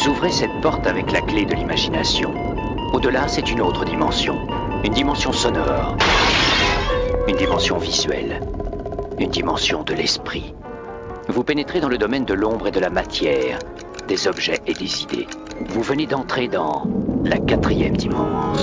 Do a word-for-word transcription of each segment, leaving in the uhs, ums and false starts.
Vous ouvrez cette porte avec la clé de l'imagination. Au-delà, c'est une autre dimension. Une dimension sonore. Une dimension visuelle. Une dimension de l'esprit. Vous pénétrez dans le domaine de l'ombre et de la matière, des objets et des idées. Vous venez d'entrer dans la quatrième dimension.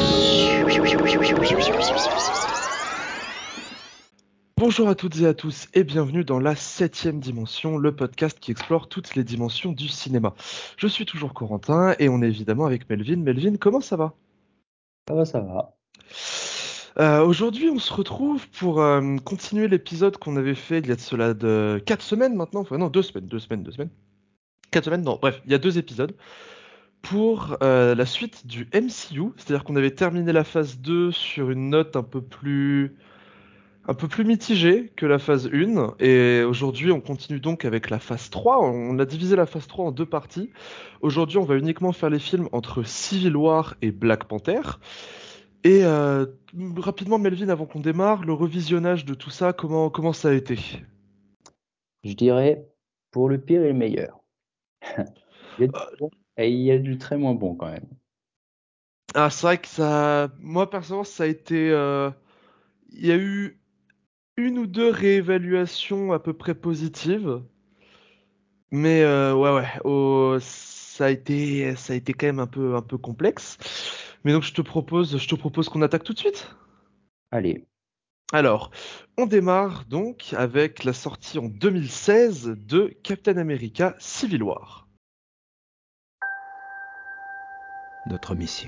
Bonjour à toutes et à tous et bienvenue dans la septième dimension, le podcast qui explore toutes les dimensions du cinéma. Je suis toujours Corentin et on est évidemment avec Melvin. Melvin, comment ça va ? Ça va, ça va. Euh, aujourd'hui, on se retrouve pour euh, continuer l'épisode qu'on avait fait il y a de cela de quatre semaines maintenant. Enfin non, deux semaines, deux semaines, deux semaines. Quatre semaines, non, bref, il y a deux épisodes. Pour euh, la suite du M C U, c'est-à-dire qu'on avait terminé la phase deux sur une note un peu plus... un peu plus mitigé que la phase un, et aujourd'hui on continue donc avec la phase trois. On a divisé la phase trois en deux parties. Aujourd'hui on va uniquement faire les films entre Civil War et Black Panther. Et euh, rapidement Melvin, avant qu'on démarre, le revisionnage de tout ça, comment, comment ça a été ? Je dirais pour le pire et le meilleur. Il y a du bon et il y a du très moins bon quand même. Ah, c'est vrai que ça... Moi personnellement ça a été... euh, Il y a eu une ou deux réévaluations à peu près positives. Mais euh, ouais, ouais, oh, ça a été, ça a été quand même un peu, un peu complexe. Mais donc je te propose, je te propose qu'on attaque tout de suite. Allez, Alors, on démarre donc avec la sortie en deux mille seize de Captain America Civil War. Notre mission,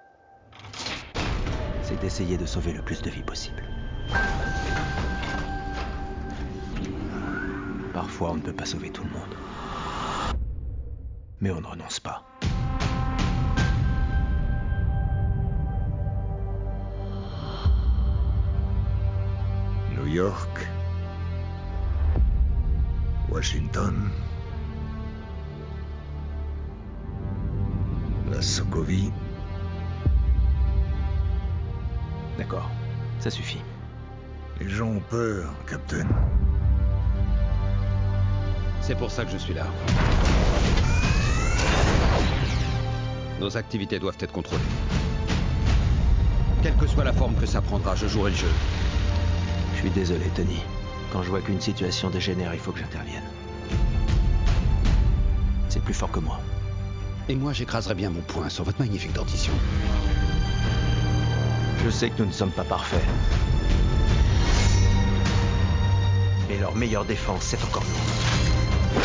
c'est d'essayer de sauver le plus de vies possible. Parfois, on ne peut pas sauver tout le monde. Mais on ne renonce pas. New York, Washington, la Sokovie. D'accord, ça suffit. Les gens ont peur, Captain. C'est pour ça que je suis là. Nos activités doivent être contrôlées. Quelle que soit la forme que ça prendra, je jouerai le jeu. Je suis désolé, Tony. Quand je vois qu'une situation dégénère, il faut que j'intervienne. C'est plus fort que moi. Et moi, j'écraserai bien mon poing sur votre magnifique dentition. Je sais que nous ne sommes pas parfaits. Mais leur meilleure défense, c'est encore nous.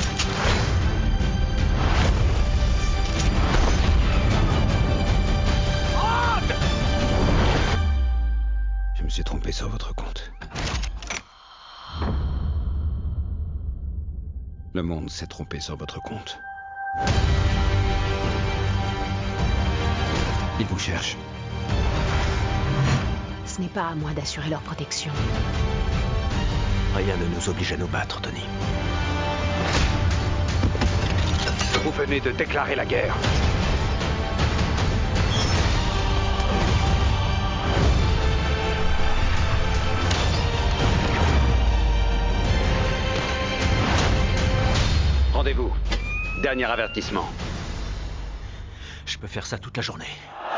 Je me suis trompé sur votre compte. Le monde s'est trompé sur votre compte. Ils vous cherchent. Ce n'est pas à moi d'assurer leur protection. Rien ne nous oblige à nous battre, Tony. Vous venez de déclarer la guerre. Rendez-vous. Dernier avertissement. Je peux faire ça toute la journée.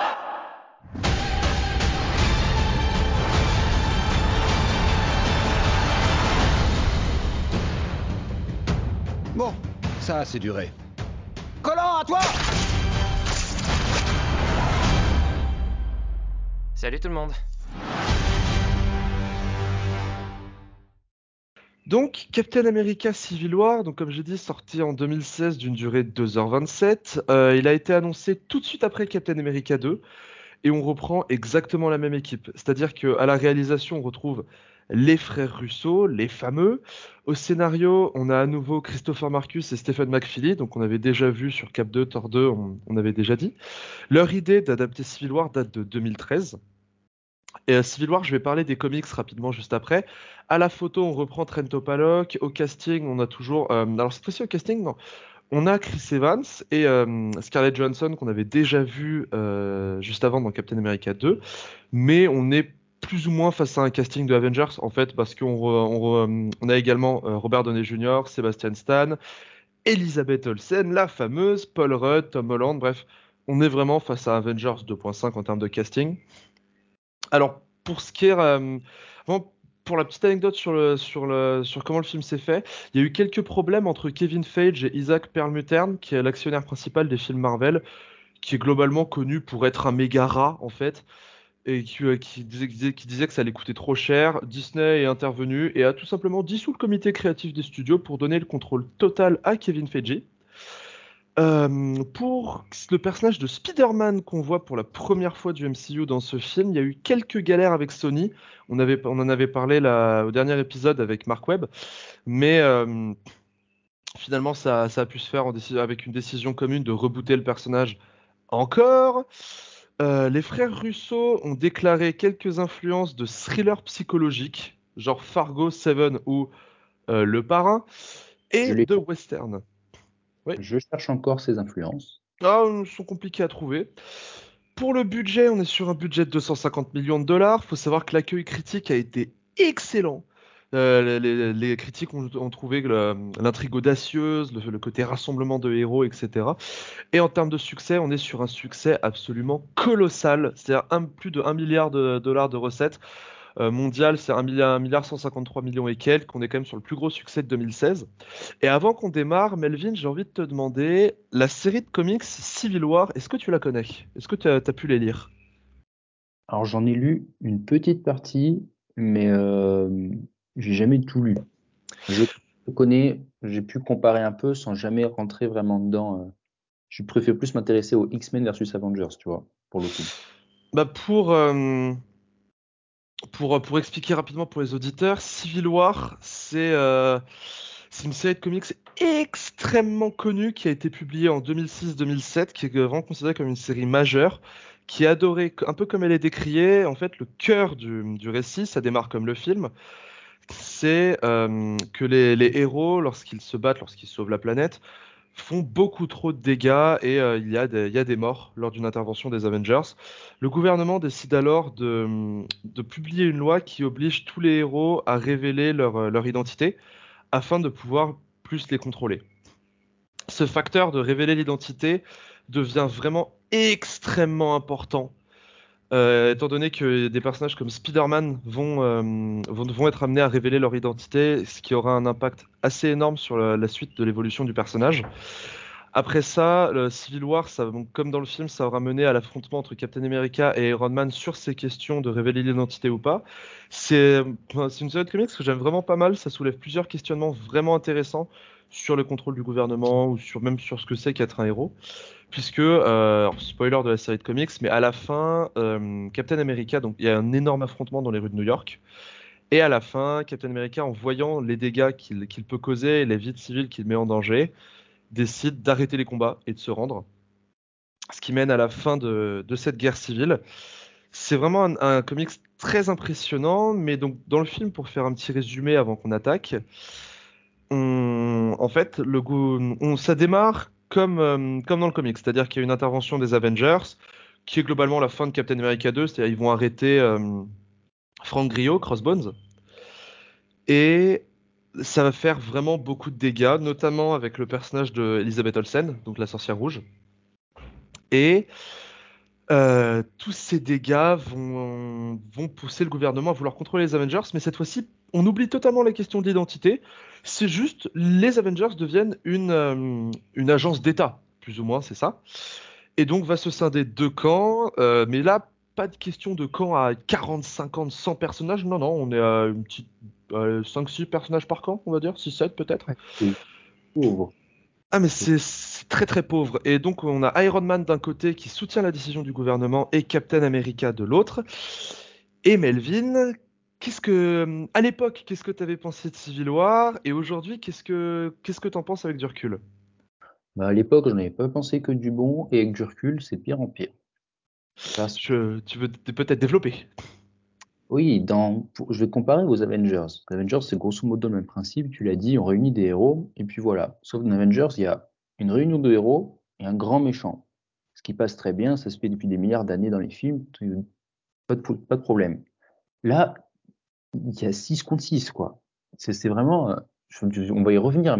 Bon, ça a assez duré. Collant, à toi! Salut tout le monde. Donc, Captain America Civil War, donc comme j'ai dit, sorti en deux mille seize d'une durée de deux heures vingt-sept. Euh, il a été annoncé tout de suite après Captain America deux. Et on reprend exactement la même équipe. C'est-à-dire qu'à la réalisation, on retrouve les frères Russo, les fameux. Au scénario, on a à nouveau Christopher Marcus et Stephen McFeely, donc on avait déjà vu sur Cap deux, Thor deux, on, on avait déjà dit. Leur idée d'adapter Civil War date de deux mille treize. Et à Civil War, je vais parler des comics rapidement juste après. À la photo, on reprend Trent Opalok. Au casting, on a toujours... euh, alors cette fois-ci, au casting, non. On a Chris Evans et euh, Scarlett Johansson qu'on avait déjà vu euh, juste avant dans Captain America deux, mais on est plus ou moins face à un casting de Avengers en fait parce qu'on re- on, re- on a également euh, Robert Downey junior, Sebastian Stan Elisabeth Olsen, la fameuse, Paul Rudd, Tom Holland, bref, on est vraiment face à Avengers deux point cinq en termes de casting. Alors, pour ce qui est... euh, vraiment, pour la petite anecdote sur, le, sur, le, sur comment le film s'est fait, il y a eu quelques problèmes entre Kevin Feige et Isaac Perlmuttern, qui est l'actionnaire principal des films Marvel, qui est globalement connu pour être un méga rat, en fait, et qui, euh, qui disait, qui disait- qui disait que ça allait coûter trop cher. Disney est intervenu et a tout simplement dissous le comité créatif des studios pour donner le contrôle total à Kevin Feige. Euh, pour le personnage de Spider-Man qu'on voit pour la première fois du M C U dans ce film, il y a eu quelques galères avec Sony. On avait, on en avait parlé là, au dernier épisode avec Mark Webb, mais euh, finalement ça, ça a pu se faire en déci- avec une décision commune de rebooter le personnage encore. Euh, les frères Russo ont déclaré quelques influences de thrillers psychologiques, genre Fargo, Seven ou euh, Le Parrain, Je, et les... de western. Oui. je cherche encore ces influences. Ah, ils sont compliqués à trouver. Pour le budget, on est sur un budget de deux cent cinquante millions de dollars. Faut savoir que l'accueil critique a été excellent. Euh, les, les- les critiques ont, ont trouvé que le- l'intrigue audacieuse, le, le côté rassemblement de héros, et cetera. Et en termes de succès, on est sur un succès absolument colossal. C'est-à-dire un- plus de un milliard de dollars de recettes. Euh, mondiales, c'est un milliard, un milliard cent cinquante-trois millions et quelques. On est quand même sur le plus gros succès de deux mille seize. Et avant qu'on démarre, Melvin, j'ai envie de te demander, la série de comics Civil War, est-ce que tu la connais? Est-ce que tu as, t'as pu les lire? Alors j'en ai lu une petite partie, mais euh, j'ai jamais tout lu. Je connais, j'ai pu comparer un peu sans jamais rentrer vraiment dedans. euh. Je préfère plus m'intéresser aux X-Men versus Avengers, tu vois, pour le coup. Bah pour, euh, pour, pour expliquer rapidement pour les auditeurs, Civil War, c'est euh, c'est une série de comics extrêmement connue qui a été publiée en deux mille six deux mille sept, qui est vraiment considérée comme une série majeure, qui est adorée, un peu comme elle est décriée. En fait, le cœur du, du récit, ça démarre comme le film, c'est euh, que les, les héros, lorsqu'ils se battent, lorsqu'ils sauvent la planète, font beaucoup trop de dégâts et euh, il y a des, il y a des morts lors d'une intervention des Avengers. Le gouvernement décide alors de, de publier une loi qui oblige tous les héros à révéler leur, euh, leur identité afin de pouvoir plus les contrôler. Ce facteur de révéler l'identité devient vraiment extrêmement important, euh, étant donné que des personnages comme Spider-Man vont, euh, vont, vont être amenés à révéler leur identité, ce qui aura un impact assez énorme sur la, la suite de l'évolution du personnage. Après ça, le Civil War, ça, donc, comme dans le film, ça aura mené à l'affrontement entre Captain America et Iron Man sur ces questions de révéler l'identité ou pas. C'est enfin, c'est une série de comics que j'aime vraiment pas mal. Ça soulève plusieurs questionnements vraiment intéressants sur le contrôle du gouvernement ou sur même sur ce que c'est qu'être un héros. Puisque, euh, alors, spoiler de la série de comics, mais à la fin, euh, Captain America, donc il y a un énorme affrontement dans les rues de New York. Et à la fin, Captain America, en voyant les dégâts qu'il qu'il peut causer et les vies de civils qu'il met en danger, décide d'arrêter les combats et de se rendre, ce qui mène à la fin de, de cette guerre civile. C'est vraiment un, un comics très impressionnant, mais donc dans le film, pour faire un petit résumé avant qu'on attaque, on- en fait, le, go- on, ça démarre comme, euh, comme dans le comics, c'est-à-dire qu'il y a une intervention des Avengers, qui est globalement la fin de Captain America deux, c'est-à-dire ils vont arrêter euh, Frank Grillo, Crossbones, et ça va faire vraiment beaucoup de dégâts, notamment avec le personnage de Elizabeth Olsen, donc la sorcière rouge. Et euh, tous ces dégâts vont, vont pousser le gouvernement à vouloir contrôler les Avengers, mais cette fois-ci, on oublie totalement la question d'identité. C'est juste, les Avengers deviennent une, euh, une agence d'État, plus ou moins, c'est ça. Et donc va se scinder deux camps, euh, mais là, pas de question de camp à quarante, cinquante, cent personnages, non, non, on est à une petite euh, cinq six personnages par camp, on va dire, six sept peut-être. Ouais. C'est pauvre. Ah mais c'est c'est très très pauvre. Et donc on a Iron Man d'un côté qui soutient la décision du gouvernement et Captain America de l'autre. Et Melvin, qu'est-ce que à l'époque, qu'est-ce que tu avais pensé de Civil War et aujourd'hui, qu'est-ce que qu'est-ce que t'en penses avec du recul? Bah, à l'époque, j'en avais pas pensé que du bon, et avec du recul, c'est de pire en pire. Parce Je, tu veux t- peut-être développer. oui, dans, pour- je vais comparer aux Avengers. Les Avengers, c'est grosso modo le même principe. Tu l'as dit, on réunit des héros, et puis voilà. Sauf dans Avengers, il y a une réunion de héros et un grand méchant. Ce qui passe très bien, ça se fait depuis des milliards d'années dans les films, pas de, pas de problème. Là, il y a six contre six, quoi. C'est c'est vraiment, euh, je- je- on va y revenir, mais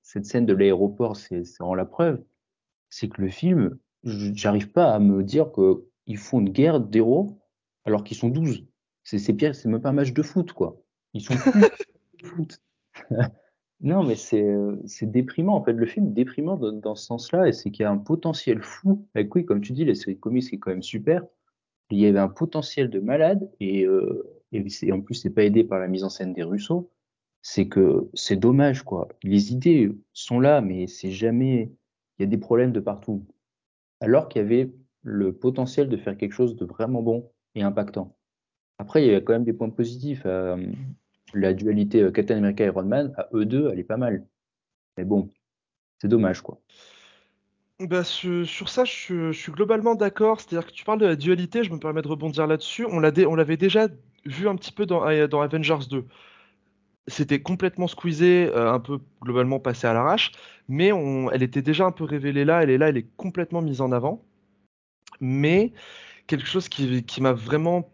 cette scène de l'aéroport, c'est c'est vraiment la preuve. C'est que le film, j j'arrive pas à me dire qu'ils font une guerre d'héros alors qu'ils sont douze. C'est c'est pire, c'est même pas un match de foot, quoi. Ils sont plus de foot. Non, mais c'est, heu, c'est déprimant, en fait. Le film est déprimant dans dans ce sens-là et c'est qu'il y a un potentiel fou. Avec oui, comme tu dis, la série de comics est quand même super. Il y avait un potentiel de malade et heu et c'est en plus, c'est pas aidé par la mise en scène des Russo. C'est que c'est dommage, quoi. Les idées sont là, mais c'est jamais il y a des problèmes de partout. Alors qu'il y avait le potentiel de faire quelque chose de vraiment bon et impactant. Après, il y a quand même des points positifs, hem, la dualité, heu, Captain America Iron Man, à eux deux, elle est pas mal. Mais bon, c'est dommage, quoi. Bah, su- sur ça, je, suis je suis globalement d'accord. C'est-à-dire que tu parles de la dualité, je me permets de rebondir là-dessus. On l'a dé- on l'avait déjà vu un petit peu dans, euh, dans Avengers deux. C'était complètement squeezé, euh, un peu globalement passé à l'arrache, mais on, elle était déjà un peu révélée là, elle est là, elle est complètement mise en avant. Mais quelque chose qui, qui m'a vraiment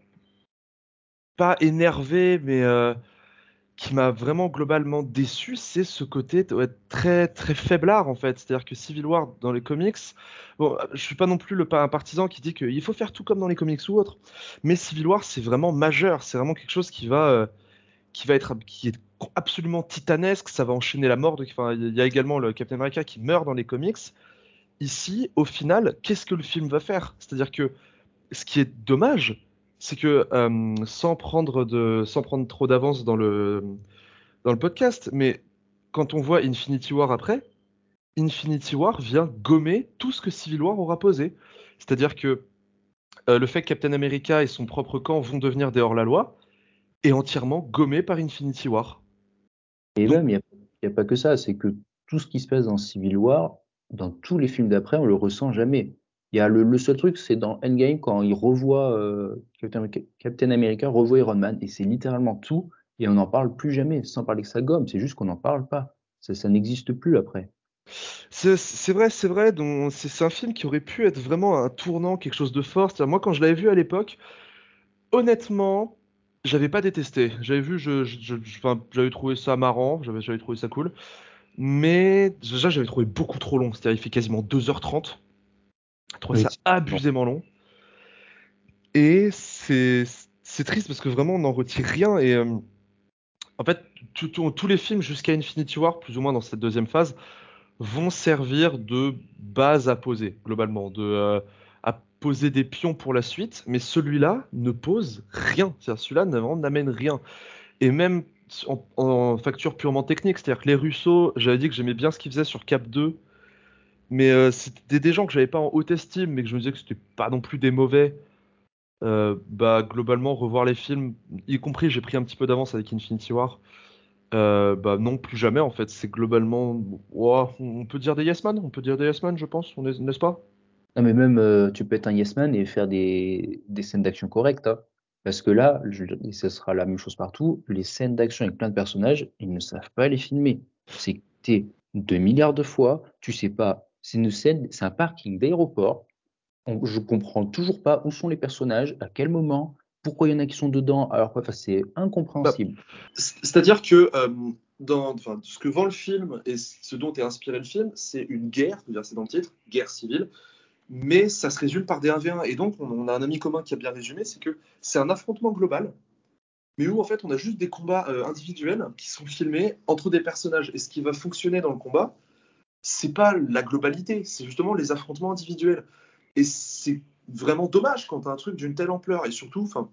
pas énervé, mais euh, qui m'a vraiment globalement déçu, c'est ce côté ouais, très très faiblard en fait. C'est-à-dire que Civil War dans les comics, bon, je suis pas non plus le, un partisan qui dit qu'il faut faire tout comme dans les comics ou autre, mais Civil War c'est vraiment majeur, c'est vraiment quelque chose qui va euh, qui va être qui est absolument titanesque, ça va enchaîner la mort de, enfin, il y a également le Captain America qui meurt dans les comics. Ici, au final, qu'est-ce que le film va faire? C'est-à-dire que ce qui est dommage, c'est que euh, sans prendre de sans prendre trop d'avance dans le dans le podcast, mais quand on voit Infinity War après, Infinity War vient gommer tout ce que Civil War aura posé. C'est-à-dire que euh, le fait que Captain America et son propre camp vont devenir des hors-la-loi est entièrement gommé par Infinity War. Et Donc, même, il y a il y a pas que ça, c'est que tout ce qui se passe dans Civil War, dans tous les films d'après, on le ressent jamais. Il y a le le seul truc, c'est dans Endgame quand il revoit, heu, Captain America Captain America revoit Iron Man et c'est littéralement tout et on n'en parle plus jamais, sans parler que ça gomme, c'est juste qu'on n'en parle pas. Ça ça n'existe plus après. c'est c'est vrai, c'est vrai, donc c'est c'est un film qui aurait pu être vraiment un tournant, quelque chose de fort. C'est-à-dire, moi, quand je l'avais vu à l'époque, honnêtement, j'avais pas détesté. J'avais vu, je, je- je- je- enfin, j'avais trouvé ça marrant, j'avais j'avais trouvé ça cool. Mais déjà, j'avais trouvé beaucoup trop long. C'est-à-dire, il fait quasiment deux heures trente. Je trouve Oui. ça abusément long. Et c'est c'est triste parce que vraiment, on n'en retire rien. Et euh, en fait, tout- tout- tous les films jusqu'à Infinity War, plus ou moins dans cette deuxième phase, vont servir de base à poser, globalement, de, euh, à poser des pions pour la suite. Mais celui-là ne pose rien. C'est-à-dire, celui-là vraiment n'amène rien. Et même en, en facture purement technique, c'est-à-dire que les Russo, j'avais dit que j'aimais bien ce qu'ils faisaient sur Cap deux. Mais euh, c'était des, des gens que j'avais pas en haute estime, mais que je me disais que c'était pas non plus des mauvais. Euh, bah globalement revoir les films, y compris j'ai pris un petit peu d'avance avec Infinity War. Euh, bah non plus jamais en fait. C'est globalement, ouah, on peut dire des Yes Man, on peut dire des Yes Man, je pense, on est- n'est-ce pas? Non, mais même, heu, tu peux être un yes man et faire des des scènes d'action correctes, hein. Parce que là, je et ce sera la même chose partout, les scènes d'action avec plein de personnages, ils ne savent pas les filmer. C'est capté deux milliards de fois, tu sais pas c'est une scène c'est un parking d'aéroport, on je comprends toujours pas où sont les personnages, à quel moment, pourquoi il y en a qui sont dedans alors que enfin, c'est Bah, incompréhensible. c- c'est-à-dire que euh, dans, enfin, ce que vend le film et ce dont est inspiré le film, c'est une guerre, c'est-à-dire c'est dans le titre, guerre civile, mais ça se résume par des un v un. Et donc, on, on a un ami commun qui a bien résumé, c'est que c'est un affrontement global, mais où en fait on a juste des combats euh, individuels qui sont filmés entre des personnages. Et ce qui va fonctionner dans le combat, c'est pas la globalité, c'est justement les affrontements individuels. Et c'est vraiment dommage quand t'as un truc d'une telle ampleur. Et surtout, enfin,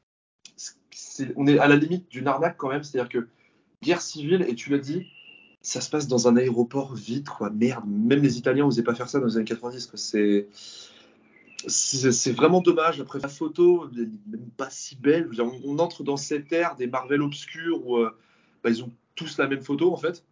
c'est- on est à la limite d'une arnaque quand même, c'est-à-dire que guerre civile, et tu l'as dit, ça se passe dans un aéroport vide, quoi. Merde, même les Italiens n'osaient pas faire ça dans les années quatre-vingt-dix, quoi. C'est c'est c'est vraiment dommage. Après, la photo, elle est même pas si belle. Je veux dire, on, on entre dans cette ère des Marvel obscurs où euh, bah, ils ont tous la même photo, en fait.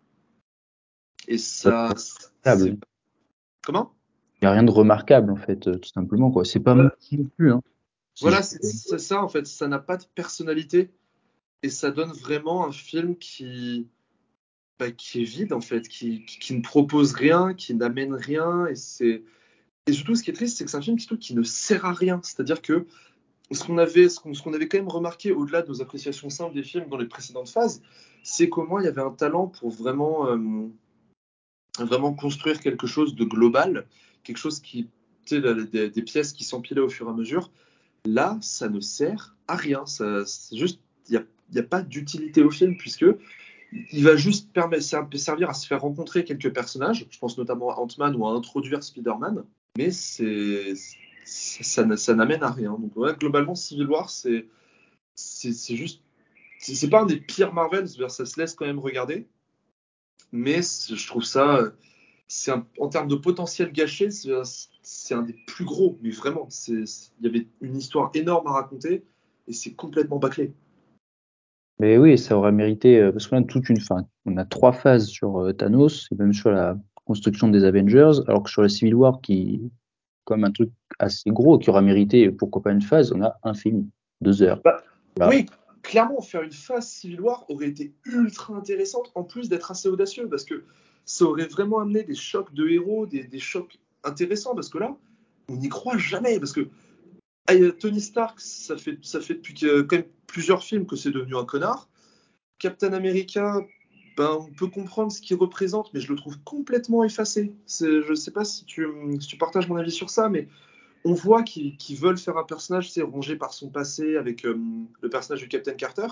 Et ça, c'est... Il Comment? y a rien de remarquable en fait, heu, tout simplement quoi. C'est pas Voilà, moche non plus, hein. C'est voilà, juste c'est c'est ça, en fait. Ça n'a pas de personnalité. Et ça donne vraiment un film qui, bah, qui est vide, en fait, qui, qui, qui ne propose rien, qui n'amène rien. Et c'est... Et surtout, ce qui est triste, c'est que c'est un film qui, qui ne sert à rien. C'est-à-dire que ce qu'on avait, ce qu'on, ce qu'on avait quand même remarqué au-delà de nos appréciations simples des films dans les précédentes phases, c'est qu'au moins il y avait un talent pour vraiment, euh, vraiment construire quelque chose de global, quelque chose qui, tu sais, des, des pièces qui s'empilaient au fur et à mesure. Là, ça ne sert à rien. Ça, c'est juste, il n'y a, y a pas d'utilité au film puisque il va juste permettre, servir à se faire rencontrer quelques personnages. Je pense notamment à Ant-Man ou à introduire Spider-Man, mais c'est, ça, ça, ça n'amène à rien. Donc ouais, globalement, Civil War, c'est, c'est, c'est juste, c'est, c'est pas un des pires Marvel. C'est-à-dire, ça se laisse quand même regarder, mais je trouve ça, c'est un, en termes de potentiel gâché, c'est, c'est un des plus gros. Mais vraiment, c'est, il y avait une histoire énorme à raconter et c'est complètement bâclé. Mais oui, ça aurait mérité, euh, parce qu'on a toute une fin. On a trois phases sur euh, Thanos, et même sur la construction des Avengers, alors que sur la Civil War, qui est comme un truc assez gros, qui aura mérité, pourquoi pas une phase, on a un film, deux heures. Bah, Voilà. oui, clairement, faire une phase Civil War aurait été ultra intéressante, en plus d'être assez audacieux, parce que ça aurait vraiment amené des chocs de héros, des, des chocs intéressants, parce que là, on n'y croit jamais, parce que Tony Stark, ça fait, ça fait depuis que, quand même plusieurs films que c'est devenu un connard. Captain America, ben, on peut comprendre ce qu'il représente, mais je le trouve complètement effacé. C'est, je ne sais pas si tu, si tu partages mon avis sur ça, mais on voit qu'ils, qu'ils veulent faire un personnage, c'est rongé par son passé avec euh, le personnage du Captain Carter,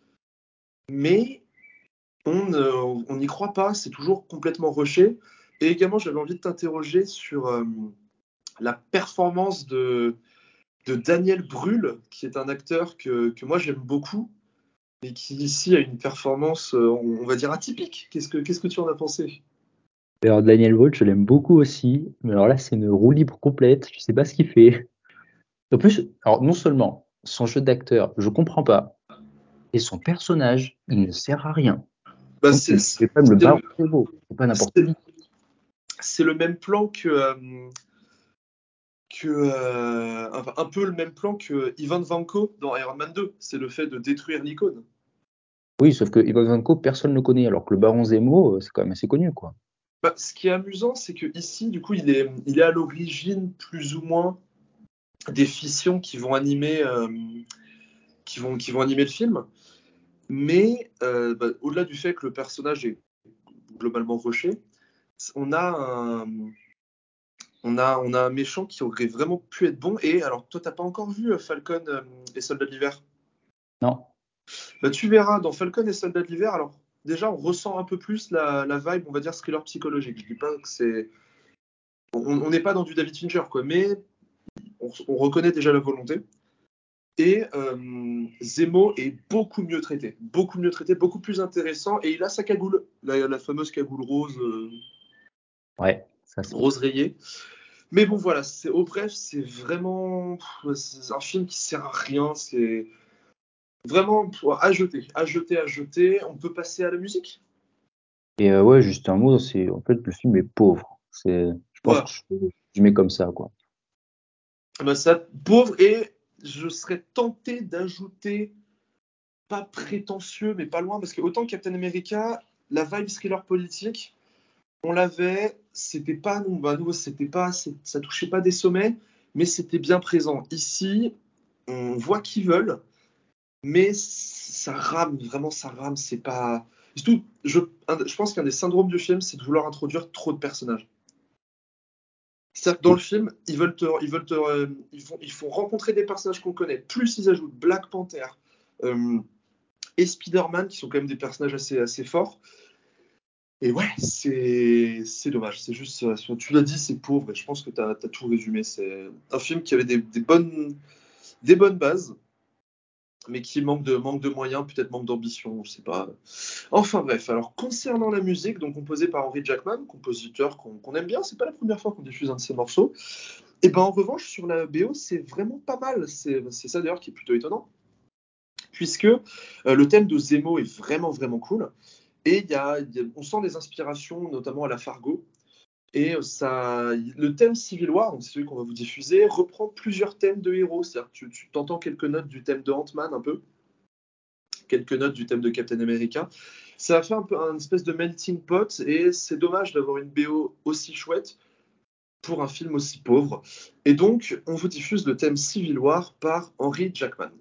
mais on euh, n'y croit pas, c'est toujours complètement rushé. Et également, j'avais envie de t'interroger sur euh, la performance de, de Daniel Brühl, qui est un acteur que, que moi j'aime beaucoup, et qui ici a une performance, euh, on va dire, atypique. Qu'est-ce que, qu'est-ce que tu en as pensé? Et alors Daniel Brühl, je l'aime beaucoup aussi, mais alors là, c'est une roue libre complète, je sais pas ce qu'il fait. En plus, alors non seulement son jeu d'acteur, je comprends pas, et son personnage, il ne sert à rien. Bah, Donc, c'est, c'est quand même le c'est, baron le, Zemo, c'est pas n'importe c'est, qui. c'est le même plan que, euh, que euh, enfin, un peu le même plan que Ivan Vanko dans Iron Man deux. C'est le fait de détruire l'icône. Oui, sauf que Ivan Vanko, personne ne le connaît, alors que le baron Zemo, euh, c'est quand même assez connu, quoi. Bah, ce qui est amusant, c'est que ici, du coup, il est, il est à l'origine plus ou moins des fissions qui vont animer, euh, qui vont, qui vont animer le film. Mais euh, bah, au-delà du fait que le personnage est globalement rushé, on a un, on a, on a un méchant qui aurait vraiment pu être bon. Et alors, toi, t'as pas encore vu Falcon euh, et Soldats de l'hiver? Non. Bah, tu verras dans Falcon et Soldats de l'hiver. Alors, déjà, on ressent un peu plus la, la vibe, on va dire, thriller psychologique. Je dis pas que c'est. On n'est pas dans du David Fincher, quoi, mais on, on reconnaît déjà la volonté. Et euh, Zemo est beaucoup mieux traité, beaucoup mieux traité, beaucoup plus intéressant. Et il a sa cagoule, la, la fameuse cagoule rose, euh, Ouais, ça c'est. rose rayée. Mais bon, voilà, c'est, au bref, c'est vraiment c'est un film qui sert à rien. C'est vraiment à jeter, à jeter, à jeter. On peut passer à la musique. Et euh, ouais, juste un mot, c'est en fait le film est pauvre. C'est, je pense Ouais. que je, je mets comme ça, quoi. Ben, ça, pauvre, et je serais tenté d'ajouter, pas prétentieux, mais pas loin, parce que autant Captain America, la vibe thriller politique, on l'avait, c'était pas, non, bah, nous, c'était pas, ça touchait pas des sommets, mais c'était bien présent. Ici, on voit qu'ils veulent, mais ça rame, vraiment ça rame, c'est pas. Surtout, je, je pense qu'un des syndromes du film, c'est de vouloir introduire trop de personnages. C'est-à-dire que dans le film, ils veulent te, ils veulent te, euh, ils font, ils font rencontrer des personnages qu'on connaît. Plus ils ajoutent Black Panther euh, et Spider-Man, qui sont quand même des personnages assez, assez forts. Et ouais, c'est, c'est dommage. C'est juste, euh, tu l'as dit, c'est pauvre. Et je pense que tu as tout résumé. C'est un film qui avait des, des bonnes, des bonnes bases, mais qui manque de, manque de moyens, peut-être manque d'ambition, je sais pas. Enfin bref, alors concernant la musique, donc composée par Henry Jackman, compositeur qu'on qu'on aime bien, c'est pas la première fois qu'on diffuse un de ses morceaux. Et ben en revanche, sur la B O, c'est vraiment pas mal. C'est c'est ça d'ailleurs qui est plutôt étonnant, puisque euh, le thème de Zemo est vraiment vraiment cool. Et il y a, y a- on sent des inspirations, notamment à la Fargo. Et euh, ça, le thème Civil War, donc c'est celui qu'on va vous diffuser, reprend plusieurs thèmes de héros. C'est-à-dire que tu, tu t'entends quelques notes du thème de Ant-Man un peu, quelques notes du thème de Captain America. Ça a fait un peu un espèce de melting pot, et c'est dommage d'avoir une B O aussi chouette pour un film aussi pauvre. Et donc, on vous diffuse le thème Civil War par Henry Jackman.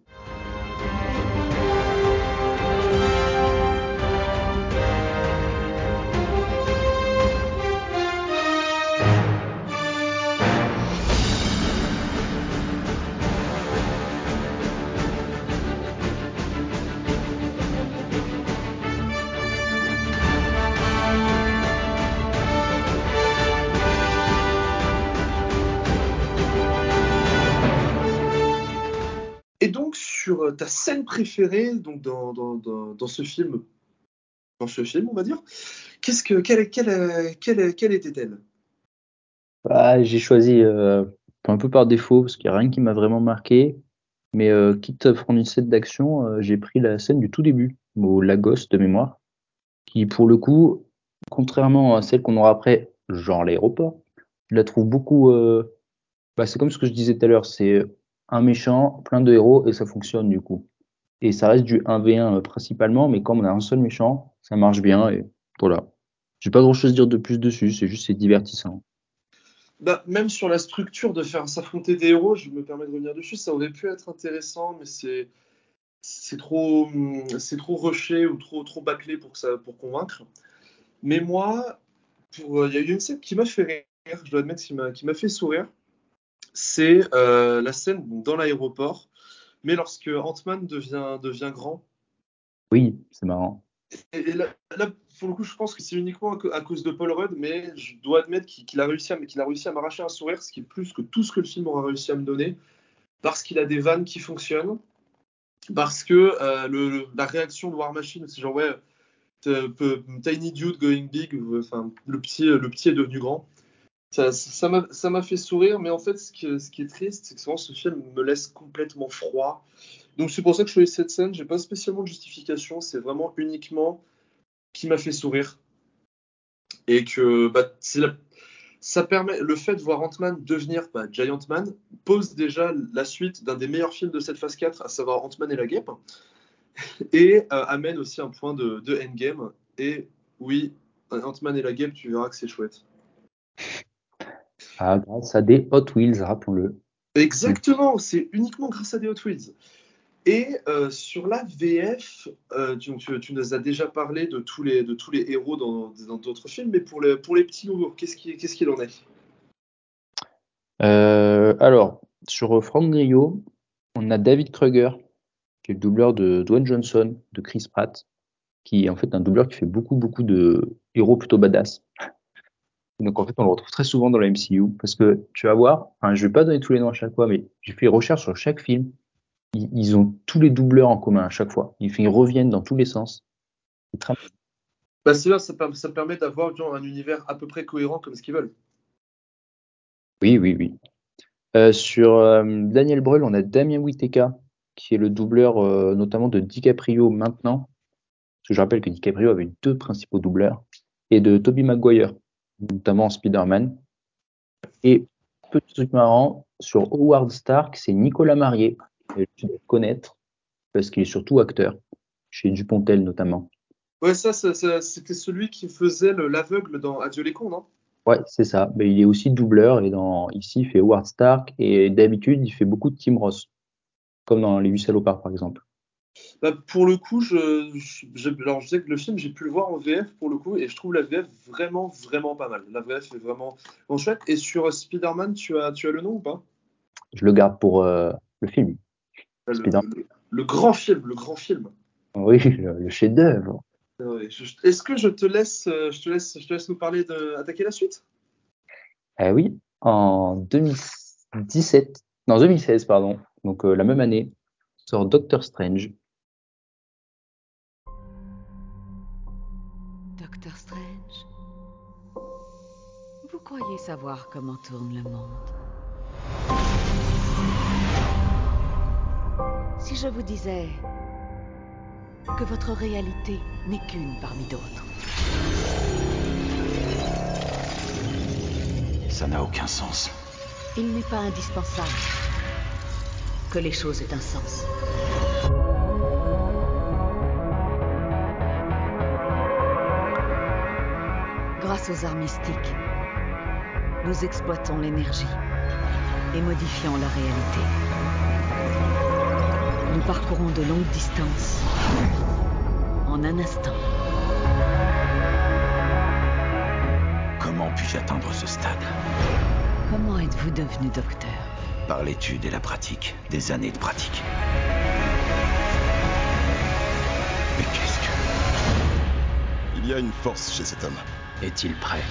sur euh, ta scène préférée donc dans, dans, dans, dans ce film, dans ce film, on va dire. Qu'est-ce que, quelle, quelle, quelle, quelle était-elle? Ah, j'ai choisi euh, un peu par défaut, parce qu'il n'y a rien qui m'a vraiment marqué. Mais euh, quitte à prendre une scène d'action, euh, j'ai pris la scène du tout début, au Lagos de mémoire, qui pour le coup, contrairement à celle qu'on aura après, genre l'aéroport, je la trouve beaucoup. euh, bah, c'est comme ce que je disais tout à l'heure, c'est un méchant, plein de héros, et ça fonctionne du coup. Et ça reste du un v un euh, principalement, mais comme on a un seul méchant, ça marche bien, et voilà. J'ai pas grand chose à dire de plus dessus, c'est juste c'est divertissant. Bah, même sur la structure de faire s'affronter des héros, je me permets de revenir dessus, ça aurait pu être intéressant, mais c'est c'est trop hum, c'est trop rushé ou trop trop bâclé pour que ça pour convaincre. Mais moi, pour, euh, il y a eu une scène qui m'a fait rire, je dois admettre, qui m'a qui m'a fait sourire. C'est euh, la scène bon, dans l'aéroport, mais lorsque Ant-Man devient devient grand. Oui, c'est marrant. Et, et là, là, pour le coup, je pense que c'est uniquement à, co- à cause de Paul Rudd, mais je dois admettre qu'il qu'il a réussi à, m- qu'il a réussi à m'arracher un sourire, ce qui est plus que tout ce que le film aura réussi à me donner, parce qu'il a des vannes qui fonctionnent, parce que euh, le, le- la réaction de War Machine, c'est genre ouais, t- p- tiny dude going big, euh, enfin le petit, le petit est devenu grand. Ça, ça m'a, ça m'a fait sourire, mais en fait, ce qui, ce qui est triste, c'est que souvent ce film me laisse complètement froid. Donc c'est pour ça que je choisis cette scène. J'ai pas spécialement de justification, c'est vraiment uniquement qui m'a fait sourire. Et que bah, c'est la- ça permet, le fait de voir Ant-Man devenir bah, Giant Man pose déjà la suite d'un des meilleurs films de cette phase quatre, à savoir Ant-Man et la guêpe, et euh, amène aussi un point de, de Endgame. Et oui, Ant-Man et la guêpe, tu verras que c'est chouette. Ah, grâce à des Hot Wheels, rappelons-le. Mm. Exactement, c'est uniquement grâce à des Hot Wheels. Et euh, sur la V F, euh, tu, tu- tu nous as déjà parlé de tous les, de tous les héros dans dans d'autres films, mais pour les, pour les petits nouveaux, qu'est-ce qui, qu'est-ce qu'il en est? Euh, alors, sur Frank Grillo, on a David Kruger, qui est le doubleur de Dwayne Johnson, de Chris Pratt, qui est en fait un doubleur qui fait beaucoup, beaucoup de héros plutôt badass. Donc en fait, on le retrouve très souvent dans la M C U, parce que tu vas voir, enfin, je vais pas donner tous les noms à chaque fois, mais j'ai fait des recherches sur chaque film. Ils, ils ont tous les doubleurs en commun à chaque fois. Ils, ils reviennent dans tous les sens. C'est très... Bah, c'est là, ça, per- ça permet d'avoir genre, un univers à peu près cohérent comme ce qu'ils veulent. Oui, oui, oui. Euh, sur euh, Daniel Brühl, on a Damien Witeka, qui est le doubleur euh, notamment de DiCaprio maintenant. Parce que je rappelle que DiCaprio avait deux principaux doubleurs. Et de Tobey Maguire, notamment en Spider-Man. Et petit truc marrant, sur Howard Stark, c'est Nicolas Marié, que tu dois connaître, parce qu'il est surtout acteur, chez Dupontel notamment. Ouais, ça, ça- ça- c'était celui qui faisait le- l'aveugle dans Adieu les cons, non? Ouais, c'est ça. Mais il est aussi doubleur, et dans, ici, il fait Howard Stark, et d'habitude, il fait beaucoup de Tim Ross, comme dans Les Huit Salopards, par exemple. Bah, pour le coup, je, je, je- alors, je sais que le film, j'ai pu le voir en V F pour le coup, et je trouve la V F vraiment, vraiment pas mal. La V F est vraiment, vraiment chouette. Et sur euh, Spider-Man, tu as, tu as le nom ou pas? Je le garde pour euh, le film. Le, Spider-Man. le- le grand film, le grand film. Oui, le, le chef-d'œuvre. Ouais, je- Est-ce que je te laisse, euh, je te laisse, je te laisse nous parler de attaquer la suite? Ah oui, en deux mille dix-sept, non, deux mille seize, pardon, donc euh, la même année, sort Doctor Strange. Docteur Strange, vous croyez savoir comment tourne le monde? Si je vous disais que votre réalité n'est qu'une parmi d'autres. Ça n'a aucun sens. Il n'est pas indispensable que les choses aient un sens. Grâce aux arts mystiques, nous exploitons l'énergie et modifions la réalité. Nous parcourons de longues distances en un instant. Comment puis-je atteindre ce stade? Comment êtes-vous devenu docteur? Par l'étude et la pratique, des années de pratique. Mais qu'est-ce que... Il y a une force chez cet homme. Est-il prêt?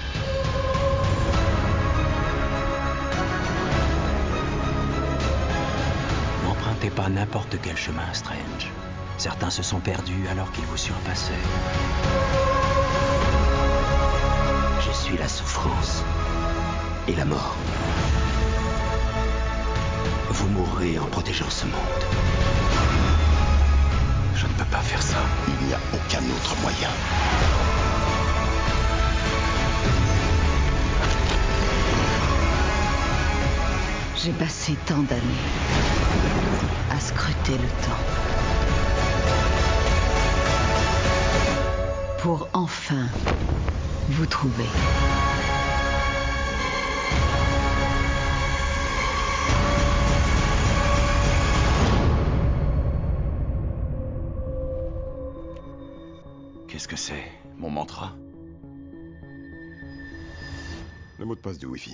M'emprunter n'emprunterez pas n'importe quel chemin, Strange. Certains se sont perdus alors qu'ils vous surpassaient. Je suis la souffrance et la mort. Vous mourrez en protégeant ce monde. Je ne peux pas faire ça. Il n'y a aucun autre moyen. J'ai passé tant d'années à scruter le temps pour enfin vous trouver. Qu'est-ce que c'est? Mon mantra? Le mot de passe du Wi-Fi.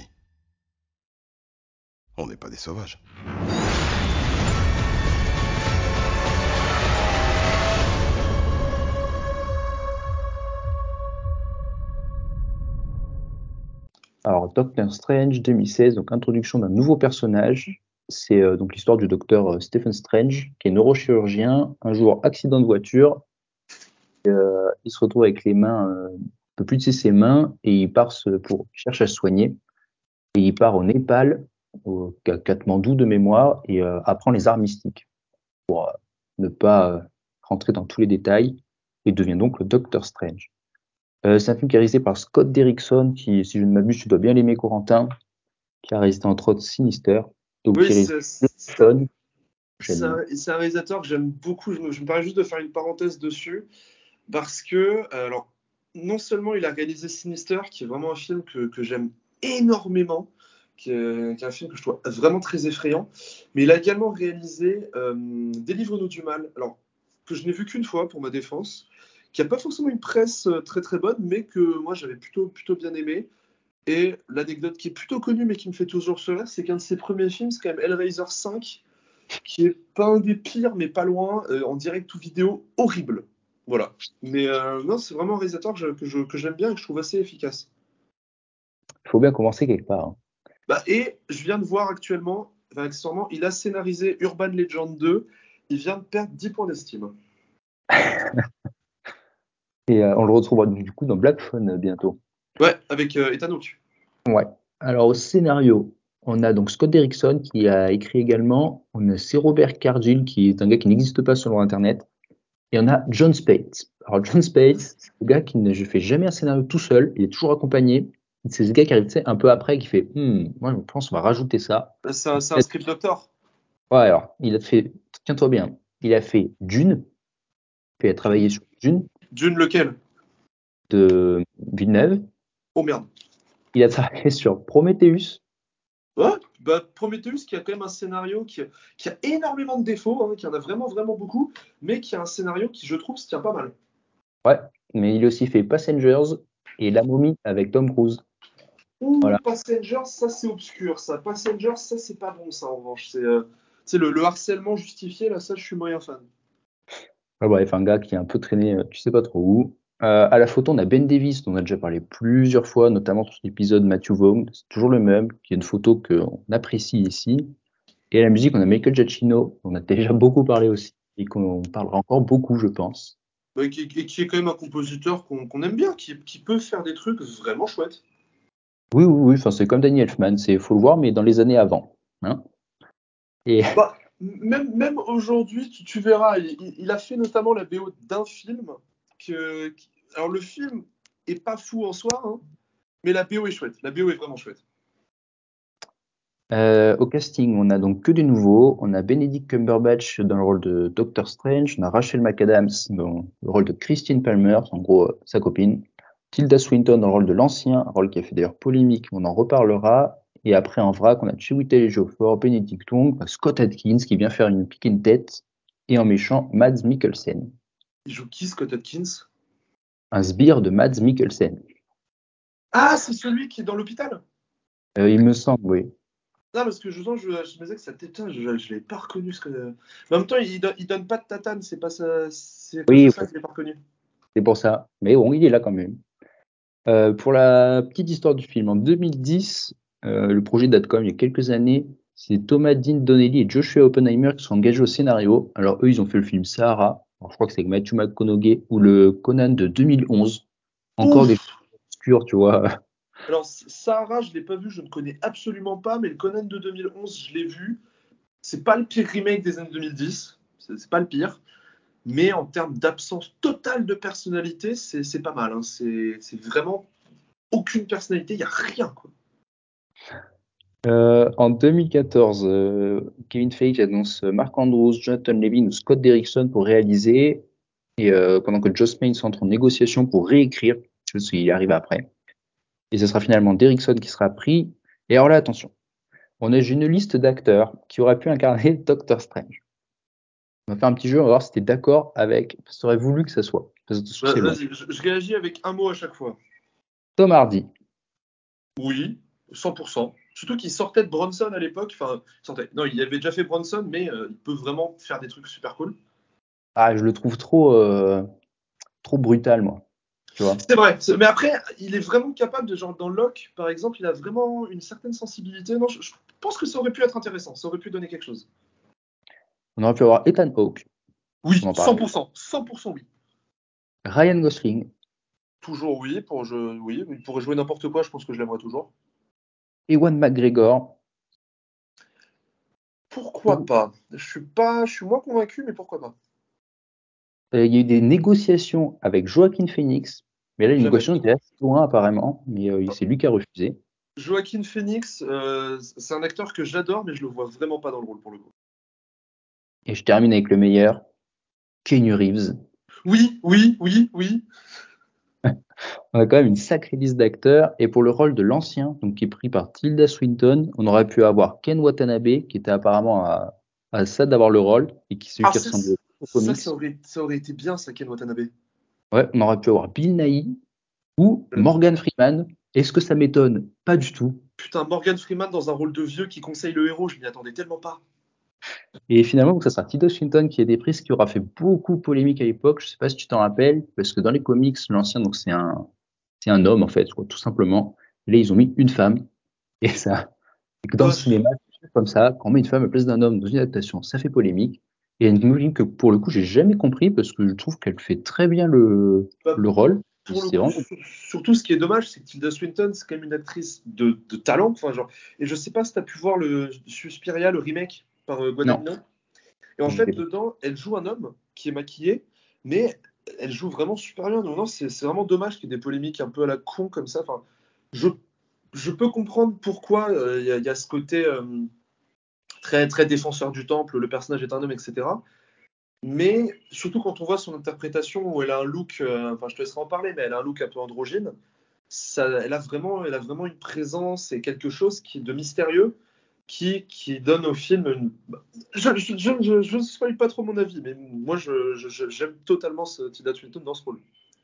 On n'est pas des sauvages. Alors, Doctor Strange deux mille seize, donc introduction d'un nouveau personnage. C'est euh, donc l'histoire du docteur euh, Stephen Strange, qui est neurochirurgien. Un jour, accident de voiture. Euh, il se retrouve avec les mains, euh, il ne peut plus utiliser ses mains, et il part se, pour il cherche à se soigner. Et il part au Népal, au Katmandou de mémoire, et euh, apprend les arts mystiques. Pour euh, ne pas euh, rentrer dans tous les détails, et devient donc le Doctor Strange. Euh, c'est un film qui est réalisé par Scott Derrickson, qui, si je ne m'abuse, tu dois bien l'aimer, Corentin, qui a réalisé entre autres Sinister. Donc, Oui, qui c'est réalise c'est un, Stone. c'est un- c'est un réalisateur que j'aime beaucoup. Je me, je me permets juste de faire une parenthèse dessus, parce que, euh, alors, non seulement il a réalisé Sinister, qui est vraiment un film que, que j'aime énormément, qui est, qui est un film que je trouve vraiment très effrayant, mais il a également réalisé euh, Délivre-nous du mal, alors, que je n'ai vu qu'une fois pour ma défense, qui n'a pas forcément une presse euh, très très bonne, mais que moi j'avais plutôt, plutôt bien aimé. Et l'anecdote qui est plutôt connue, mais qui me fait toujours sourire, c'est qu'un de ses premiers films, c'est quand même Hellraiser cinq, qui est pas un des pires, mais pas loin, euh, en direct ou vidéo, horrible. Voilà. Mais euh, non, c'est vraiment un réalisateur que, je- que, je- que j'aime bien et que je trouve assez efficace. Il faut bien commencer quelque part. Hein. Bah, et je viens de voir actuellement, enfin, accessoirement, il a scénarisé Urban Legend deux. Il vient de perdre dix points d'estime. Et euh, on le retrouvera du coup dans Black Phone euh, bientôt. Ouais, avec euh, Ethan Hawke. Ouais. Alors, au scénario, on a donc Scott Derrickson qui a écrit également. On a c'est Robert Cargill, qui est un gars qui n'existe pas selon Internet. Et on a John Spates. Alors, John Spates, c'est le gars qui ne je fais jamais un scénario tout seul. Il est toujours accompagné. C'est ce gars qui arrive tu sais, un peu après, qui fait hmm, moi, je pense qu'on va rajouter ça. C'est un, c'est un script doctor. Ouais, alors, il a fait, tiens-toi bien, il a fait Dune, puis il a travaillé sur Dune Dune lequel? de Villeneuve. Oh merde. Il a travaillé sur Prometheus. Ouais, bah, Prometheus qui a quand même un scénario qui, qui a énormément de défauts, hein, qui en a vraiment vraiment beaucoup, mais qui a un scénario qui, je trouve, se tient pas mal. Ouais, mais il a aussi fait Passengers et La Momie avec Tom Cruise. Ouh, Voilà. Passengers, ça c'est obscur, ça. Passengers, ça c'est pas bon, ça en revanche. C'est euh, c'est le, le harcèlement justifié, là, ça je suis moyen fan. Ouais, bref, un gars qui est un peu traîné, euh, tu sais pas trop où. Euh, à la photo, on a Ben Davis, dont on a déjà parlé plusieurs fois, notamment sur l'épisode Matthew Vaughn. C'est toujours le même, qui est une photo qu'on apprécie ici. Et à la musique, on a Michael Giacchino, dont on a déjà beaucoup parlé aussi, et qu'on parlera encore beaucoup, je pense. Ouais, qui, qui- qui est quand même un compositeur qu'on qu'on aime bien, qui, qui peut faire des trucs vraiment chouettes. Oui, oui, oui, enfin, c'est comme Danny Elfman, c'est faut le voir, mais dans les années avant. Hein. Et Bah, même, même aujourd'hui, tu, tu verras, il, il- il a fait notamment la B O d'un film. Que, qui- alors le film est pas fou en soi, hein, mais la B O est chouette. La B O est vraiment chouette. euh, au casting, on a donc que des nouveaux. On a Benedict Cumberbatch dans le rôle de Doctor Strange, on a Rachel McAdams dans le rôle de Christine Palmer, en gros euh, sa copine. Tilda Swinton dans le rôle de l'ancien, un rôle qui a fait d'ailleurs polémique, on en reparlera. Et après en vrac, on a Chiwetel Ejiofor, Benedict Wong, Scott Adkins qui vient faire une pique une tête, et en méchant Mads Mikkelsen, Il joue qui, Scott Adkins? un sbire de Mads Mikkelsen. Ah, c'est celui qui est dans l'hôpital. Euh, il me semble, oui. Non, parce que je, je, je me disais que ça tête, je ne l'avais pas reconnu. Ce que... Mais en même temps, il, don- il donne pas de tatane, c'est pas ça, c'est à cause Oui, de ça que je l'ai pas reconnu. c'est pour ça. Mais bon, il est là quand même. Euh, pour la petite histoire du film, en deux mille dix, euh, le projet date quand même il y a quelques années. C'est Thomas Dean Donnelly et Joshua Oppenheimer qui sont engagés au scénario. Alors eux, ils ont fait le film Sahara. Alors, je crois que c'est avec Matthew McConaughey ou le Conan de deux mille onze. Encore Ouf. des choses obscures, tu vois. Alors, Sahara, je l'ai pas vu, je ne connais absolument pas, mais le Conan de deux mille onze, je l'ai vu. C'est pas le pire remake des années deux mille dix, c'est, c'est pas le pire. Mais en termes d'absence totale de personnalité, c'est, c'est pas mal. Hein. C'est, c'est vraiment aucune personnalité, il n'y a rien. Quoi. Euh, en deux mille quatorze, euh, Kevin Feige annonce Mark Andrews, Jonathan Levin ou Scott Derrickson pour réaliser, et euh, pendant que Joss Payne entre en négociation pour réécrire, chose qui arrive après. Et ce sera finalement Derrickson qui sera pris. Et alors là, attention, on a une liste d'acteurs qui auraient pu incarner Doctor Strange. On va faire un petit jeu, on va voir si tu es d'accord avec ce que tu aurais voulu que ça soit. Parce que Bah, c'est long. vas-y, je, je réagis avec un mot à chaque fois. Tom Hardy. Oui, cent pour cent. Surtout qu'il sortait de Bronson à l'époque. Enfin, il sortait. Non, il avait déjà fait Bronson, mais euh, il peut vraiment faire des trucs super cool. Ah, je le trouve trop, euh, trop brutal, moi. Tu vois. C'est vrai. C'est- Mais après, il est vraiment capable de, genre, dans Locke, par exemple, il a vraiment une certaine sensibilité. Non, je, je pense que ça aurait pu être intéressant. Ça aurait pu donner quelque chose. On aurait pu avoir Ethan Hawke. Oui, On en cent parlait. pour cent. cent pour cent oui. Ryan Gosling. Toujours oui. Pour je, oui, il pourrait jouer n'importe quoi. Je pense que je l'aimerais toujours. Ewan McGregor. Pourquoi Ou- pas? Je suis pas, je suis moins convaincu, mais pourquoi pas? Euh, Il y a eu des négociations avec Joaquin Phoenix. Mais là, les Jamais. négociations étaient assez loin, apparemment. Mais euh, c'est lui qui a refusé. Joaquin Phoenix, euh, c'est un acteur que j'adore, mais je le vois vraiment pas dans le rôle pour le coup. Et je termine avec le meilleur. Keanu Reeves. Oui, oui, oui, oui. On a quand même une sacrée liste d'acteurs. Et pour le rôle de l'ancien, donc qui est pris par Tilda Swinton, on aurait pu avoir Ken Watanabe, qui était apparemment à, à ça d'avoir le rôle, et qui celui Ah, qui ça, ressemblait aux ça, comics. ça aurait, ça aurait été bien, ça, Ken Watanabe. Ouais, on aurait pu avoir Bill Nighy ou Euh, Morgan Freeman. Est-ce que ça m'étonne? Pas du tout. Putain, Morgan Freeman dans un rôle de vieux qui conseille le héros, je m'y attendais tellement pas. Et finalement, donc, ça sera Tilda Swinton qui est des prises qui aura fait beaucoup polémique à l'époque. Je sais pas si tu t'en rappelles, parce que dans les comics, l'ancien, donc c'est un, c'est un homme en fait, quoi, tout simplement. Là, ils ont mis une femme, et ça, et que dans le Euh, cinéma, c'est comme ça, quand on met une femme à la place d'un homme dans une adaptation, ça fait polémique. Et une polémique que pour le coup, j'ai jamais compris parce que je trouve qu'elle fait très bien le, bah, le rôle. pour le C'est coup, vraiment. sur- surtout ce qui est dommage, c'est que Tilda Swinton, c'est quand même une actrice de, de talent. Enfin, genre, et je sais pas si tu as pu voir le Suspiria, le remake par euh, Non, Guadagnino. Et en je fait, l'ai pas. dedans, elle joue un homme qui est maquillé, mais elle joue vraiment super bien. Donc, non, c'est c'est vraiment dommage qu'il y ait des polémiques un peu à la con comme ça. Enfin, je, je peux comprendre pourquoi euh, il y, a- il y a ce côté euh, très, très défenseur du temple, le personnage est un homme, et cetera. Mais surtout quand on voit son interprétation où elle a un look, euh, enfin je te laisserai en parler, mais elle a un look un peu androgyne, ça, elle, a vraiment, elle a vraiment une présence et quelque chose qui, de mystérieux qui, qui donne au film une... Je ne je, je, je, spoil pas trop mon avis, mais moi je, je, j'aime totalement ce Tilda Swinton dans ce rôle.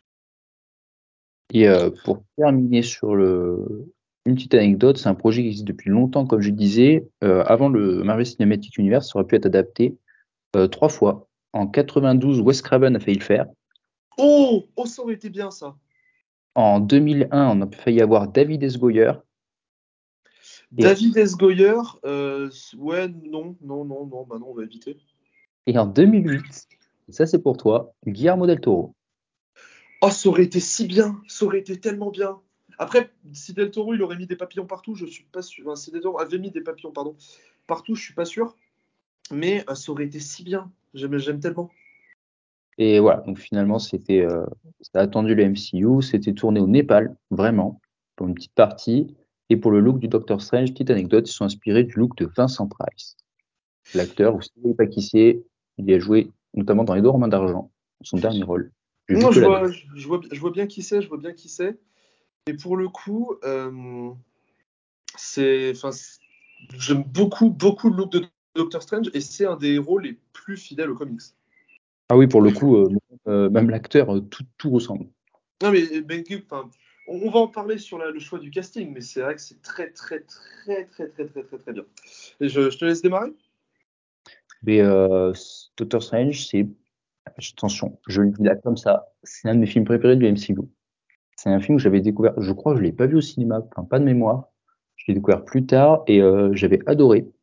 Et euh, pour terminer sur le, une petite anecdote, c'est un projet qui existe depuis longtemps, comme je disais. Euh, avant le Marvel Cinematic Universe, ça aurait pu être adapté euh, trois fois. En quatre-vingt-douze, Wes Craven a failli le faire. Oh, oh, ça aurait été bien ça. En deux mille un, on a failli avoir David S. Goyer. Et, David S. Goyer, euh, ouais, non, non, non, non, bah non, on va éviter. et en deux mille huit, ça c'est pour toi, Guillermo del Toro. Oh, ça aurait été si bien, ça aurait été tellement bien. Après, si Del Toro il aurait mis des papillons partout, je suis pas sûr. Enfin, si Del Toro avait mis des papillons, pardon, partout, je suis pas sûr. Mais euh, ça aurait été si bien. J'aime, j'aime tellement. Et voilà, donc finalement, c'était, euh, ça a attendu le M C U, c'était tourné au Népal, vraiment, pour une petite partie. Et pour le look du Doctor Strange, petite anecdote, ils sont inspirés du look de Vincent Price. L'acteur, vous ne savez pas qui c'est, il a joué notamment dans Les Deux Romains d'Argent, son dernier rôle. J'ai vu Moi, que je la vois, je vois, je vois bien qui c'est, je vois bien qui c'est. Et pour le coup, euh, c'est, enfin, c'est- j'aime beaucoup, beaucoup le look de Doctor Strange et c'est un des héros les plus fidèles aux comics. Ah oui, pour le coup, euh, euh, même l'acteur, euh, tout, tout ressemble. Non, mais, mais enfin, on, on va en parler sur la- le choix du casting, mais c'est vrai que c'est très, très, très, très, très, très, très, très bien. Et je, je te laisse démarrer. Mais euh, Doctor Strange, c'est, attention, je le dis là comme ça, c'est un de mes films préférés du M C U. C'est un film que j'avais découvert, je crois que je l'ai pas vu au cinéma, enfin pas de mémoire. Je l'ai découvert plus tard et euh, j'avais adoré.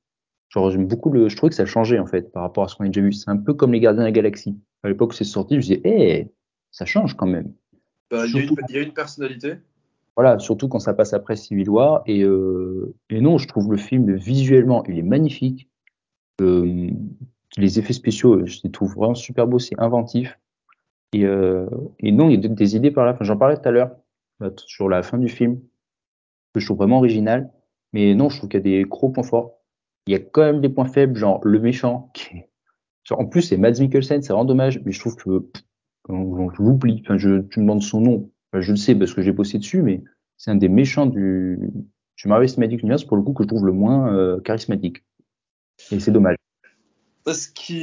Genre, j'aime beaucoup le. Je trouvais que ça changeait en fait par rapport à ce qu'on a déjà vu. C'est un peu comme les Gardiens de la Galaxie. À l'époque où c'est sorti, je me disais, hé, ça change quand même. Bah, il y a Surtout, une, il y a une personnalité. voilà, surtout quand ça passe après Civil War. Et, euh, et non, je trouve le film visuellement, il est magnifique. Euh, les effets spéciaux, je les trouve vraiment super beaux, c'est inventif. Et, euh, et non, il y a des, des idées par là. Enfin, j'en parlais tout à l'heure euh, sur la fin du film, que je trouve vraiment original. Mais non, je trouve qu'il y a des gros points forts. Il y a quand même des points faibles, genre le méchant, qui est en plus, c'est Mads Mikkelsen, c'est vraiment dommage, mais je trouve que pff, on, on l'oublie. Enfin, je, tu me demandes son nom. Enfin, je le sais parce que j'ai bossé dessus, mais c'est un des méchants du, du Marvel Cinematic Universe pour le coup que je trouve le moins euh, charismatique. Et c'est dommage. Ce qui,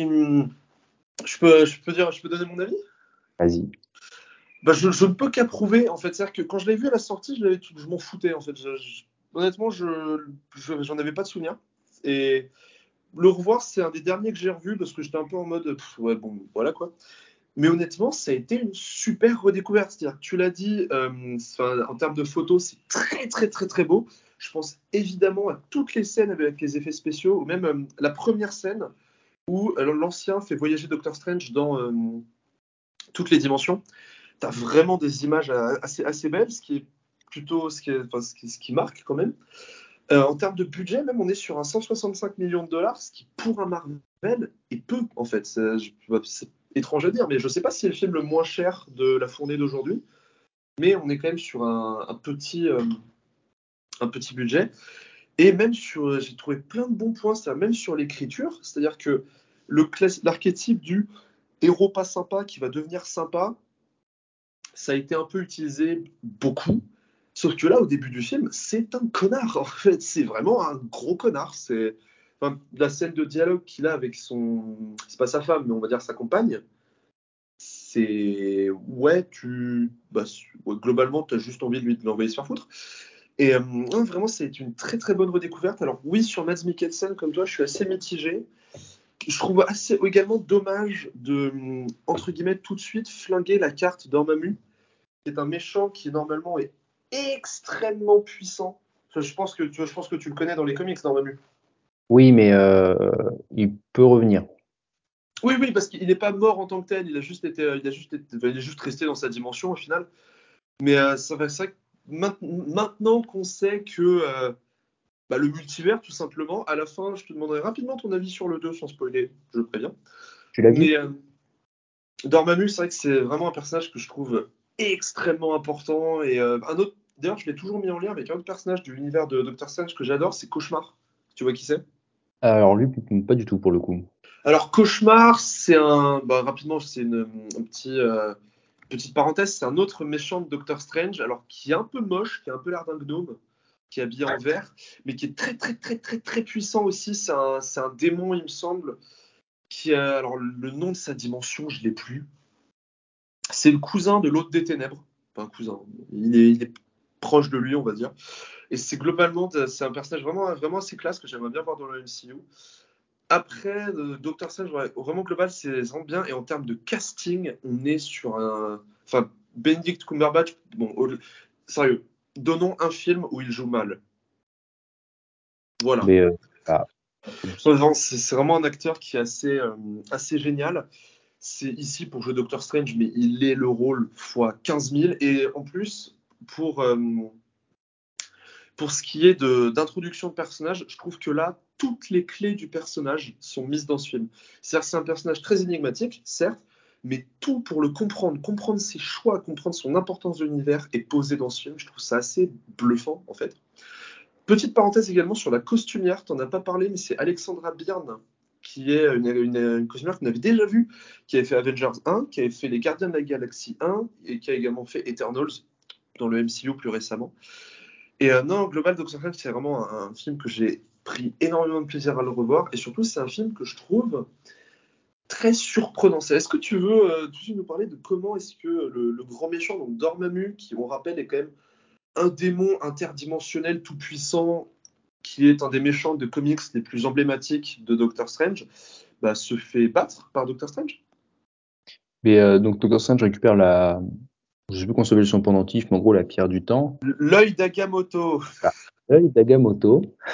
je peux, je peux dire, je peux donner mon avis. Vas-y. Bah, je, je ne peux qu'approuver en fait. C'est-à-dire que quand je l'ai vu à la sortie, je, l'avais, je m'en foutais en fait. Je, je, honnêtement, je, je, j'en avais pas de souvenir. Et le revoir, c'est un des derniers que j'ai revu parce que j'étais un peu en mode, pff, ouais, bon, voilà quoi. Mais honnêtement, ça a été une super redécouverte. C'est-à-dire que tu l'as dit, euh, en termes de photos, c'est très, très, très, très beau. Je pense évidemment à toutes les scènes avec les effets spéciaux, ou même euh, la première scène où euh, l'ancien fait voyager Doctor Strange dans euh, toutes les dimensions. Tu as vraiment des images assez, assez belles, ce qui est plutôt ce qui, est, enfin, ce qui, ce qui marque quand même. Euh, en termes de budget, même, on est sur un cent soixante-cinq millions de dollars, ce qui, pour un Marvel, est peu, en fait. C'est, c'est étrange à dire, mais je ne sais pas si c'est le film le moins cher de la fournée d'aujourd'hui, mais on est quand même sur un, un petit, euh, un petit budget. Et même sur, j'ai trouvé plein de bons points, c'est même sur l'écriture, c'est-à-dire que le, l'archétype du héros pas sympa qui va devenir sympa, ça a été un peu utilisé beaucoup. Sauf que là, au début du film, c'est un connard, en fait. C'est vraiment un gros connard. C'est enfin, la scène de dialogue qu'il a avec son... C'est pas sa femme, mais on va dire sa compagne. C'est... Ouais, tu... Bah, ouais, globalement, tu as juste envie de lui de l'envoyer se faire foutre. Et euh, non, vraiment, c'est une très très bonne redécouverte. Alors oui, sur Mads Mikkelsen, comme toi, je suis assez mitigé. Je trouve assez également dommage de, entre guillemets, tout de suite flinguer la carte Dormammu, qui est un méchant qui normalement est extrêmement puissant. Je pense que tu, je pense que tu le connais dans les comics, Dormammu. Oui, mais euh, il peut revenir. Oui, oui, parce qu'il n'est pas mort en tant que tel. Il a juste été, il a juste été, il est juste resté dans sa dimension au final. Mais euh, c'est vrai, c'est vrai que maintenant qu'on sait que euh, bah, le multivers, tout simplement, à la fin, je te demanderai rapidement ton avis sur le deux, sans spoiler, je le préviens. Tu l'as vu? Mais euh, Dormammu, c'est vrai que c'est vraiment un personnage que je trouve extrêmement important. Et euh, un autre, d'ailleurs, je l'ai toujours mis en lien avec un autre personnage de l'univers de Doctor Strange que j'adore, c'est Cauchemar. Tu vois qui c'est? Alors lui, pas du tout pour le coup. Alors Cauchemar, c'est un, bah, rapidement, c'est une, un petit, euh, petite parenthèse, c'est un autre méchant de Doctor Strange, alors qui est un peu moche, qui a un peu l'air d'un gnome, qui est habillé en vert, mais qui est très très très très très puissant aussi. C'est un, c'est un démon, il me semble. Qui a, alors le nom de sa dimension, je l'ai plus. C'est le cousin de l'hôte des ténèbres. Enfin, un cousin. Il est, il est proche de lui, on va dire. Et c'est globalement, c'est un personnage vraiment, vraiment assez classe que j'aimerais bien voir dans le M C U. Après, euh, Doctor Strange, ouais, vraiment global, c'est vraiment bien. Et en termes de casting, on est sur un. Enfin, Benedict Cumberbatch, bon, au... sérieux, donnons un film où il joue mal. Voilà. Mais euh, ah, C'est c'est vraiment un acteur qui est assez, euh, assez génial. C'est ici pour jouer Doctor Strange, mais il est le rôle fois quinze mille. Et en plus, pour, euh, pour ce qui est de, d'introduction de personnage, je trouve que là, toutes les clés du personnage sont mises dans ce film. C'est-à-dire que c'est un personnage très énigmatique, certes, mais tout pour le comprendre, comprendre ses choix, comprendre son importance de l'univers est posé dans ce film. Je trouve ça assez bluffant, en fait. Petite parenthèse également sur la costumière, t'en as pas parlé, mais c'est Alexandra Byrne, qui est une, une, une costumière qu'on avait déjà vue, qui avait fait Avengers un, qui avait fait Les Gardiens de la Galaxie un, et qui a également fait Eternals dans le M C U plus récemment. Et euh, non, Global Doctor Strange, c'est vraiment un, un film que j'ai pris énormément de plaisir à le revoir, et surtout c'est un film que je trouve très surprenant. Est-ce que tu veux euh, tout de suite nous parler de comment est-ce que le, le grand méchant, donc Dormammu, qui on rappelle est quand même un démon interdimensionnel tout puissant, qui est un des méchants de comics les plus emblématiques de Doctor Strange, bah, se fait battre par Doctor Strange? mais euh, donc Doctor Strange récupère la, je sais plus comment s'appelle son pendentif, mais en gros la pierre du temps. L'œil d'Agamotto. Voilà. L'œil d'Agamotto.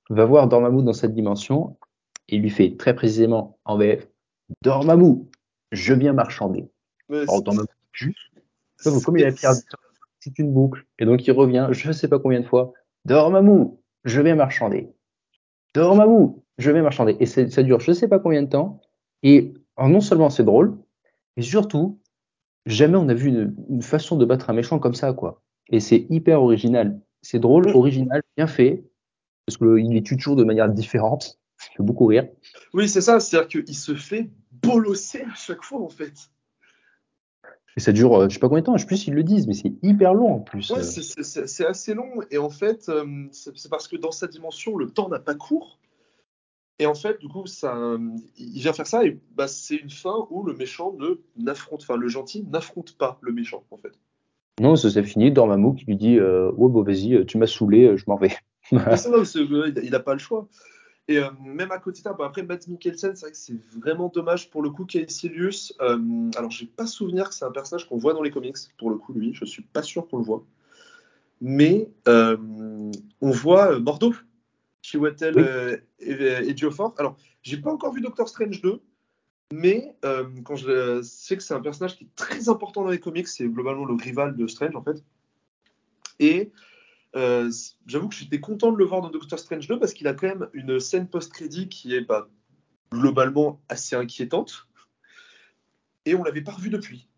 va voir Dormammu dans cette dimension et il lui fait très précisément en V F Dormammu, je viens marchander. Ouais, Alors c'est- Dormammu, juste, c'est- comme il a perdu, c'est une boucle. Et donc il revient, je ne sais pas combien de fois Dormammu, je viens marchander. Dormammu, je viens marchander. Et c'est- ça dure je ne sais pas combien de temps. Et alors, non seulement c'est drôle, mais surtout, jamais on a vu une, une façon de battre un méchant comme ça, quoi. Et c'est hyper original. C'est drôle, original, bien fait, parce qu'il les tue toujours de manière différente. Ça fait beaucoup rire. Oui, c'est ça, c'est-à-dire qu'il se fait bolosser à chaque fois, en fait. Et ça dure, euh, je sais pas combien de temps, je sais plus s'ils le disent, mais c'est hyper long en plus. Ouais, euh. c'est- c'est c'est- c'est assez long, et en fait, euh, c'est c'est parce que dans sa dimension, le temps n'a pas cours, et en fait, du coup, ça, euh, il vient faire ça, et bah, c'est une fin où le méchant ne n'affronte, enfin, le gentil n'affronte pas le méchant, en fait. Non, ça s'est fini, Dormammu qui lui dit euh, ouais, bon, vas-y, euh, tu m'as saoulé, euh, je m'en vais. Mais ça, non, c'est- euh, il n'a pas le choix. Et euh, même à côté de ça, bon, après Mads Mikkelsen, c'est vrai que c'est vraiment dommage pour le coup. Caecilius, euh, alors j'ai pas souvenir que c'est un personnage qu'on voit dans les comics, pour le coup, lui, je suis pas sûr qu'on le voit. Mais euh, on voit euh, Mordo, Chiwetel Oui. euh, Ejiofor. Alors, j'ai pas encore vu Doctor Strange deux, mais euh, quand je sais que c'est un personnage qui est très important dans les comics, c'est globalement le rival de Strange en fait. Et euh, j'avoue que j'étais content de le voir dans Doctor Strange deux parce qu'il a quand même une scène post-crédit qui est bah, globalement assez inquiétante. Et on l'avait pas revu depuis.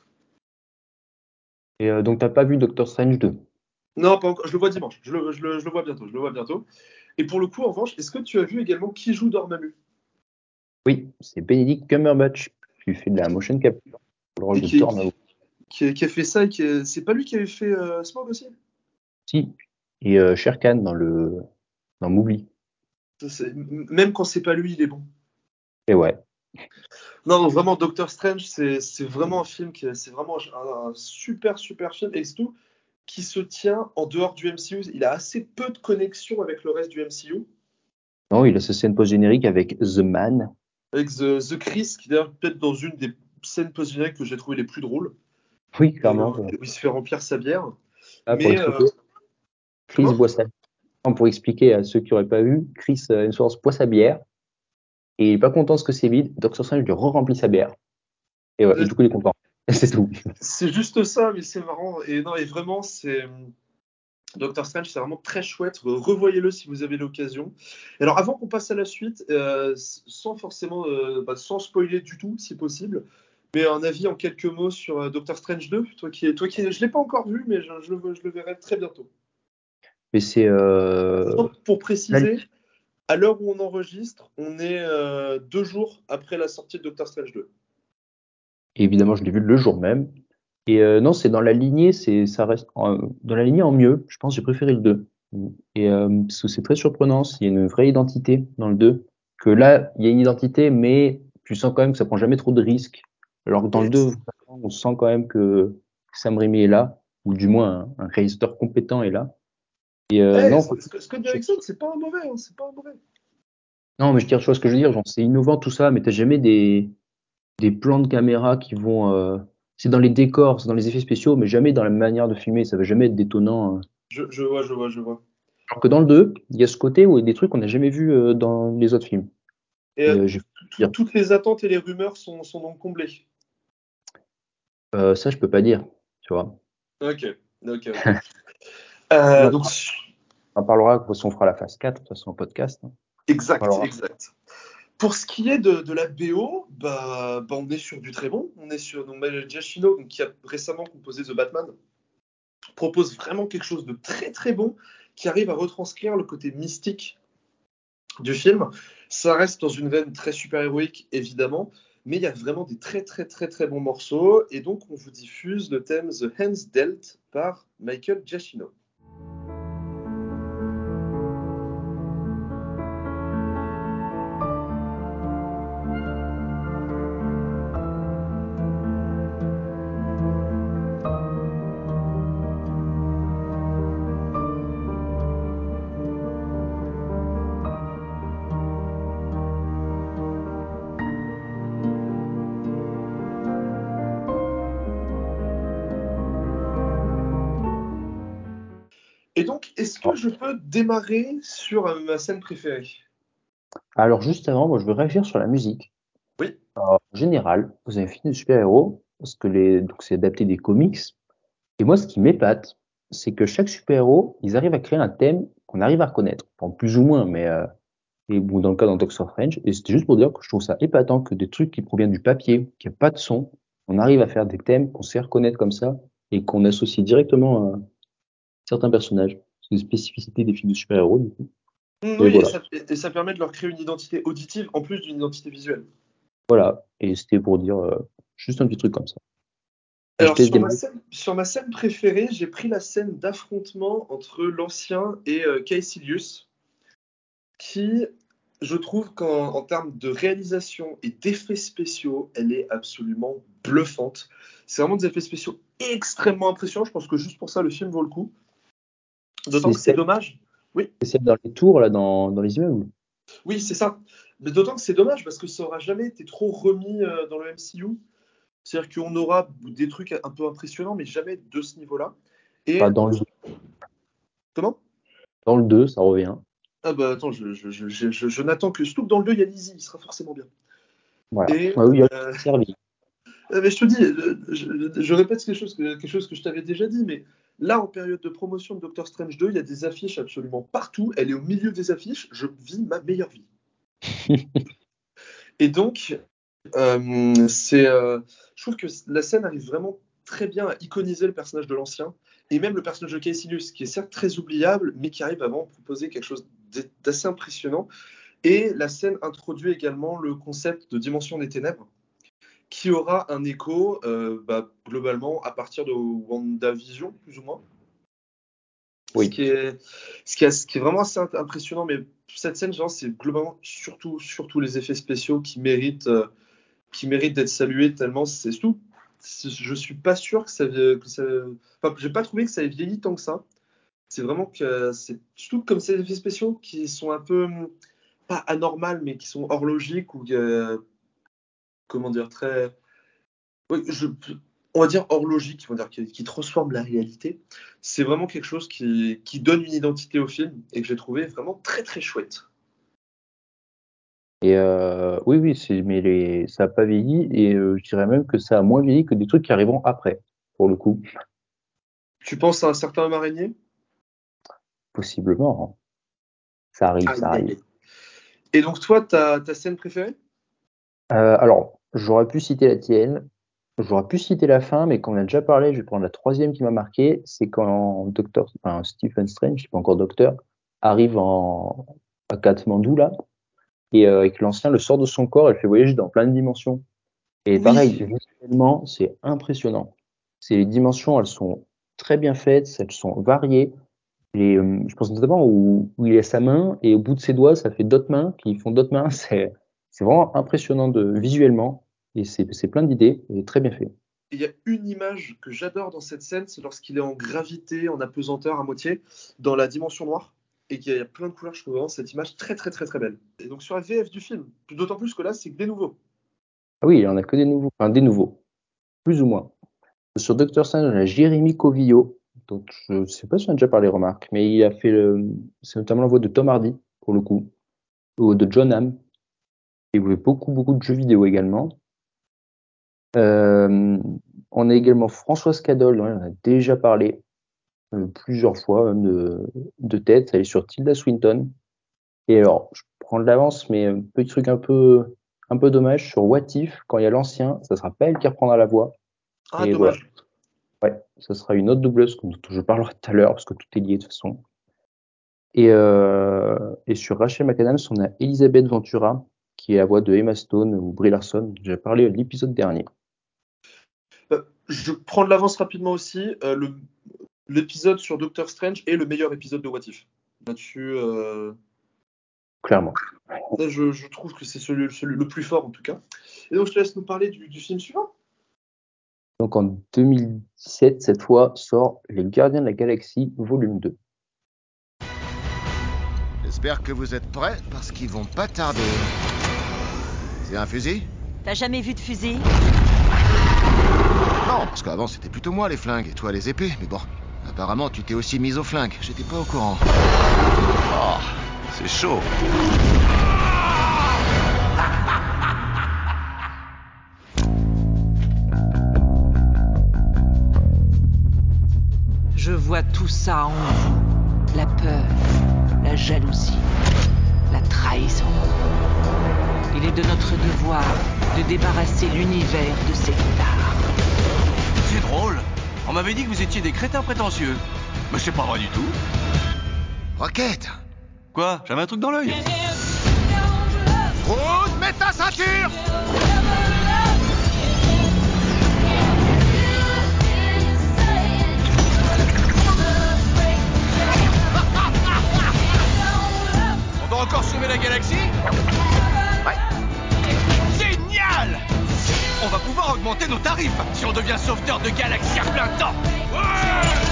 Et euh, donc t'as pas vu Doctor Strange deux? Non, pas encore. Je le vois dimanche. Je le, je le- je le vois bientôt. Je le vois bientôt. Et pour le coup, en revanche, est-ce que tu as vu également qui joue Dormammu? Oui, c'est Benedict Cumberbatch qui fait de la motion capture pour le rôle Et de qui, Dormammu. qui, qui a fait ça et qui est- c'est pas lui qui avait fait euh, Smog aussi? Si. Et euh, Shere Khan dans le dans Mowgli. Ça, c'est- m- Même quand c'est pas lui, il est bon. Et ouais. Non, non, vraiment, Doctor Strange, c'est c'est vraiment un film qui est- c'est vraiment un, un super super film et surtout qui se tient en dehors du M C U. Il a assez peu de connexion avec le reste du M C U. Non, il a sa scène post-générique avec The Man. Avec The, The Chris, qui d'ailleurs peut-être dans une des scènes post-génériques que j'ai trouvé les plus drôles, Oui, euh, clairement. où il se fait remplir sa bière. Là, pour Mais euh, expliquer, Chris comment? boit sa bière. Pour expliquer à ceux qui n'auraient pas vu, Chris euh, Hemsworth boit sa bière et il est pas content parce que c'est vide. Doctor Strange lui re-remplit sa bière. Et, ouais, et du coup, il est content. Et c'est tout. C'est juste ça, mais c'est marrant. Et non, et vraiment, c'est Doctor Strange, c'est vraiment très chouette. Revoyez-le si vous avez l'occasion. Et alors, avant qu'on passe à la suite, euh, sans forcément, euh, bah, sans spoiler du tout, si possible, mais un avis en quelques mots sur euh, Doctor Strange deux. Toi qui, toi qui, je l'ai pas encore vu, mais je, je le, je le verrai très bientôt. Mais c'est euh... Donc, pour préciser, à l'heure où on enregistre, on est euh, deux jours après la sortie de Doctor Strange deux. Et évidemment, je l'ai vu le jour même. Et euh, non, c'est dans la lignée, c'est ça reste en- dans la lignée en mieux. Je pense que j'ai préféré le deux. Et euh, parce que c'est très surprenant, il y a une vraie identité dans le deux. Que là, il y a une identité, mais tu sens quand même que ça prend jamais trop de risques. Alors que dans le deux, on sent quand même que Sam Raimi est là, ou du moins un, un réalisateur compétent est là. Et euh, Hey, non, Scott Scott Derrickson, c'est pas un mauvais, hein, c'est pas un mauvais. non, mais je tire, tu vois ce que je veux dire, genre c'est innovant tout ça, mais t'as jamais des des plans de caméra qui vont. euh, C'est dans les décors, c'est dans les effets spéciaux, mais jamais dans la manière de filmer. Ça va jamais être détonnant. euh. Je, je vois, je vois, je vois. Alors que dans le deux, il y a ce côté où il y a des trucs qu'on n'a jamais vus euh, dans les autres films. Et Et euh, euh, j'ai tout- toutes les attentes et les rumeurs sont, sont donc comblées. euh, ça, je peux pas dire, tu vois. Ok, ok, ok. Euh, On donc, en parlera quand on fera la phase quatre, de toute façon, en podcast. On exact, parlera. exact. Pour ce qui est de, de la B O, bah, bah, on est sur du très bon. On est sur donc, Giacchino, donc, qui a récemment composé The Batman, propose vraiment quelque chose de très très bon, qui arrive à retranscrire le côté mystique du film. Ça reste dans une veine très super-héroïque, évidemment, mais il y a vraiment des très très très très bons morceaux. Et donc, on vous diffuse le thème The Hands Dealt par Michael Giacchino. que je peux démarrer sur euh, ma scène préférée? Alors, juste avant, moi, je veux réagir sur la musique. Oui. Alors, en général, vous avez un film de super-héros, parce que les... donc c'est adapté des comics. Et moi, ce qui m'épate, c'est que chaque super-héros, ils arrivent à créer un thème qu'on arrive à reconnaître. Enfin, plus ou moins, mais euh, et bon, dans le cas dans Doctor Strange. Et c'était juste pour dire que je trouve ça épatant que des trucs qui proviennent du papier, qui n'ont pas de son, on arrive à faire des thèmes qu'on sait reconnaître comme ça et qu'on associe directement à certains personnages. C'est une spécificité des films de super-héros, du coup. Mm, Et oui, et voilà. ça, et- et ça permet de leur créer une identité auditive en plus d'une identité visuelle. Voilà. Et c'était pour dire euh, juste un petit truc comme ça. Et je Alors, te laisse sur ma démarrer. scène, sur ma scène préférée, j'ai pris la scène d'affrontement entre l'ancien et euh, Caecilius, qui, je trouve qu'en en termes de réalisation et d'effets spéciaux, elle est absolument bluffante. C'est vraiment des effets spéciaux extrêmement impressionnants. Je pense que juste pour ça, le film vaut le coup. D'autant C'est que c'est celle, dommage. Oui, c'est celle dans les tours, là, dans, dans les immeubles. oui, c'est ça. Mais d'autant que c'est dommage parce que ça aura jamais été trop remis euh, dans le M C U. C'est-à-dire qu'on aura des trucs un peu impressionnants, mais jamais de ce niveau-là. Et Enfin, dans le, comment? dans le deux, ça revient. Ah bah attends, je, je, je, je, je- je n'attends que. Surtout que dans le deux, il y a Lizzie, il sera forcément bien. Voilà. Et Ouais, oui, il y a euh, servi. euh, mais je te dis, euh, je, je répète quelque chose que, quelque chose que je t'avais déjà dit, mais là, en période de promotion de Doctor Strange deux, il y a des affiches absolument partout. Elle est au milieu des affiches. Je vis ma meilleure vie. Et donc, euh, c'est, euh, je trouve que la scène arrive vraiment très bien à iconiser le personnage de l'ancien, et même le personnage de Caecilius, qui est certes très oubliable, mais qui arrive à vraiment proposer quelque chose d'assez impressionnant. Et la scène introduit également le concept de dimension des ténèbres, qui aura un écho euh, bah, globalement à partir de WandaVision, plus ou moins. Oui. Ce qui est, ce qui est, ce qui est vraiment assez impressionnant, mais cette scène, genre, c'est globalement surtout, surtout les effets spéciaux qui méritent, euh, qui méritent d'être salués tellement c'est tout. Je suis pas sûr que ça, que ça, enfin, j'ai pas trouvé que ça ait vieilli tant que ça. C'est vraiment que c'est surtout comme ces effets spéciaux qui sont un peu pas anormales, mais qui sont hors logique ou euh, comment dire très, oui, je, on va dire hors logique, on va dire qui, qui transforme la réalité. C'est vraiment quelque chose qui, qui donne une identité au film et que j'ai trouvé vraiment très très chouette. Et euh, oui, oui, c'est, mais les, ça a pas vieilli et euh, je dirais même que ça a moins vieilli que des trucs qui arriveront après, pour le coup. Tu penses à un certain homme araignée? Possiblement, hein. Ça arrive, Aïe, ça aïe, arrive. aïe. Et donc toi, ta, ta scène préférée? Euh, alors, j'aurais pu citer la tienne, j'aurais pu citer la fin, mais quand on a déjà parlé, je vais prendre la troisième qui m'a marqué, c'est quand Docteur, enfin, Stephen Strange, c'est pas encore Docteur, arrive en, à Katmandou, là, et euh, avec l'ancien le sort de son corps, elle fait voyager dans plein de dimensions. Et pareil, Oui. visuellement, c'est impressionnant. C'est les dimensions, elles sont très bien faites, elles sont variées. Et, euh, je pense notamment où, où il a sa main et au bout de ses doigts, ça fait d'autres mains qui font d'autres mains. C'est, c'est vraiment impressionnant de, visuellement et c'est, c'est plein d'idées et très bien fait. Il y a une image que j'adore dans cette scène, c'est lorsqu'il est en gravité, en apesanteur à moitié, dans la dimension noire, et qu'il y a plein de couleurs. Je trouve vraiment cette image très très très très belle. Et donc sur la V F du film, d'autant plus que là, c'est que des nouveaux. Ah oui, il en a que des nouveaux, enfin des nouveaux, plus ou moins. Sur Doctor Strange, on a Jérémy Covillo, donc je sais pas si on a déjà parlé, remarque, mais il a fait le, c'est notamment la voix de Tom Hardy, pour le coup, ou de John Hamm. Il jouait beaucoup beaucoup de jeux vidéo également. Euh, on a également Françoise Cadol, dont on a déjà parlé euh, plusieurs fois, même de, de tête. Elle est sur Tilda Swinton. Et alors, je prends de l'avance, mais un petit truc un peu, un peu dommage sur What If, quand il y a l'ancien, ça sera pas elle qui reprendra la voix. Ah, Et voilà. dommage. Ouais, ça sera une autre doubleuse dont je parlerai tout à l'heure, parce que tout est lié de toute façon. Et, euh, et sur Rachel McAdams, on a Elisabeth Ventura, qui est la voix de Emma Stone ou Brie Larson. J'ai parlé de l'épisode dernier. Euh, je prends de l'avance rapidement aussi. Euh, le, l'épisode sur Doctor Strange est le meilleur épisode de What If. Là-dessus, euh, Clairement. là, je, je trouve que c'est celui, celui le plus fort en tout cas. Et donc je te laisse nous parler du, du film suivant. Donc en deux mille dix-sept, cette fois, sort Les Gardiens de la Galaxie, volume deux. J'espère que vous êtes prêts, parce qu'ils vont pas tarder. C'est un fusil? T'as jamais vu de fusil? Non, parce qu'avant c'était plutôt moi les flingues et toi les épées, mais bon, Apparemment, tu t'es aussi mise au flingue. J'étais pas au courant. Oh, c'est chaud. Je vois tout ça en vous. La peur, la jalousie, la trahison. Il est de notre devoir de débarrasser l'univers de ces guitares. C'est drôle. On m'avait dit que vous étiez des crétins prétentieux. Mais c'est pas vrai du tout. Rocket! Quoi? J'avais un truc dans l'œil. Groot, mets ta ceinture! On va encore sauver la galaxie? Ouais. Génial! On va pouvoir augmenter nos tarifs si on devient sauveteur de galaxie à plein temps. Ouais!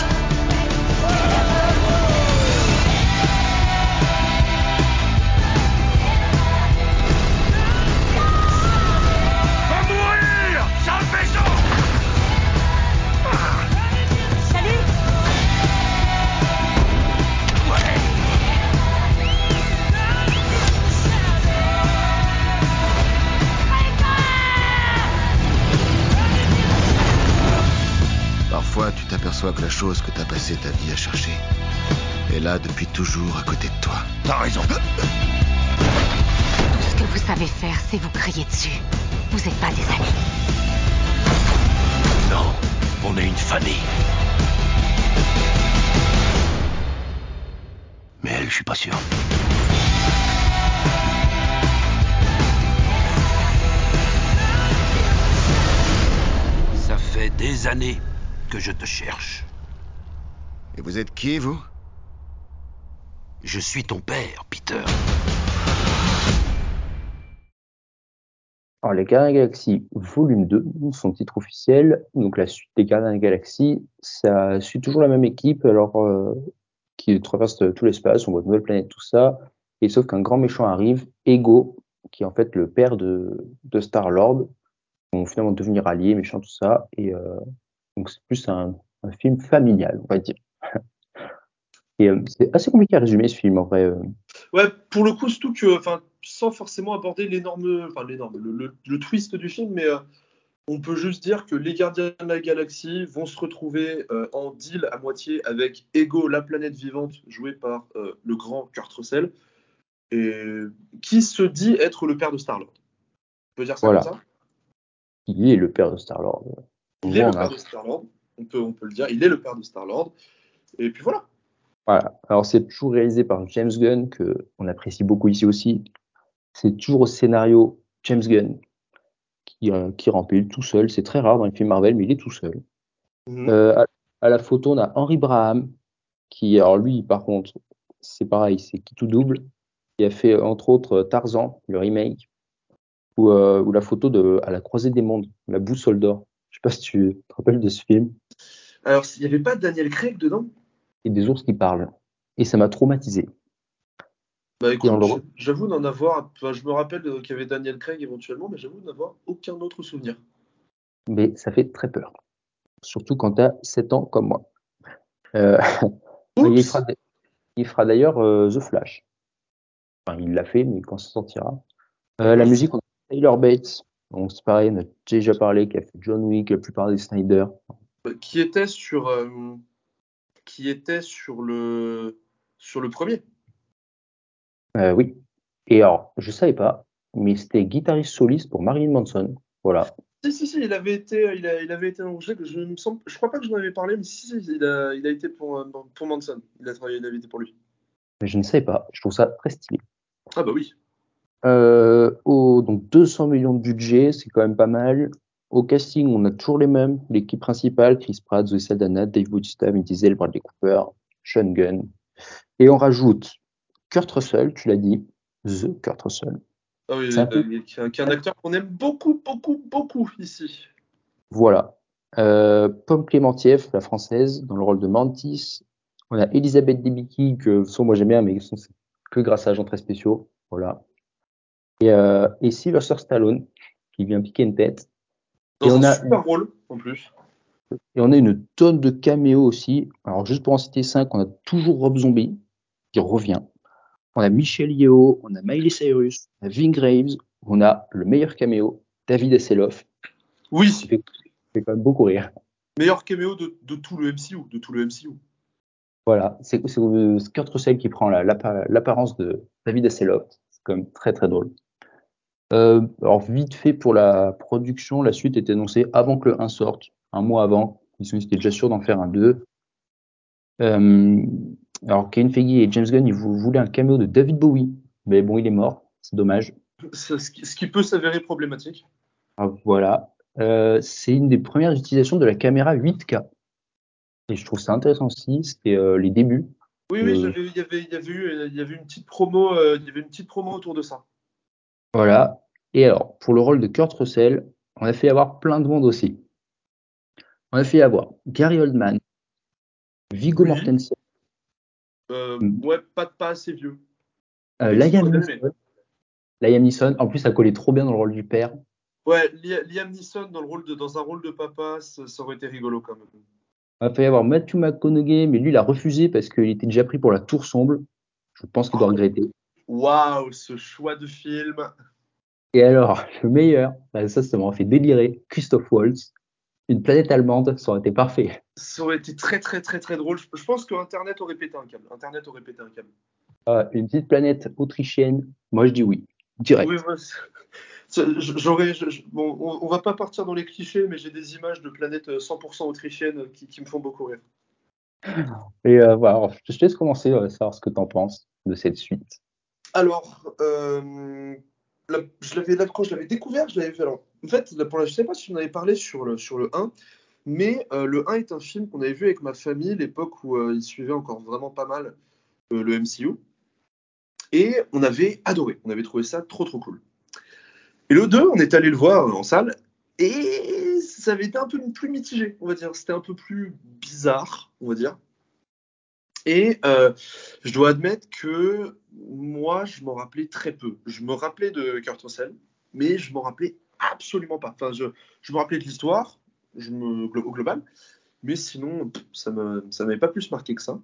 Va mourir! Sale méchant! Salut! Ouais! Parfois, tu t'aperçois que la chose que t'as passé ta vie à chercher est là depuis toujours à côté de toi. T'as raison. Tout ce que vous savez faire, c'est vous crier dessus. Vous n'êtes pas des amis. Non, on est une famille. Mais elle, je suis pas sûr. Ça fait des années que je te cherche. Et vous êtes qui, vous? Je suis ton père, Peter. Alors, les Gardiens de la Galaxie Volume deux, son titre officiel, donc la suite des Gardiens de la Galaxie, ça suit toujours la même équipe, alors euh, qui traverse tout l'espace, on voit de nouvelles planètes, tout ça, et sauf qu'un grand méchant arrive, Ego, qui est en fait le père de, de Star-Lord, vont finalement devenir alliés, méchants, tout ça, et euh, donc c'est plus un, un film familial, on va dire. Et euh, c'est assez compliqué à résumer ce film, en vrai. euh. Ouais, pour le coup, surtout que, enfin, sans forcément aborder l'énorme, enfin l'énorme, le, le- le twist du film, mais euh, on peut juste dire que les Gardiens de la Galaxie vont se retrouver euh, en deal à moitié avec Ego, la planète vivante, jouée par euh, le grand Kurt Russell, et qui se dit être le père de Star-Lord. On peut dire ça Voilà, comme ça? il est le père de Star-Lord. On Il le est voit le en père de art. Star-Lord, on peut, on peut le dire, il est le père de Star-Lord, et puis voilà. Voilà. Alors, c'est toujours réalisé par James Gunn, que on apprécie beaucoup ici aussi. C'est toujours au scénario James Gunn qui, euh, qui remplit tout seul. C'est très rare dans les films Marvel, mais il est tout seul. Mhm. Euh, à, à la photo, on a Henry Braham, qui, alors lui, par contre, c'est pareil, c'est qui tout double. Il a fait, entre autres, Tarzan, le remake, ou, euh, ou la photo de À la croisée des mondes, la boussole d'or. Je sais pas si tu te rappelles de ce film. Alors, il n'y avait pas Daniel Craig dedans? Et des ours qui parlent. Et ça m'a traumatisé. Bah Et on écoute, le j'- re- j'avoue n'en avoir, enfin, je me rappelle euh, qu'il y avait Daniel Craig éventuellement, mais j'avoue n'avoir aucun autre souvenir. Mais ça fait très peur. Surtout quand tu as sept ans comme moi. Euh, il Oups! fera, il fera d'ailleurs euh, The Flash. Enfin, il l'a fait, mais quand ça sortira. Euh, la Mhm. musique, on a Taylor Bates. Donc, c'est pareil, on a déjà parlé, qui a fait John Wick, la plupart des Snyder. Euh, Qui était sur, euh, qui était sur le, sur le premier. Euh, oui. Et alors, je savais pas, mais c'était guitariste soliste pour Marilyn Manson. Voilà. Si, si, si, il avait été, il a- il avait été embauché, que je me semble, je crois pas que j'en avais parlé, mais si, si, il a, il a été pour, euh, pour Manson. Il a travaillé, il avait été pour lui. Mais je ne savais pas. Je trouve ça très stylé. Ah bah oui. Euh, au, donc, deux cents millions de budget, c'est quand même pas mal. Au casting, on a toujours les mêmes. L'équipe principale, Chris Pratt, Zoe Saldana, Dave Bautista, Vin Diesel, Bradley Cooper, Sean Gunn. Et on rajoute Kurt Russell, tu l'as dit, The Kurt Russell. Ah C'est un oui, peu, euh, qui est un, qui est un acteur qu'on aime beaucoup, beaucoup, beaucoup ici. voilà. Euh, Pomme Clémentieff, la française, dans le rôle de Mantis. On a Elisabeth Debicki, que son, moi j'aime bien, mais c'est que grâce à Agents très spéciaux. Voilà. Et, euh, et Sylvester Stallone, qui vient piquer une tête. Et Dans un on a, super rôle, en plus. Et on a une tonne de caméos aussi. Alors, juste pour en citer cinq, on a toujours Rob Zombie, qui revient. On a Michelle Yeoh, on a Miley Cyrus, on a Ving Rhames, on a le meilleur caméo, David Hasselhoff. Oui. Ça fait, ça fait quand même beaucoup rire. Meilleur caméo de, de tout le M C U, de tout le M C U. Voilà, c'est, c'est euh, Kurt Russell qui prend la, l'appa- l'apparence de David Hasselhoff. C'est quand même très très drôle. Euh, alors vite fait pour la production, la suite était annoncée avant que le un sorte, un mois avant. Ils étaient déjà sûrs d'en faire un deux. Euh, alors Kevin Feige et James Gunn, ils vou- voulaient un caméo de David Bowie, mais bon, il est mort, c'est dommage. Ce, ce qui, ce qui peut s'avérer problématique. Ah, voilà, euh, c'est une des premières utilisations de la caméra huit K. Et je trouve ça intéressant aussi, c'était euh, les débuts. Oui, Euh, oui, j'avais, il y avait, il y avait eu, il y avait une petite promo, euh, il y avait une petite promo autour de ça. Voilà. Et alors, pour le rôle de Kurt Russell, on a fait avoir plein de monde aussi. On a fait avoir Gary Oldman, Viggo Oui. Mortensen, Euh, mm. ouais, pas, pas assez vieux. euh, Mais si, Liam j'aurais aimé. Neeson. Liam Neeson. En plus, ça collait trop bien dans le rôle du père. Ouais, Li- Liam Neeson dans, le rôle de, dans un rôle de papa, ça, ça aurait été rigolo quand même. On a fait avoir Matthew McConaughey, mais lui, il a refusé parce qu'il était déjà pris pour la Tour Sombre. Je pense qu'il doit regretter. Waouh, ce choix de film. Et alors, le meilleur, bah, ça, ça m'a fait délirer. Christoph Waltz, une planète allemande, ça aurait été parfait. Ça aurait été très très très très drôle. Je, je pense que Internet aurait pété un câble. Internet aurait pété un câble. Ah, une petite planète autrichienne, moi je dis oui, direct. Oui, moi, c'est- c'est- j'aurais, je- je- bon, on, on va pas partir dans les clichés, mais j'ai des images de planètes cent pour cent autrichiennes qui, qui me font beaucoup rire. Et euh, voilà, alors, je te laisse commencer à savoir ce que tu en penses de cette suite. Alors, euh, la- je l'avais, là, quand je l'avais découvert, je l'avais fait. Alors, en fait, là, pour la, je sais pas si on avait parlé sur le, sur le un, mais euh, le un est un film qu'on avait vu avec ma famille, l'époque où euh, il suivait encore vraiment pas mal euh, le M C U. Et on avait adoré, on avait trouvé ça trop trop cool. Et le deux, on est allé le voir en salle, et ça avait été un peu plus mitigé, on va dire. C'était un peu plus bizarre, on va dire. Et euh, je dois admettre que moi, je m'en rappelais très peu. Je me rappelais de Kurt Russell, mais je m'en rappelais absolument pas. Enfin, je, je me rappelais de l'histoire, je me, au global, mais sinon, pff, ça ne ça m'avait pas plus marqué que ça.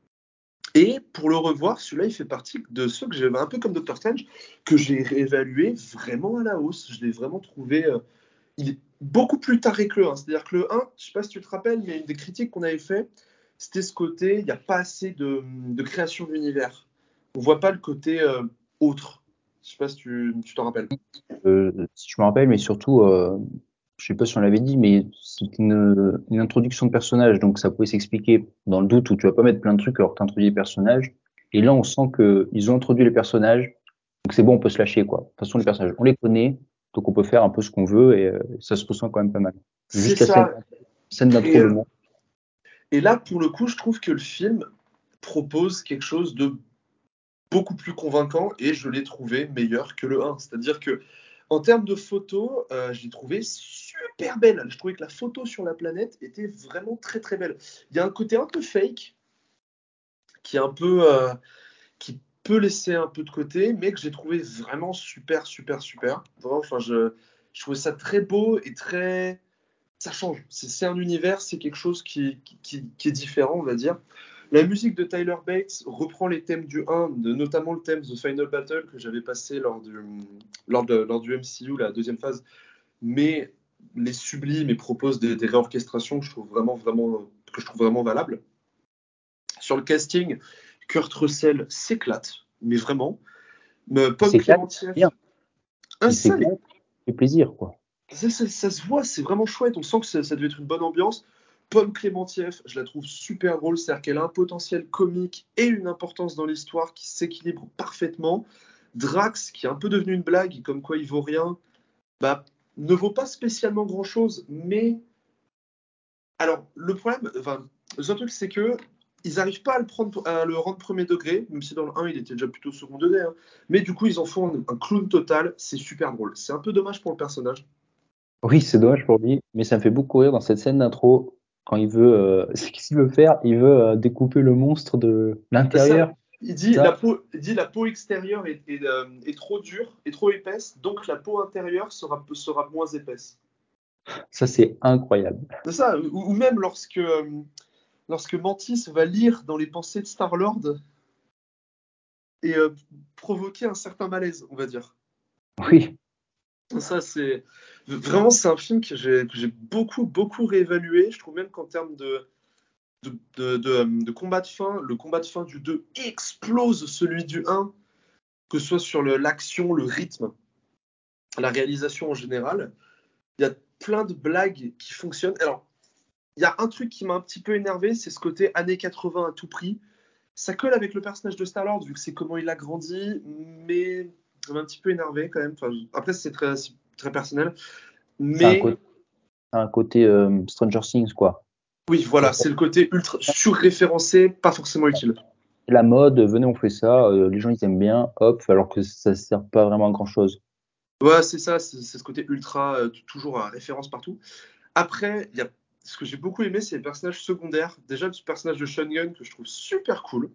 Et pour le revoir, celui-là, il fait partie de ceux que j'avais un peu comme Doctor Strange, que j'ai réévalué vraiment à la hausse. Je l'ai vraiment trouvé. Euh, il est beaucoup plus taré que le un. C'est-à-dire que le un, je sais pas si tu te rappelles, mais une des critiques qu'on avait fait, c'était ce côté, il n'y a pas assez de, de création d'univers. On voit pas le côté euh, autre. Je sais pas si tu tu t'en rappelles. Euh, si je me rappelle, mais surtout, euh, je sais pas si on l'avait dit, mais c'est une, une introduction de personnage, donc ça pouvait s'expliquer dans le doute où tu vas pas mettre plein de trucs alors que tu introduis les personnages. Et là, on sent que ils ont introduit les personnages, donc c'est bon, on peut se lâcher, quoi. De toute façon, les personnages, on les connaît, donc on peut faire un peu ce qu'on veut et euh, ça se ressent quand même pas mal. C'est Juste la scène, ça. scène Et, d'intro de euh, moi. et là, pour le coup, je trouve que le film propose quelque chose de beaucoup plus convaincant et je l'ai trouvé meilleur que le un. C'est-à-dire que en termes de photos, euh, je l'ai trouvé super belle. Je trouvais que la photo sur la planète était vraiment très très belle. Il y a un côté un peu fake qui est un peu euh, qui peut laisser un peu de côté, mais que j'ai trouvé vraiment super super super. Vraiment, enfin je je trouvais ça très beau et très ça change. C'est c'est un univers, c'est quelque chose qui, qui, qui est différent, on va dire. La musique de Tyler Bates reprend les thèmes du un, de, notamment le thème The Final Battle que j'avais passé lors du, lors, de, lors du M C U, la deuxième phase, mais les sublime et propose des, des réorchestrations que je trouve vraiment, vraiment, que je trouve vraiment valables. Sur le casting, Kurt Russell s'éclate, mais vraiment. Mais Pomme C'est calme, Clémentief, bien. un Il seul, s'éclate, ça fait plaisir, quoi. ça, ça, ça se voit, c'est vraiment chouette. On sent que ça, ça devait être une bonne ambiance. Pomme Clémentief, je la trouve super drôle, c'est-à-dire qu'elle a un potentiel comique et une importance dans l'histoire qui s'équilibre parfaitement. Drax, qui est un peu devenu une blague, comme quoi il vaut rien, bah, ne vaut pas spécialement grand-chose, mais alors le problème, enfin, le seul truc, c'est que ils n'arrivent pas à le, prendre, à le rendre premier degré, même si dans le un, il était déjà plutôt second degré. Hein. Mais du coup, ils en font un, un clown total, c'est super drôle. C'est un peu dommage pour le personnage. Oui, c'est dommage pour lui, mais ça me fait beaucoup rire dans cette scène d'intro quand il veut, euh, c'est qu'est-ce qu'il veut faire? Il veut euh, découper le monstre de l'intérieur. Ça, il dit, Ça. la peau, il dit la peau extérieure est, est, euh, est trop dure, est trop épaisse, donc la peau intérieure sera, sera moins épaisse. Ça, c'est incroyable. C'est ça, ou, ou même lorsque, euh, lorsque Mantis va lire dans les pensées de Star-Lord et euh, provoquer un certain malaise, on va dire. Oui. Ça, c'est vraiment c'est un film que j'ai que j'ai beaucoup beaucoup réévalué. Je trouve même qu'en termes de de, de, de, de combat de fin, le combat de fin du deux explose celui du un, que ce soit sur le- l'action, le rythme, la réalisation en général. Il y a plein de blagues qui fonctionnent. Alors, il y a un truc qui m'a un petit peu énervé, c'est ce côté années quatre-vingts à tout prix. Ça colle avec le personnage de Star-Lord, vu que c'est comment il a grandi, mais ça m'a un petit peu énervé quand même. Enfin, après, c'est très, c'est très personnel. C'est un Mais côté, un côté euh, Stranger Things, quoi. oui, voilà, c'est le côté ultra surréférencé, pas forcément utile. La mode, venez, on fait ça, euh, les gens ils aiment bien, hop, alors que ça ne sert pas vraiment à grand chose. Ouais, c'est ça, c'est c'est ce côté ultra, euh, t- toujours à référence partout. Après, il y a, ce que j'ai beaucoup aimé, c'est les personnages secondaires. Déjà, le personnage de Sean Gunn, que je trouve super cool.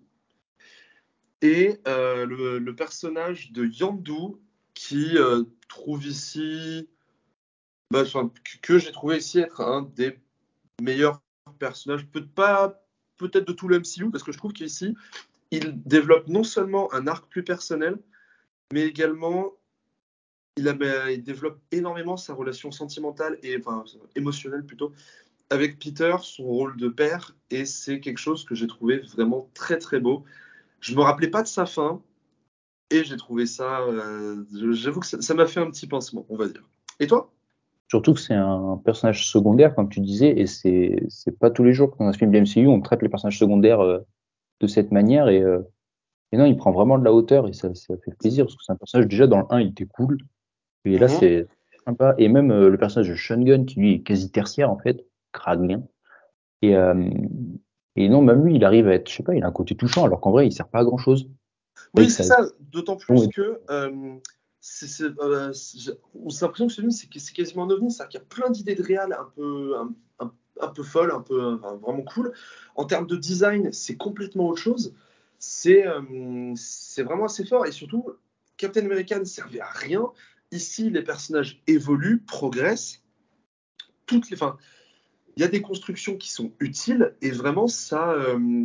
Et euh, le, le personnage de Yandu, qui euh, trouve ici, bah, enfin, que, que j'ai trouvé ici être un des meilleurs personnages, peut-être pas peut-être de tout le M C U, parce que je trouve qu'ici, il développe non seulement un arc plus personnel, mais également il, a, bah, il développe énormément sa relation sentimentale et enfin émotionnelle plutôt avec Peter, son rôle de père, et c'est quelque chose que j'ai trouvé vraiment très très beau. Je me rappelais pas de sa fin et j'ai trouvé ça, euh, j'avoue que ça ça m'a fait un petit pincement, on va dire. Et toi? Surtout que c'est un personnage secondaire, comme tu disais, et c'est c'est pas tous les jours que dans un film de M C U on traite les personnages secondaires euh, de cette manière, et, euh, et non, il prend vraiment de la hauteur, et ça, ça fait plaisir, parce que c'est un personnage, déjà dans le un, il était cool, et là, Mhm. c'est sympa, et même euh, le personnage de Sean Gunn, qui lui est quasi tertiaire, en fait, Kraglin, et, euh, et non, même lui, il arrive à être, je sais pas, il a un côté touchant, alors qu'en vrai, il sert pas à grand chose, Oui, avec c'est sa... ça, d'autant plus que euh, c'est c'est, euh, c'est- j'ai on a l'impression que ce film, c'est c'est quasiment un ovni, c'est-à-dire qu'il y a plein d'idées de réal un peu, un, un- un peu folles, un peu enfin, vraiment cool. En termes de design, c'est complètement autre chose. C'est euh, c'est vraiment assez fort, et surtout, Captain America ne servait à rien. Ici, les personnages évoluent, progressent. Toutes les, enfin, il y a des constructions qui sont utiles, et vraiment, ça, euh,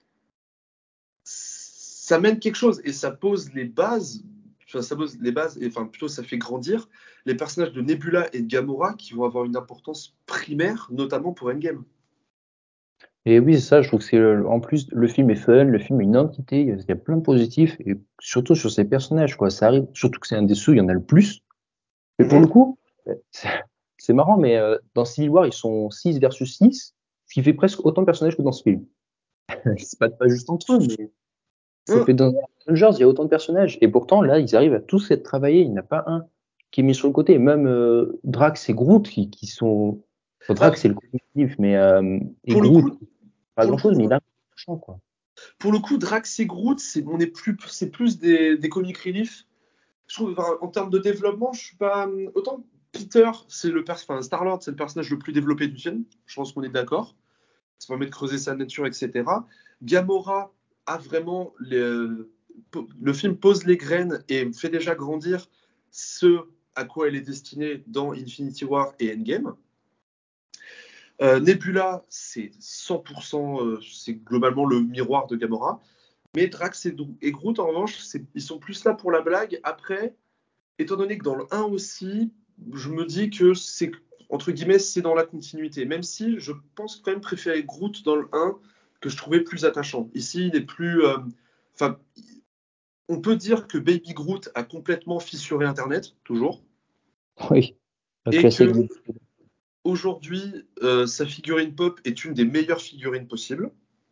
ça mène quelque chose et ça pose les bases, enfin, ça pose les bases, et enfin plutôt ça fait grandir les personnages de Nebula et de Gamora qui vont avoir une importance primaire, notamment pour Endgame. Et oui, c'est ça, je trouve que c'est le- en plus le film est fun, le film a une identité, il y a il y a plein de positifs, et surtout sur ces personnages, quoi. Ça arrive, surtout que c'est un des ceux, il y en a le plus. Mais pour le Mhm. coup, euh, c'est c'est marrant, mais euh, dans Civil War, ils sont six versus six, ce qui fait presque autant de personnages que dans ce film. C'est pas, pas juste entre eux, mais ça Hein, fait dans Avengers, il y a autant de personnages. Et pourtant, là, ils arrivent à tous être travaillés. Il n'y en a pas un qui est mis sur le côté. Même euh, Drax et Groot, qui, qui sont. Bon, bah, Drax, c'est le collectif, mais. Euh, et pour le Groot, coup, pas pour le coup, grand-chose, mais il a un champ, quoi. pour le coup, Drax et Groot, c'est on est plus, c'est plus des, des comic relief. Je trouve, enfin, en termes de développement, je suis pas autant. Peter, c'est le pers- enfin, Star-Lord, c'est le personnage le plus développé du film. Je pense qu'on est d'accord. Ça permet de creuser sa nature, et cetera. Gamora a vraiment les- le film pose les graines et fait déjà grandir ce à quoi elle est destinée dans Infinity War et Endgame. Euh, Nebula, c'est cent pour cent, euh, c'est globalement le miroir de Gamora. Mais Drax et, et Groot, en revanche, ils sont plus là pour la blague. Après, étant donné que dans le un aussi, je me dis que c'est, entre guillemets, c'est dans la continuité. Même si je pense quand même préférer Groot dans le un, que je trouvais plus attachant. Ici, il est plus. euh, Enfin, on peut dire que Baby Groot a complètement fissuré Internet, toujours. Oui, le Et classique. que aujourd'hui, euh, sa figurine pop est une des meilleures figurines possibles.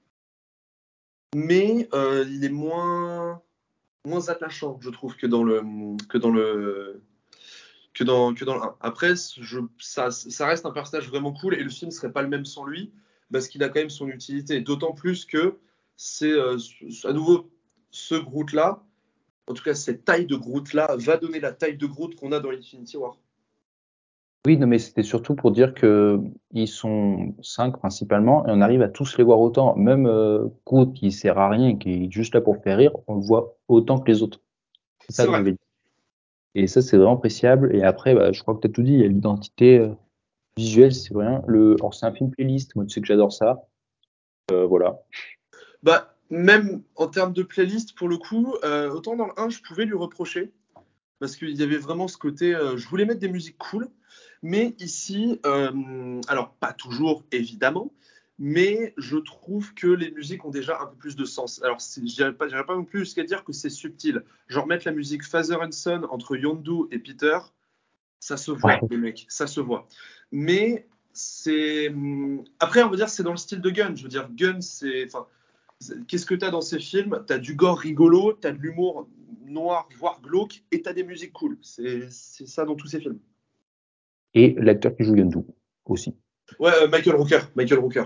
Mais euh, il est moins, moins attachant, je trouve, que dans le, que dans le, que dans, que dans le un. Après, je, ça, ça reste un personnage vraiment cool et le film serait pas le même sans lui parce qu'il a quand même son utilité. D'autant plus que c'est euh, à nouveau ce Groot-là, en tout cas cette taille de Groot-là, va donner la taille de Groot qu'on a dans Infinity War. Oui, non, mais c'était surtout pour dire que ils sont cinq principalement, et on arrive à tous les voir autant. Même euh, Groot, qui sert à rien, qui est juste là pour faire rire, on le voit autant que les autres. C'est C'est ça que je vrai. veux dire. Et ça, c'est vraiment appréciable. Et après, bah, je crois que tu as tout dit, il y a l'identité. euh, Visuel, c'est rien. Le... Alors, c'est un film playlist, moi tu sais que j'adore ça. Euh, voilà. Bah, même en termes de playlist, pour le coup, euh, autant dans le un, je pouvais lui reprocher, parce qu'il y avait vraiment ce côté, euh, je voulais mettre des musiques cool, mais ici, euh, alors pas toujours évidemment, mais je trouve que les musiques ont déjà un peu plus de sens. Alors je n'irai pas, j'irai pas non plus jusqu'à dire que c'est subtil. Genre mettre la musique Father and Son entre Yondu et Peter, ça se voit, Ouais. les mecs, ça se voit. Mais c'est... Après, on va dire c'est dans le style de Gunn. Je veux dire, Gunn, c'est... Enfin, qu'est-ce que t'as dans ces films? T'as du gore rigolo, t'as de l'humour noir, voire glauque, et t'as des musiques cool. C'est, c'est ça dans tous ces films. Et l'acteur qui joue Yondu aussi. Ouais, euh, Michael Rooker. Michael Rooker.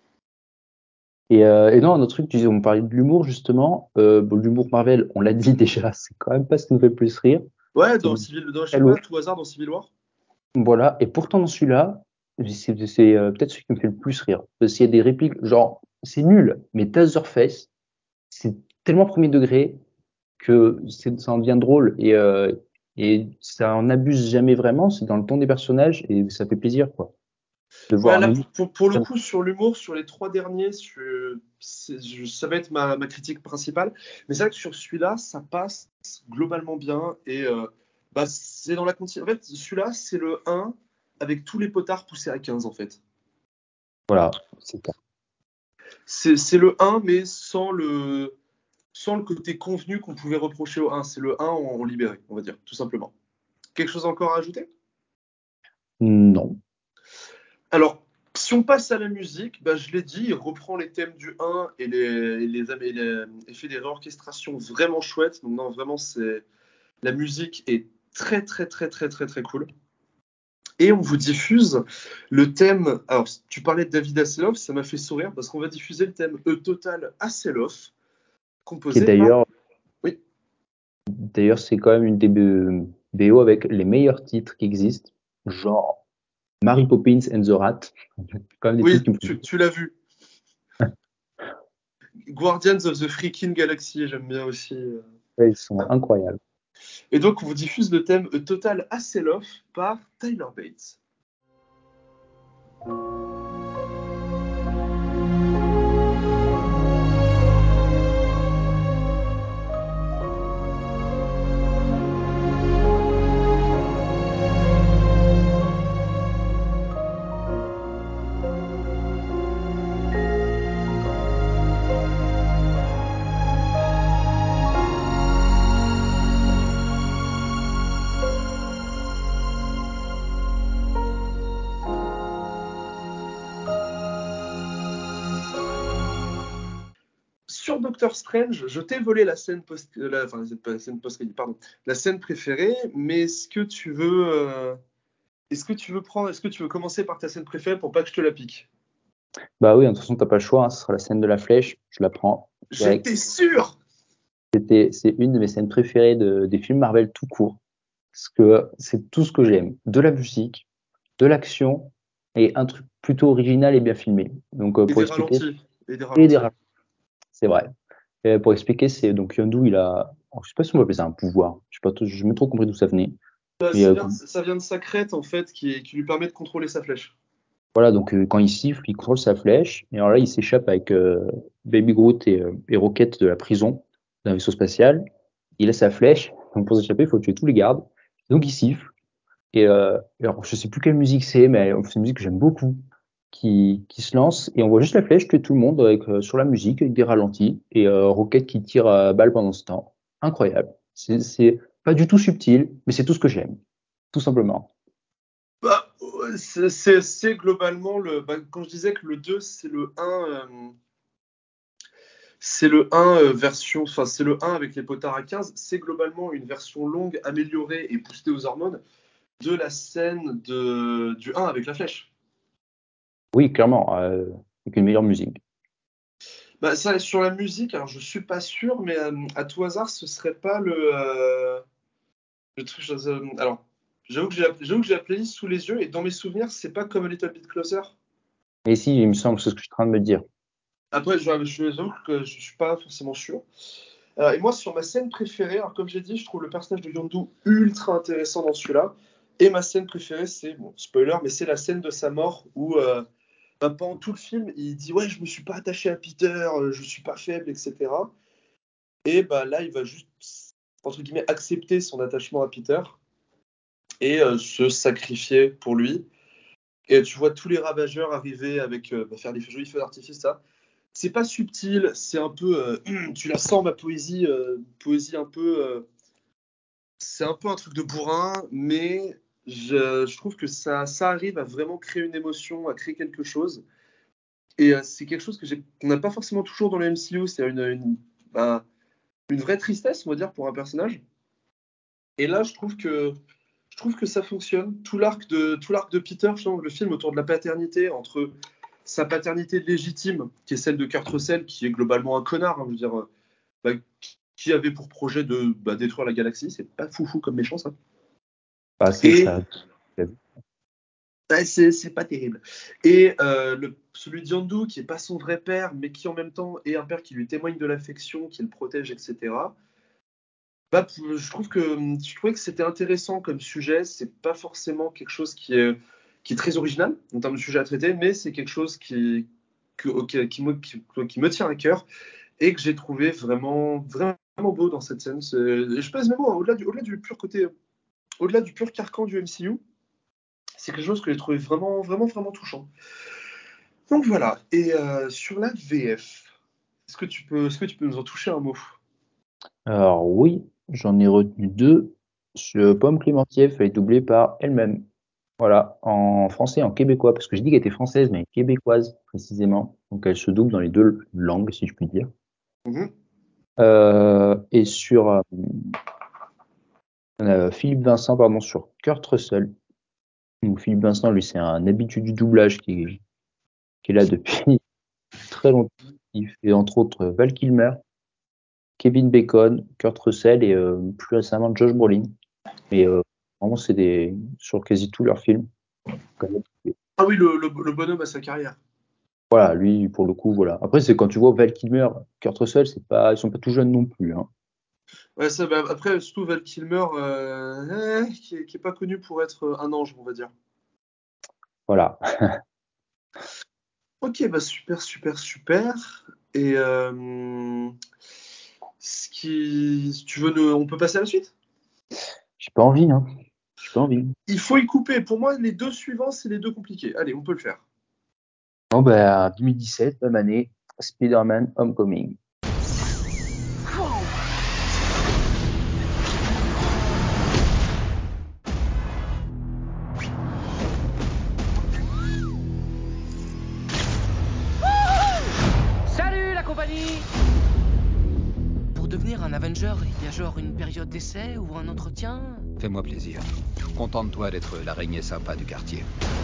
Et, euh, et non, un autre truc, tu disais, on parlait de l'humour justement. Euh, bon, l'humour Marvel, on l'a dit déjà, c'est quand même pas ce qui nous fait le plus rire. Ouais, C'est dans Civil, dans, je sais Hello. pas, tout hasard dans Civil War. Voilà. Et pourtant dans celui-là, c'est, c'est euh, peut-être celui qui me fait le plus rire. Parce qu'il y a des répliques, genre, c'est nul, mais Taserface, c'est tellement premier degré que c'est, ça en devient drôle et, euh, et ça en abuse jamais vraiment. C'est dans le ton des personnages et ça fait plaisir, quoi. De voir Ouais, un là, humour. pour, pour le coup, sur l'humour, sur les trois derniers, sur- c'est- je- ça va être ma, ma critique principale. Mais c'est vrai que sur celui-là, ça passe globalement bien. Et euh, bah, c'est dans la continuité. En fait, celui-là, c'est le un avec tous les potards poussés à quinze, en fait. Voilà, c'est ça. C'est, c'est le un, mais sans le, sans le côté convenu qu'on pouvait reprocher au un. C'est le un en, en libéré, on va dire, tout simplement. Quelque chose encore à ajouter? Non. Alors, si on passe à la musique, bah, je l'ai dit, il reprend les thèmes du un et, les, et, les, et, les, et fait des réorchestrations vraiment chouettes. Donc non, vraiment, c'est la musique est très très très très très très cool. Et on vous diffuse le thème. Alors, tu parlais de David Hasselhoff, ça m'a fait sourire parce qu'on va diffuser le thème E Total Hasselhoff, Qui est composé d'ailleurs, par. Oui. d'ailleurs, c'est quand même une des B- BO avec les meilleurs titres qui existent, genre Mary Poppins and the Rat. Quand même des trucs Oui, qui me font. tu, tu l'as vu. Guardians of the Freaking Galaxy, j'aime bien aussi. Ouais, ils sont incroyables. Et donc, on vous diffuse le thème A Total Hasselhoff par Tyler Bates. Sur Doctor Strange, je t'ai volé la scène post, la, enfin, la scène post, pardon, la scène préférée, mais est-ce que tu veux, euh, est-ce que tu veux prendre, est-ce que tu veux commencer par ta scène préférée pour pas que je te la pique? Bah oui, de toute façon, t'as pas le choix, hein, ce sera la scène de la flèche, je la prends direct. J'étais sûr. C'était, c'est une de mes scènes préférées de, des films Marvel tout court. Parce que c'est tout ce que j'aime. De la musique, de l'action et un truc plutôt original et bien filmé. Donc, euh, Et pour des expliquer, ralentis. Et des et des ralentis. ralentis, c'est vrai. Et pour expliquer, c'est donc Yondu, il a, je sais pas si on peut appeler ça un pouvoir. Je sais pas, trop- j'ai jamais trop compris d'où ça venait. Ça, Mais ça euh, vient, ça vient de sa crête, en fait, qui, qui lui permet de contrôler sa flèche. voilà, donc euh, quand il siffle, il contrôle sa flèche. Et alors là, il s'échappe avec euh, Baby Groot et, euh, et Rocket de la prison d'un vaisseau spatial. Il a sa flèche. Donc pour s'échapper, il faut tuer tous les gardes. Donc il siffle. Et euh, alors, je sais plus quelle musique c'est, mais c'est une musique que j'aime beaucoup, qui, qui se lance. Et on voit juste la flèche tuer tout le monde avec, euh, sur la musique, avec des ralentis. Et euh, Rocket qui tire à balle pendant ce temps. Incroyable. C'est, c'est pas du tout subtil, mais c'est tout ce que j'aime. Tout simplement. Bah, c'est, c'est, c'est globalement le. Bah, quand je disais que le deux, c'est le un. Euh, c'est le un euh, version. Enfin, c'est le un avec les potards à quinze. C'est globalement une version longue, améliorée et boostée aux hormones de la scène de, du un avec la flèche. Oui, clairement, euh, avec une meilleure musique. Bah, ça, sur la musique, alors je suis pas sûr, mais euh, à tout hasard, ce serait pas le. Euh, le truc. euh, alors, j'avoue que j'ai la, j'avoue que j'ai la playlist sous les yeux et dans mes souvenirs, c'est pas comme A Little Bit Closer. Et si, il me semble, c'est ce que je suis en train de me dire. Après, je, je, j'avoue que je suis pas forcément sûr. Euh, et moi, sur ma scène préférée, alors comme j'ai dit, je trouve le personnage de Yondu ultra intéressant dans celui-là. Et ma scène préférée, c'est, bon, spoiler, mais c'est la scène de sa mort où euh, bah, pendant tout le film, il dit ouais, je me suis pas attaché à Peter, euh, je suis pas faible, et cetera. Et bah là, il va juste entre guillemets accepter son attachement à Peter et euh, se sacrifier pour lui. Et tu vois tous les ravageurs arriver avec euh, bah, faire des jolis feux d'artifice, ça. C'est pas subtil, c'est un peu, euh, tu la sens ma poésie, euh, poésie un peu, euh, c'est un peu un truc de bourrin, mais je, je trouve que ça, ça arrive à vraiment créer une émotion, à créer quelque chose. Et euh, c'est quelque chose que j'ai, qu'on n'a pas forcément toujours dans le M C U, c'est une, une, bah, une vraie tristesse, on va dire, pour un personnage. Et là, je trouve que, je trouve que ça fonctionne. Tout l'arc de, tout l'arc de Peter, je trouve, le film autour de la paternité, entre sa paternité légitime, qui est celle de Kurt Russell, qui est globalement un connard, hein, je veux dire, euh, bah, qui avait pour projet de bah, détruire la galaxie, c'est pas foufou comme méchant, ça. Bah, c'est Et ça. bah, c'est, c'est pas terrible. Et euh, le, celui de Yondu, qui est pas son vrai père, mais qui en même temps est un père qui lui témoigne de l'affection, qui le protège, et cetera. Bah, je trouve que je trouvais que c'était intéressant comme sujet. C'est pas forcément quelque chose qui est, qui est très original en termes de sujet à traiter, mais c'est quelque chose qui, que, okay, qui, me, qui, qui me tient à cœur et que j'ai trouvé vraiment, vraiment beau dans cette scène. C'est, je pèse mes mots, hein, au-delà du, au-delà du pur côté, au-delà du pur carcan du M C U, c'est quelque chose que j'ai trouvé vraiment, vraiment, vraiment touchant. Donc voilà. Et euh, sur la V F, est-ce que tu peux, est-ce que tu peux nous en toucher un mot? Alors oui, j'en ai retenu deux. Ce Pomme Clémentieff est doublée par elle-même. Voilà, en français et en québécois, parce que j'ai dit qu'elle était française, mais québécoise précisément. Donc elle se double dans les deux langues, si je puis dire. Mm-hmm. Euh, et sur euh, euh, Philippe Vincent, pardon, sur Kurt Russell. Donc Philippe Vincent, lui, c'est un habitué du doublage qui est, qui est là depuis très longtemps. Il fait entre autres Val Kilmer, Kevin Bacon, Kurt Russell et euh, plus récemment Josh Brolin. Mais euh, vraiment, c'est des sur quasi tous leurs films. Ah oui, le, le, le bonhomme a sa carrière. Voilà, lui, pour le coup, voilà. Après, c'est quand tu vois Val Kilmer, Kurt Russell, c'est pas, ils sont pas tout jeunes non plus. Hein. Ouais, ça, bah, après, surtout Val Kilmer, euh, eh, qui, est, qui est pas connu pour être un ange, on va dire. Voilà. Ok, bah super, super, super. Et euh, ce qui, si tu veux, ne, on peut passer à la suite? J'ai pas envie, hein. J'ai pas envie. Il faut y couper. Pour moi, les deux suivants, c'est les deux compliqués. Allez, on peut le faire. Bon, bah, deux mille dix-sept, même année, Spider-Man Homecoming. Salut la compagnie! Pour devenir un Avenger, il y a genre une période d'essai ou un entretien? Fais-moi plaisir. Contente-toi d'être l'araignée sympa du quartier.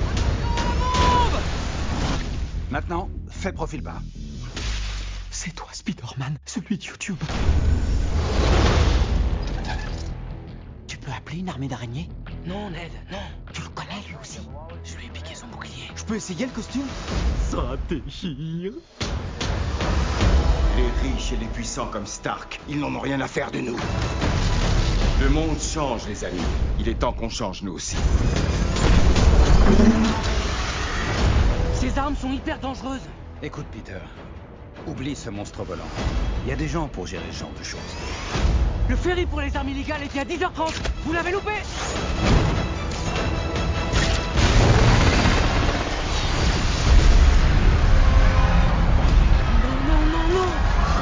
Maintenant, fais profil bas. C'est toi, Spider-Man, celui de YouTube. Tu peux appeler une armée d'araignées? Non, Ned, non. Tu le connais, lui aussi? Je lui ai piqué son bouclier. Je peux essayer le costume? Ça déchire. Les riches et les puissants comme Stark, ils n'en ont rien à faire de nous. Le monde change, les amis. Il est temps qu'on change, nous aussi. Ces armes sont hyper dangereuses. Écoute, Peter. Oublie ce monstre volant. Il y a des gens pour gérer ce genre de choses. Le ferry pour les armes illégales était à dix heures trente. Vous l'avez loupé? Non, non, non, non.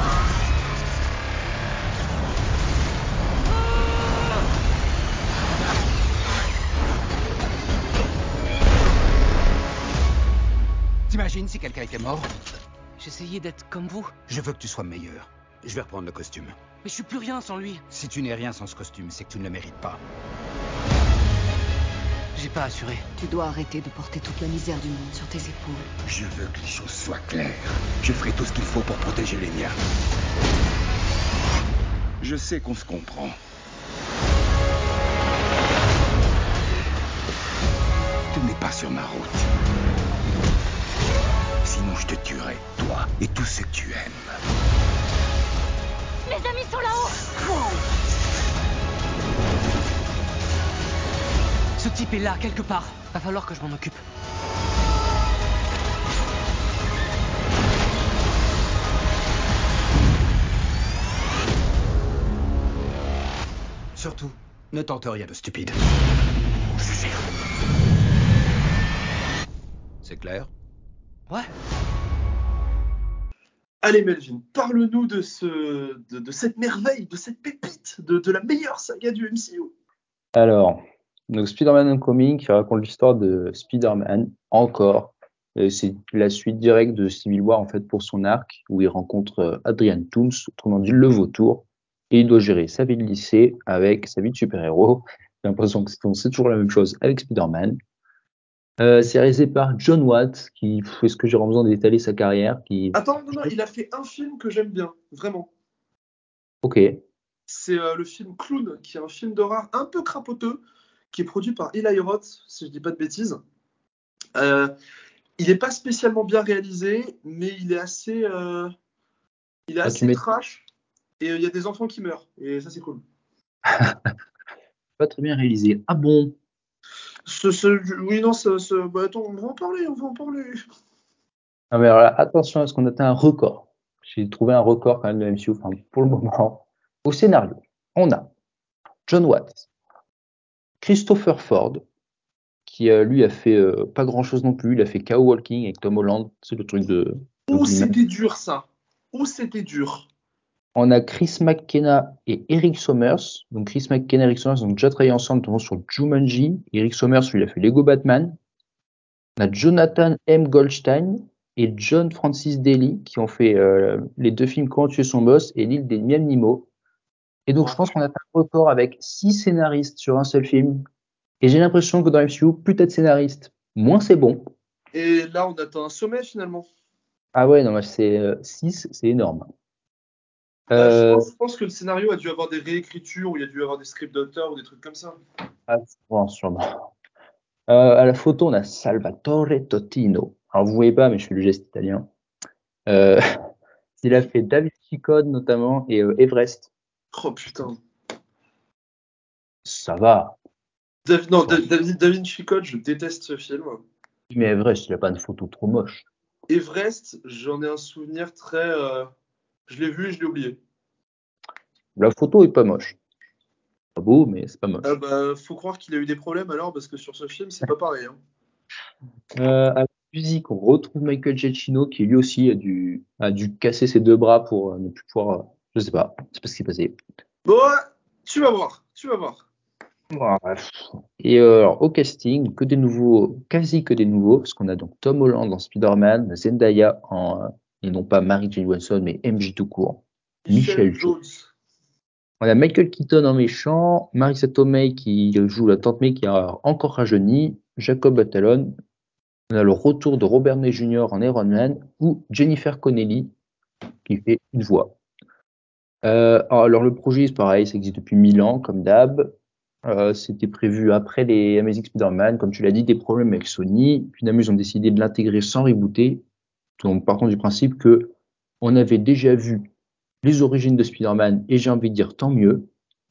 T'imagines si quelqu'un était mort? J'essayais d'être comme vous. Je veux que tu sois meilleur. Je vais reprendre le costume. Mais je suis plus rien sans lui. Si tu n'es rien sans ce costume, c'est que tu ne le mérites pas. J'ai pas assuré. Tu dois arrêter de porter toute la misère du monde sur tes épaules. Je veux que les choses soient claires. Je ferai tout ce qu'il faut pour protéger les miens. Je sais qu'on se comprend. Tu n'es pas sur ma route. Sinon je te tuerai, toi et tous ceux que tu aimes. Mes amis sont là-haut! Ce type est là, quelque part. Va falloir que je m'en occupe. Surtout, ne tente rien de stupide. C'est clair? Ouais. Allez Melvin, parle-nous de, ce, de, de cette merveille, de cette pépite, de, de la meilleure saga du M C U. Alors, donc Spider-Man Homecoming qui raconte l'histoire de Spider-Man, encore. Euh, c'est la suite directe de Civil War, en fait, pour son arc, où il rencontre euh, Adrian Toomes, autrement dit le vautour, et il doit gérer sa vie de lycée avec sa vie de super-héros. J'ai l'impression que c'est, c'est toujours la même chose avec Spider-Man. Euh, c'est réalisé par John Watts, qui, pff, est-ce que j'ai vraiment besoin d'étaler sa carrière, qui... Attends, non, non, il a fait un film que j'aime bien, vraiment. Ok. C'est euh, le film Clown, qui est un film d'horreur un peu crapoteux, qui est produit par Eli Roth, si je dis pas de bêtises. Euh, il n'est pas spécialement bien réalisé, mais il est assez, euh, il est Ah, tu assez mets trash, et il euh, y a des enfants qui meurent, et ça c'est cool. pas très bien réalisé. Ah bon? Ce, ce, oui, non, ce, ce, bah, attends, on va en parler, on va en parler. Ah, mais alors là, attention à ce qu'on atteint un record. J'ai trouvé un record quand même de M C U, enfin, pour le moment. Au scénario, on a John Watts, Christopher Ford, qui euh, lui a fait euh, pas grand chose non plus. Il a fait Cow Walking avec Tom Holland, c'est le truc de. Oh, de c'était dur ça. Oh, c'était dur. On a Chris McKenna et Eric Sommers. Donc Chris McKenna et Eric Sommers ont déjà travaillé ensemble, notamment sur Jumanji. Eric Sommers, lui, il a fait Lego Batman. On a Jonathan M. Goldstein et John Francis Daly qui ont fait euh, les deux films Comment tuer son boss et L'île des Miel Nemo. Et donc, je pense qu'on a un record avec six scénaristes sur un seul film. Et j'ai l'impression que dans M C U, plus t'as de scénaristes, moins c'est bon. Et là, on atteint un sommet finalement. Ah ouais, non, c'est euh, six, c'est énorme. Bah, je, Euh, pense, je pense que le scénario a dû avoir des réécritures, ou il y a dû avoir des scripts d'auteurs ou des trucs comme ça. ah, bon, sûrement. Euh, à la photo, on a Salvatore Totino. Alors, vous voyez pas, mais je fais le geste italien. Euh, il a fait Da Vinci Code notamment et euh, Everest. Oh putain. Ça va. David, non, David, David Da Vinci Code, je déteste ce film. Mais Everest, il a pas une photo trop moche. Everest, j'en ai un souvenir très. Euh, je l'ai vu et je l'ai oublié. La photo est pas moche. Pas beau, mais c'est pas moche. Ah bah, faut croire qu'il a eu des problèmes alors, parce que sur ce film, c'est pas pareil. Hein. Euh, à la musique, on retrouve Michael Giacchino qui lui aussi a dû, a dû casser ses deux bras pour euh, ne plus pouvoir. Euh, je sais pas, c'est pas ce qui s'est passé. Bon, ouais, tu vas voir, tu vas voir. Bref. Et euh, alors, au casting, que des nouveaux, quasi que des nouveaux, parce qu'on a donc Tom Holland en Spider-Man, Zendaya en, euh, et non pas Mary Jane Watson, mais M J tout court, Michel Michel Jones. Jones. On a Michael Keaton en méchant, Marisa Tomei qui joue la tante May qui a encore rajeuni, Jacob Batalon. On a le retour de Robert Downey junior en Iron Man ou Jennifer Connelly qui fait une voix. Euh, alors le projet c'est pareil, ça existe depuis mille ans comme d'hab. Euh, c'était prévu après les Amazing Spider-Man, comme tu l'as dit, des problèmes avec Sony. Puis ils ont décidé de l'intégrer sans rebooter. Donc partant du principe que on avait déjà vu les origines de Spider-Man et j'ai envie de dire tant mieux.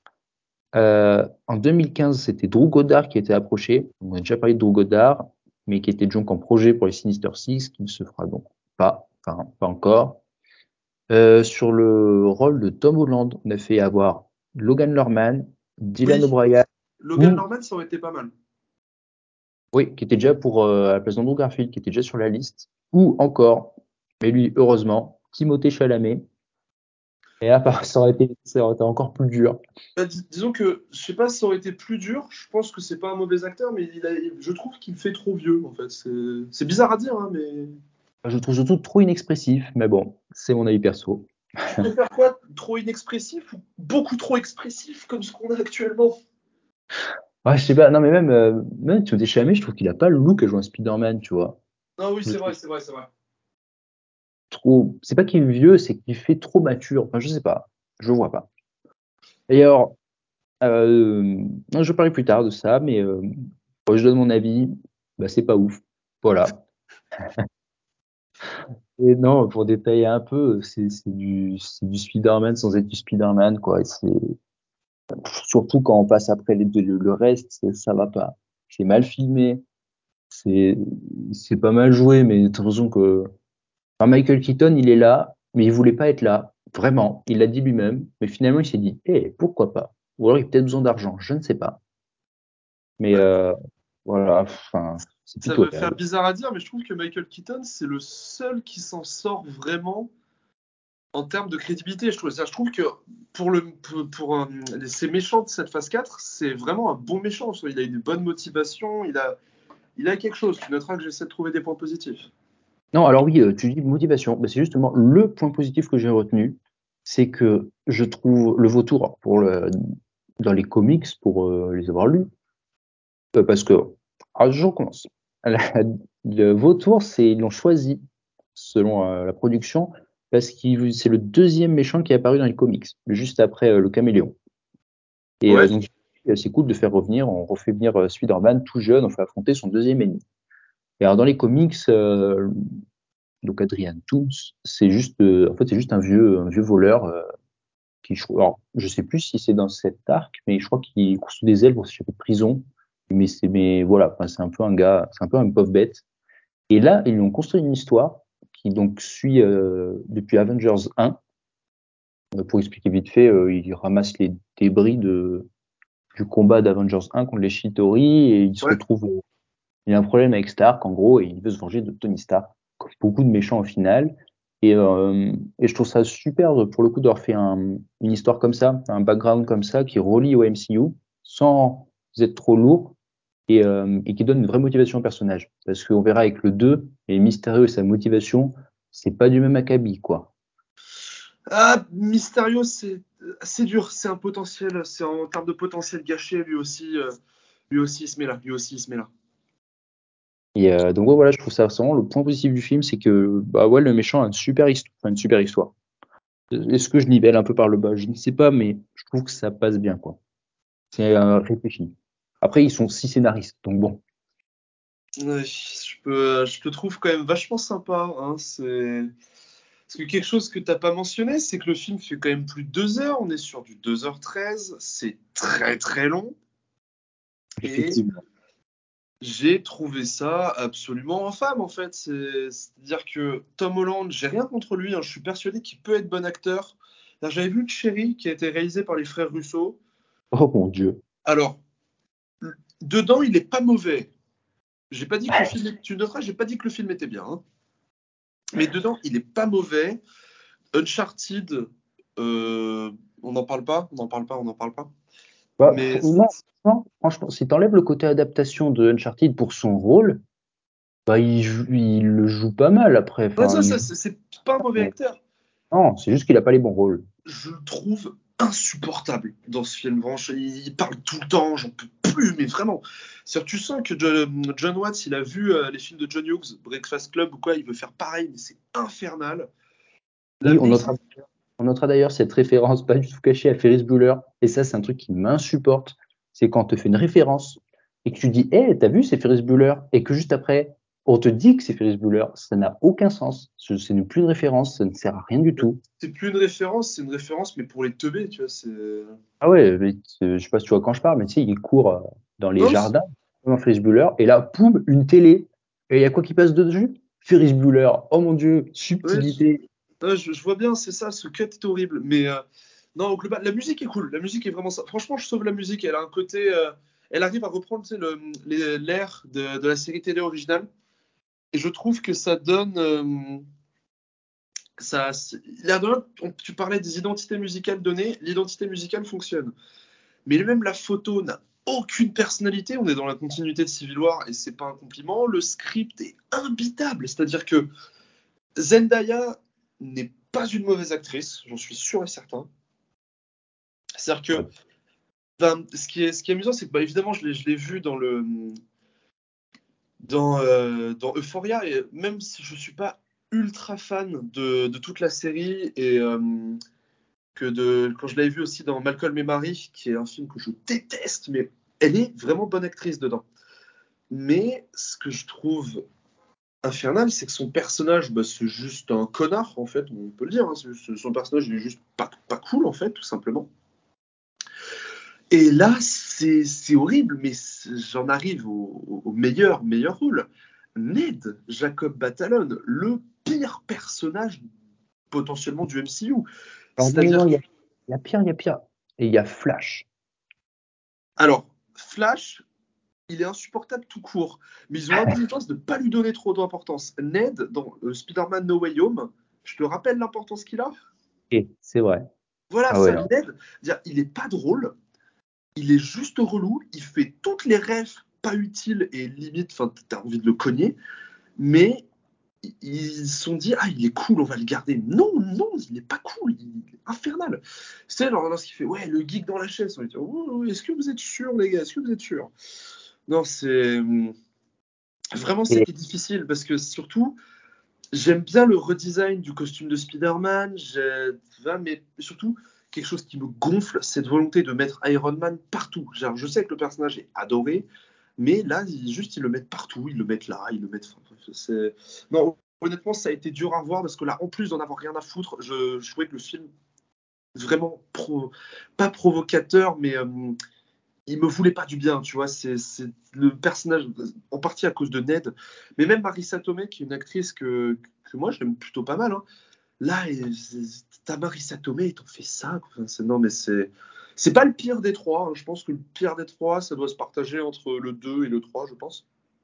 Euh, en deux mille quinze, c'était Drew Goddard qui était approché. On a déjà parlé de Drew Goddard, mais qui était donc en projet pour les Sinister Six, qui ne se fera donc pas, enfin pas encore. Euh, sur le rôle de Tom Holland, on a fait avoir Logan Lerman, Dylan Oui. O'Brien. Logan ou, Norman, ça aurait été pas mal. Oui, qui était déjà pour euh, à la place d'Andrew Garfield, qui était déjà sur la liste. Ou encore, mais lui, heureusement, Timothée Chalamet. Et là, par- ça aurait été, ça aurait été encore plus dur. Bah, dis- disons que, je sais pas si ça aurait été plus dur, je pense que c'est pas un mauvais acteur, mais il a, je trouve qu'il fait trop vieux, en fait. C'est, c'est bizarre à dire, hein, mais... Je le trouve surtout trop inexpressif, mais bon, c'est mon avis perso. Tu préfères quoi? Trop inexpressif ou beaucoup trop expressif, comme ce qu'on a actuellement? Ouais, je sais pas, non mais même, euh, même Timothée Chalamet, je trouve qu'il a pas le look à jouer un Spider-Man, tu vois. Non, oui, Je le c'est vrai, trouve c'est vrai, c'est vrai. trop, c'est pas qu'il est vieux, c'est qu'il fait trop mature. Enfin, je sais pas, je le vois pas. Et alors, euh, non, je parlerai plus tard de ça, mais euh, quand je donne mon avis, bah c'est pas ouf. Voilà. Et non, pour détailler un peu, c'est c'est du, c'est du Spider-Man sans être du Spider-Man, quoi. Et c'est surtout quand on passe après les deux, le, le reste, c'est- ça va pas. c'est mal filmé, c'est c'est pas mal joué, mais t'as l'impression que enfin, Michael Keaton, il est là, mais il voulait pas être là, vraiment. Il l'a dit lui-même, mais finalement, il s'est dit, eh, pourquoi pas? Ou alors il a peut-être besoin d'argent, je ne sais pas. Mais Ouais. euh, voilà, enfin, c'est Ça plutôt va faire réel. bizarre à dire, mais je trouve que Michael Keaton, c'est le seul qui s'en sort vraiment en termes de crédibilité. Je trouve, c'est-à-dire, je trouve que pour, le, pour, pour, euh, les- ces méchants de cette phase quatre, c'est vraiment un bon méchant. Je trouve, il a une bonne motivation, il a, il a quelque chose. Tu noteras que j'essaie de trouver des points positifs. Non, alors oui, euh, tu dis motivation. Bah, c'est justement le point positif que j'ai retenu, c'est que je trouve le vautour pour le, dans les comics, pour euh, les avoir lus, euh, parce que, alors je recommence. La- le vautour, c'est ils l'ont choisi selon euh, la production parce que c'est le deuxième méchant qui est apparu dans les comics, juste après euh, le caméléon. Et Ouais. euh, donc euh, c'est cool de faire revenir, on refait venir euh, Spider-Man tout jeune, on fait affronter son deuxième ennemi. Et alors dans les comics, euh, donc Adrian Toomes, c'est juste, euh, en fait, c'est juste un vieux, un vieux voleur euh, qui, je, alors, je sais plus si c'est dans cet arc, mais je crois qu'il court sous des ailes pour s'échapper de prison. Mais c'est, mais voilà, enfin, c'est un peu un gars, c'est un peu un pauvre bête. Et là, ils lui ont construit une histoire qui donc suit euh, depuis Avengers un. Euh, pour expliquer vite fait, euh, il ramasse les débris de, du combat d'Avengers un contre les Chitauri et il se Ouais. retrouve, euh, il a un problème avec Stark en gros et il veut se venger de Tony Stark, comme beaucoup de méchants au final. Et, euh, et je trouve ça super pour le coup d'avoir fait un, une histoire comme ça, un background comme ça qui relie au M C U sans être trop lourd et, euh, et qui donne une vraie motivation au personnage. Parce qu'on verra avec le deux, et Mysterio et sa motivation, c'est pas du même acabit, quoi. Ah, Mysterio, c'est c'est dur. C'est un potentiel. C'est en termes de potentiel gâché, lui aussi. euh, lui aussi, il se met là. Lui aussi, il se met là. Et euh, donc ouais, voilà, je trouve ça vraiment le point positif du film, c'est que bah ouais, le méchant a une super histoire, enfin, une super histoire. Est-ce que je nivelle un peu par le bas? Je ne sais pas, mais je trouve que ça passe bien, quoi. C'est euh, réfléchi. Après, ils sont six scénaristes, donc bon. Ouais, je, peux, je te trouve quand même vachement sympa. Hein, c'est... Parce que quelque chose que tu n'as pas mentionné, c'est que le film fait quand même plus de deux heures. On est sur du deux heures treize. C'est très très long. Et Effectivement. j'ai trouvé ça absolument infâme en fait. C'est- C'est-à-dire que Tom Holland, j'ai rien contre lui. Hein, je suis persuadé qu'il peut être bon acteur. Là, j'avais vu Cherry qui a été réalisé par les frères Russo. Oh mon Dieu. Alors, dedans, il n'est pas mauvais. J'ai pas dit que le film, tu noteras, j'ai pas dit que le film était bien. Hein. Mais dedans, il est pas mauvais. Uncharted, euh, on n'en parle pas, on n'en parle pas, on n'en parle pas. Bah, Mais non, non, franchement, si t'enlèves le côté adaptation de Uncharted pour son rôle, bah il, joue- il le joue pas mal après. ouais, Enfin, ça, il ça, joue- c'est c'est pas un mauvais acteur. Non, c'est juste qu'il a pas les bons rôles. Je le trouve insupportable dans ce film. Franchement, il, il parle tout le temps, j'en peux plus, mais vraiment. C'est-à-dire, tu sens que John, John Watts, il a vu euh, les films de John Hughes, Breakfast Club ou quoi, il veut faire pareil, mais c'est infernal. La Oui, on musique, notera, on notera d'ailleurs cette référence pas du tout cachée à Ferris Bueller. Et ça, c'est un truc qui m'insupporte. C'est quand on te fait une référence et que tu dis, hé, t'as vu, c'est Ferris Bueller. Et que juste après, on te dit que c'est Ferris Bueller. Ça n'a aucun sens. Ce ce n'est plus une référence. Ça ne sert à rien du tout. c'est plus une référence, c'est une référence, mais pour les teubés, tu vois. C'est... Ah ouais, mais, euh, je sais pas si tu vois quand je parle, mais tu sais, il court euh, dans les Non, jardins, comme un Ferris Bueller. Et là, poum, une télé. Et il y a quoi qui passe dessus? Ferris Bueller. Oh mon Dieu, ouais, subtilité. ouais, je, je vois bien, c'est ça, ce cut est horrible. Mais euh, non, au global, la musique est cool. La musique est vraiment ça. Franchement, je sauve la musique. Elle a un côté. Euh, elle arrive à reprendre tu sais, le, les- l'air de, de la série télé originale. Et je trouve que ça donne. Euh, ça, c'est- l'air de rien, on- tu parlais des identités musicales données. L'identité musicale fonctionne. Mais même la photo n'a aucune personnalité. On est dans la continuité de Civil War et c'est pas un compliment. Le script est imbitable. C'est-à-dire que Zendaya n'est pas une mauvaise actrice, j'en suis sûr et certain. C'est-à-dire que ben, ce, qui est, ce qui est amusant, c'est que bah, évidemment, je l'ai, je l'ai vu dans le dans, euh, dans Euphoria, et même si je suis pas ultra fan de, de toute la série, et euh, que de quand je l'avais vu aussi dans Malcolm et Marie, qui est un film que je déteste, mais elle est vraiment bonne actrice dedans. Mais ce que je trouve infernal, c'est que son personnage, bah, c'est juste un connard, en fait, on peut le dire. Hein, c'est- son personnage, il est juste pas, pas cool, en fait, tout simplement. Et là, c'est, c'est horrible, mais c'est- j'en arrive au, au meilleur, meilleur rôle. Ned, Jacob Batalon, le pire personnage potentiellement du M C U. Alors, non, non, C'est-à-dire il y, que, a il y a pire, il y a pire. Et il y a Flash. alors, Flash, il est insupportable tout court, mais ils ont l'intelligence de ne pas lui donner trop d'importance. Ned, dans euh, Spider-Man No Way Home, je te rappelle l'importance qu'il a. Et c'est vrai. Voilà, Ah ouais, ça, non. Ned, dire, il est pas drôle, il est juste relou, il fait toutes les rêves pas utiles et limite, enfin, t'as envie de le cogner, mais ils se sont dit, ah, il est cool, on va le garder. Non, non, il n'est pas cool, il est infernal. C'est lorsqu'il fait, ouais, le geek dans la chaise, on lui dit, oh, est-ce que vous êtes sûr, les gars, est-ce que vous êtes sûr? Non, c'est vraiment c'est Et qui est difficile parce que surtout, j'aime bien le redesign du costume de Spider-Man, j'ai- mais surtout, quelque chose qui me gonfle, cette volonté de mettre Iron Man partout. Genre, je sais que le personnage est adoré, mais là, ils, juste, ils le mettent partout, ils le mettent là, ils le mettent. Enfin, bref, c'est... Non, honnêtement, ça a été dur à revoir parce que là, en plus d'en avoir rien à foutre, je, je trouvais que le film, vraiment, pro... pas provocateur, mais euh, il me voulait pas du bien, tu vois. C'est, c'est le personnage, en partie à cause de Ned, mais même Marissa Tomei, qui est une actrice que, que moi, j'aime plutôt pas mal, hein. Là, t'as Marissa Tomei, ils t'ont fait ça. Quoi. Enfin, c'est, non, mais c'est. C'est pas le pire des trois. Hein. Je pense que le pire des trois, ça doit se partager entre le deux et le trois, je pense.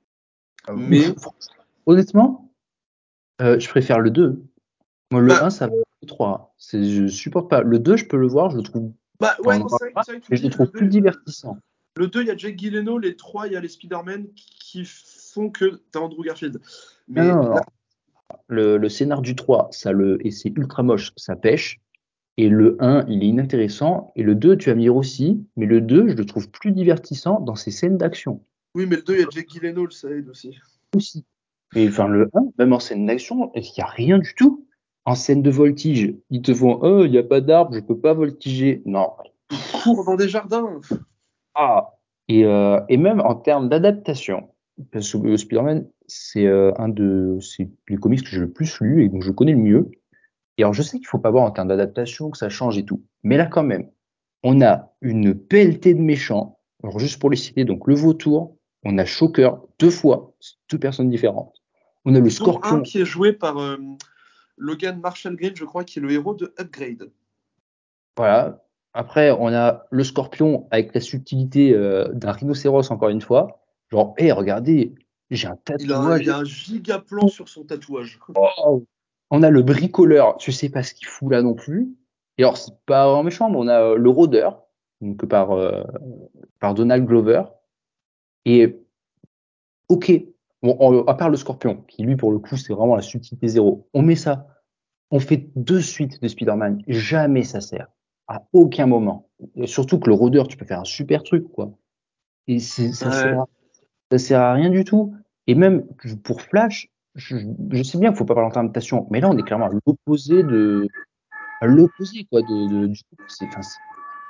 Mais. honnêtement, euh, je préfère le deux. Moi, le Bah, un, ça va. Le trois. C'est, je supporte pas. Le deux, je peux le voir, je le trouve. bah Enfin, ouais, on non, en c'est parle vrai, pas, c'est vrai que tu mais je le dis, le trouve plus deux, divertissant. le deux, il y a Jake Gyllenhaal, les trois, il y a les Spider-Man qui font que t'as Andrew Garfield. Non, Mais non, là, non. Le, le scénar du trois, ça le, et c'est ultra moche, ça pêche. Et le un, il est inintéressant. Et le deux, tu vas me dire aussi, mais le deux, je le trouve plus divertissant dans ses scènes d'action. oui, mais le deux, il y a Jake Gyllenhaal, ça aide aussi. Aussi. Mais enfin, le un, même en scène d'action, il n'y a rien du tout. En scène de voltige, ils te font, oh, il n'y a pas d'arbre, je peux pas voltiger. Non. Il court dans des jardins. Ah. Et, euh, et même en termes d'adaptation, parce que euh, Spider-Man, c'est euh, un de c'est les comics que j'ai le plus lu et donc je connais le mieux. Et alors, je sais qu'il faut pas voir en termes d'adaptation que ça change et tout. Mais là, quand même, on a une pelletée de méchants. Alors, juste pour les citer, donc le Vautour, on a Shocker deux fois, deux personnes différentes. On a le Dont un Scorpion. qui est joué par euh, Logan Marshall Green, je crois, qui est le héros de Upgrade. Voilà. Après, on a le Scorpion avec la subtilité euh, d'un rhinocéros, encore une fois. Genre, hé, regardez, j'ai un Il a, il tatouage. a un giga plan sur son tatouage. Oh. On a le bricoleur, je sais pas ce qu'il fout là non plus. Et alors, c'est pas vraiment méchant, mais on a euh, le rôdeur, donc par, euh, par Donald Glover. Et ok, bon, on- à part le Scorpion, qui lui, pour le coup, c'est vraiment la subtilité zéro. On met ça. On fait deux suites de Spider-Man. Jamais ça sert. À aucun moment. Et surtout que le rôdeur, tu peux faire un super truc, quoi. Et c'est- ça Ouais. sert à, ça sert à rien du tout. Et même pour Flash, je, je sais bien qu'il faut pas parler en termes d'adaptation, mais là, on est clairement à l'opposé de, à l'opposé, quoi, de, de- du coup. C'est, enfin, c'est-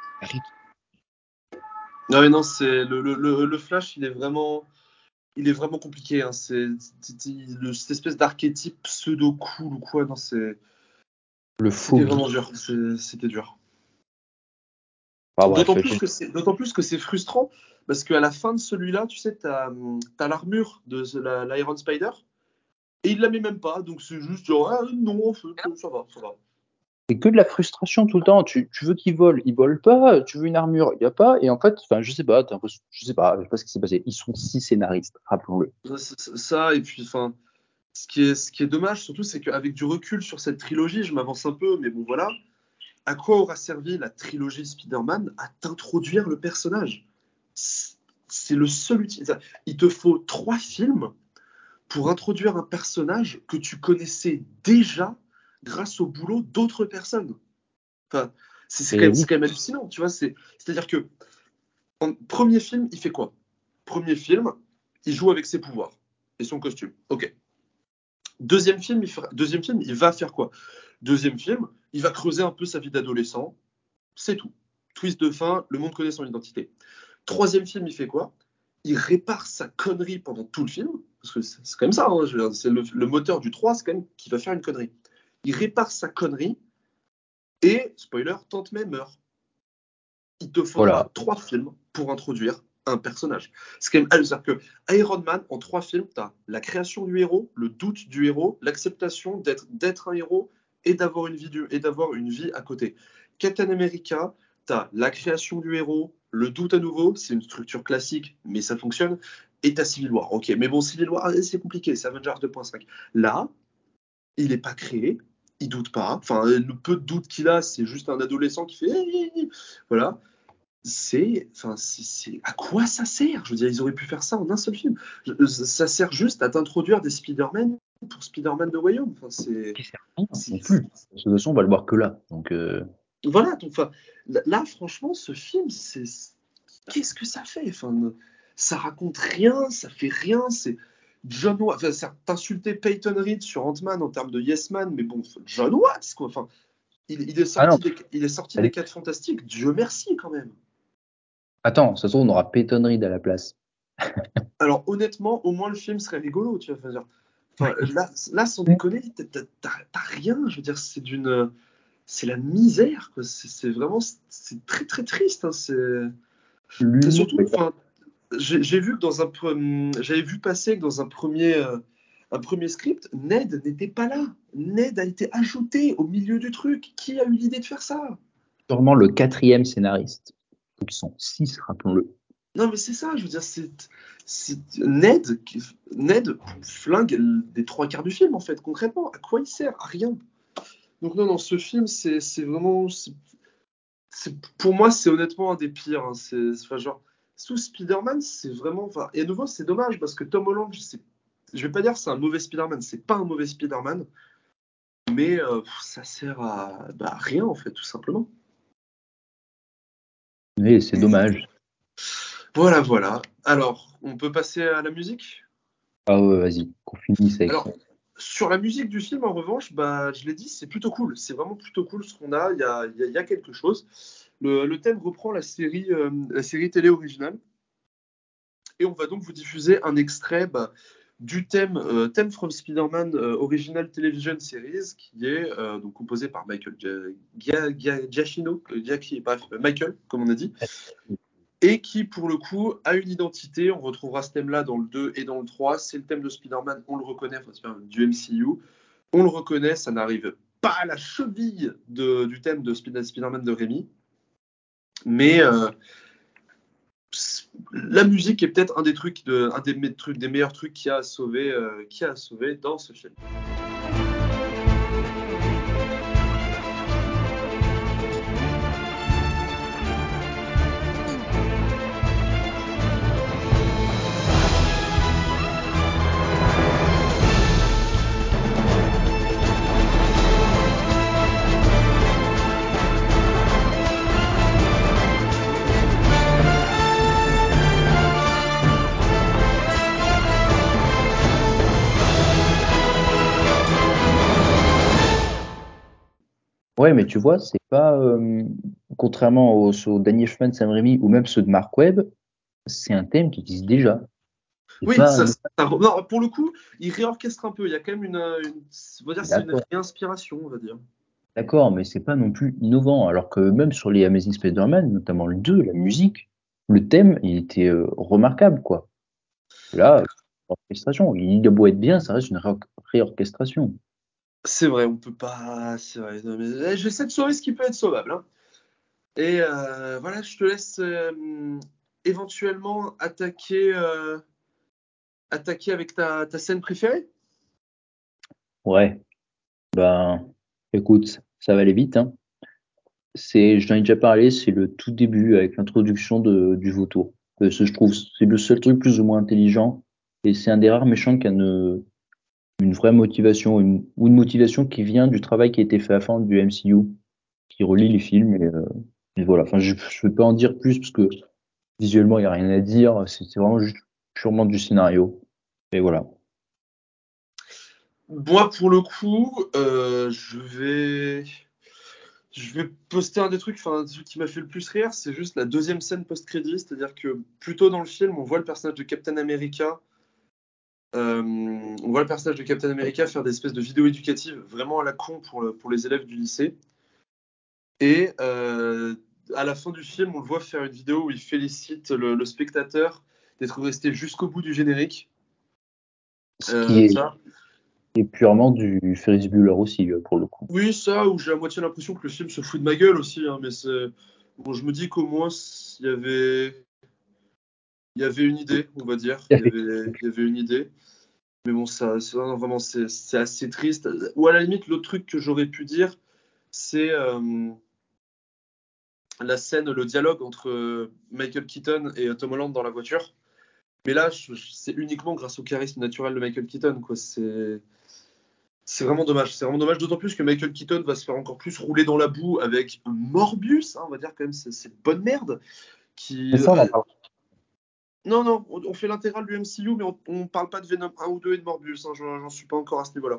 Non, mais non, c'est le, le, le, le Flash, il est vraiment, il est vraiment compliqué. Hein. C'est, c'est- c'est- le- cette espèce d'archétype pseudo cool ou quoi. Non, c'est, le c'était faux vraiment geek. dur. C'est- C'était dur. Ah, bref, D'autant je- plus que c'est, d'autant plus que c'est frustrant parce qu'à la fin de celui-là, tu sais, t'as, t'as l'armure de la, l'Iron Spider et il la met même pas. Donc c'est juste genre, ah, non, en fait, ça va, ça va. c'est que de la frustration tout le temps. Tu, tu veux qu'ils volent, ils volent pas. Tu veux une armure, il y a pas. Et en fait, enfin, je sais pas, t'as l'impression- je sais pas, je sais pas ce qui s'est passé. Ils sont six scénaristes, rappelons-le. Ça, c'est- ça, et puis, enfin, ce qui est, ce qui est dommage surtout, c'est qu'avec du recul sur cette trilogie, je m'avance un peu, mais bon, voilà. À quoi aura servi la trilogie Spider-Man à t'introduire le personnage? C'est le seul utile. Il te faut trois films pour introduire un personnage que tu connaissais déjà grâce au boulot d'autres personnes. Enfin, c'est c'est quand, Et même- c'est oui, quand même hallucinant, tu vois. C'est- C'est-à-dire que, en premier film, il fait quoi? Premier film, il joue avec ses pouvoirs et son costume. Ok. Deuxième film, il fera- Deuxième film, il va faire quoi? Deuxième film, il va creuser un peu sa vie d'adolescent. C'est tout. Twist de fin, le monde connaît son identité. Troisième film, il fait quoi? Il répare sa connerie pendant tout le film. Parce que c'est c'est quand même ça, hein, je veux dire, c'est le, le moteur du trois, c'est quand même qu'il va faire une connerie. Il répare sa connerie et, spoiler, Tante May meurt. il te faudra Voilà. trois films pour introduire un personnage. C'est quand même hallucinant. C'est-à-dire que Iron Man, en trois films, tu as la création du héros, le doute du héros, l'acceptation d'être, d'être un héros et d'avoir une vie du- et d'avoir une vie à côté. Captain America, tu as la création du héros, le doute à nouveau, c'est une structure classique, mais ça fonctionne, et tu as Civil War. Ok, mais bon, Civil War, c'est compliqué, c'est Avengers deux point cinq. Là, il n'est pas créé, il doute pas. Enfin, le peu de doute qu'il a, c'est juste un adolescent qui fait... Eh, eh, eh. Voilà. C'est, enfin, c'est, c'est- à quoi ça sert? Je veux dire, ils auraient pu faire ça en un seul film. Je- Ça sert juste à t'introduire des Spider-Man pour Spider-Man No Way Home. Enfin, c'est, Qui sert à rien c'est- non plus. De toute façon, on va le voir que là. Donc, euh, voilà. Donc, enfin, là, là, franchement, ce film, c'est, c'est- qu'est-ce que ça fait? Enfin, ça raconte rien, ça fait rien. C'est John Watts. Enfin, ça- t'insultais Peyton Reed sur Ant-Man en termes de Yes Man, mais bon, John Watts, quoi. Enfin, il, il est Ah non. sorti des, il est sorti des Allez. quatre Fantastiques. Dieu merci, quand même. Attends, ça se trouve, on aura Peyton Reed à la place. Alors honnêtement, au moins le film serait rigolo, tu vois. Enfin, dire- enfin, là, là, sans déconner, t'as, t'as- t'as- t'as rien. Je veux dire, c'est d'une, c'est la misère, quoi. C'est, c'est vraiment, c'est très très triste. Hein. C'est... Et L'humour, surtout, mais enfin, j'ai, j'ai vu que dans un, pre- j'avais vu passer que dans un premier, euh, un premier script, Ned n'était pas là. Ned a été ajouté au milieu du truc. Qui a eu l'idée de faire ça? sûrement le quatrième scénariste. Donc, ils sont six, rappelons-le. Non, mais c'est ça, je veux dire, c'est, c'est Ned, qui- Ned flingue des trois quarts du film, en fait, concrètement. À quoi il sert? À rien. Donc, non, non, ce film, c'est, c'est vraiment. c'est- c'est- pour moi, c'est honnêtement un des pires. Hein. C'est, enfin, genre, sous Spider-Man, c'est vraiment. Enfin, et à nouveau, c'est dommage parce que Tom Holland, c'est, je vais pas dire que c'est un mauvais Spider-Man, c'est pas un mauvais Spider-Man, mais euh, pff, ça sert à bah, rien, en fait, tout simplement. Mais c'est dommage. Voilà, voilà. Alors, on peut passer à la musique? Ah ouais, vas-y, qu'on finisse avec Alors, ça. sur la musique du film, en revanche, bah, je l'ai dit, c'est plutôt cool. C'est vraiment plutôt cool ce qu'on a. Il y a, il y a- il y a quelque chose. Le, le thème reprend la série, euh, la série télé originale. Et on va donc vous diffuser un extrait bah, du thème, euh, thème from Spider-Man euh, Original Television Series, qui est euh, donc composé par Michael Gia- Gia- Gia- Giacchino, euh, Giacchi- bref, euh, Michael, comme on a dit, et qui, pour le coup, a une identité. On retrouvera ce thème-là dans le deux et dans le trois. C'est le thème de Spider-Man, on le reconnaît, enfin, Spider-Man du M C U. On le reconnaît, ça n'arrive pas à la cheville de- du thème de Spider- Spider-Man de Rémi. Mais euh, la musique est peut-être un des trucs, de, un des, me- trucs, des meilleurs trucs qui a à sauver, euh, qui a à sauver dans ce film. Ouais, mais tu vois, c'est pas, euh, contrairement aux, aux Danny Elfman, Sam Raimi ou même ceux de Mark Webb, c'est un thème qui existe déjà. C'est Oui, pas, ça, ça- non, pour le coup, il réorchestre un peu. Il y a quand même une, une on va dire, c'est une d'accord, réinspiration, on va dire. d'accord, mais c'est pas non plus innovant. Alors que même sur les Amazing Spider-Man, notamment le deux, la musique, le thème, il était euh, remarquable, quoi. Là, orchestration, il a beau être bien, ça reste une réor- réorchestration. C'est vrai, on peut pas. C'est vrai. Non, mais, eh, j'essaie de sauver ce qui peut être sauvable. Hein. Et euh, voilà, je te laisse euh, éventuellement attaquer, euh, attaquer avec ta, ta scène préférée. Ouais, ben, écoute, ça va aller vite, hein. C'est, je t'en ai déjà parlé, c'est le tout début avec l'introduction de, du vautour. Euh, ce, je trouve, c'est le seul truc plus ou moins intelligent, et c'est un des rares méchants qui a une, une vraie motivation, une, ou une motivation qui vient du travail qui a été fait à fond du M C U, qui relie les films, et, euh, et voilà. Enfin, je ne vais pas en dire plus, parce que visuellement, il n'y a rien à dire, c'est c'est vraiment juste purement du scénario. Et voilà. Moi, pour le coup, euh, je vais. Je vais poster un des trucs, enfin, un des trucs qui m'a fait le plus rire, c'est juste la deuxième scène post-crédit, c'est-à-dire que plus tôt dans le film, on voit le personnage de Captain America, euh, on voit le personnage de Captain America faire des espèces de vidéos éducatives vraiment à la con pour, le- pour les élèves du lycée. Et euh, à la fin du film, on le voit faire une vidéo où il félicite le, le spectateur d'être resté jusqu'au bout du générique. Ce Euh, qui est, ça. est purement du Ferris Bueller aussi, euh, pour le coup. Oui, ça, où j'ai à moitié l'impression que le film se fout de ma gueule aussi, hein, mais c'est... Bon, je me dis qu'au moins, il y avait... il y avait une idée, on va dire. Il y avait, il y avait une idée. Mais bon, ça, c'est, vraiment, c'est, c'est assez triste. Ou à la limite, l'autre truc que j'aurais pu dire, c'est euh, la scène, le dialogue entre Michael Keaton et Tom Holland dans la voiture. Mais là, je, c'est uniquement grâce au charisme naturel de Michael Keaton, quoi. C'est, c'est vraiment dommage. C'est vraiment dommage, d'autant plus que Michael Keaton va se faire encore plus rouler dans la boue avec Morbius, hein, on va dire quand même, c'est, c'est bonne merde. Qui, Mais ça, on en euh, parle. Non, non, on, on fait l'intégrale du M C U, mais on, on parle pas de Venom un ou deux et de Morbius. Hein, j'en, j'en suis pas encore à ce niveau-là.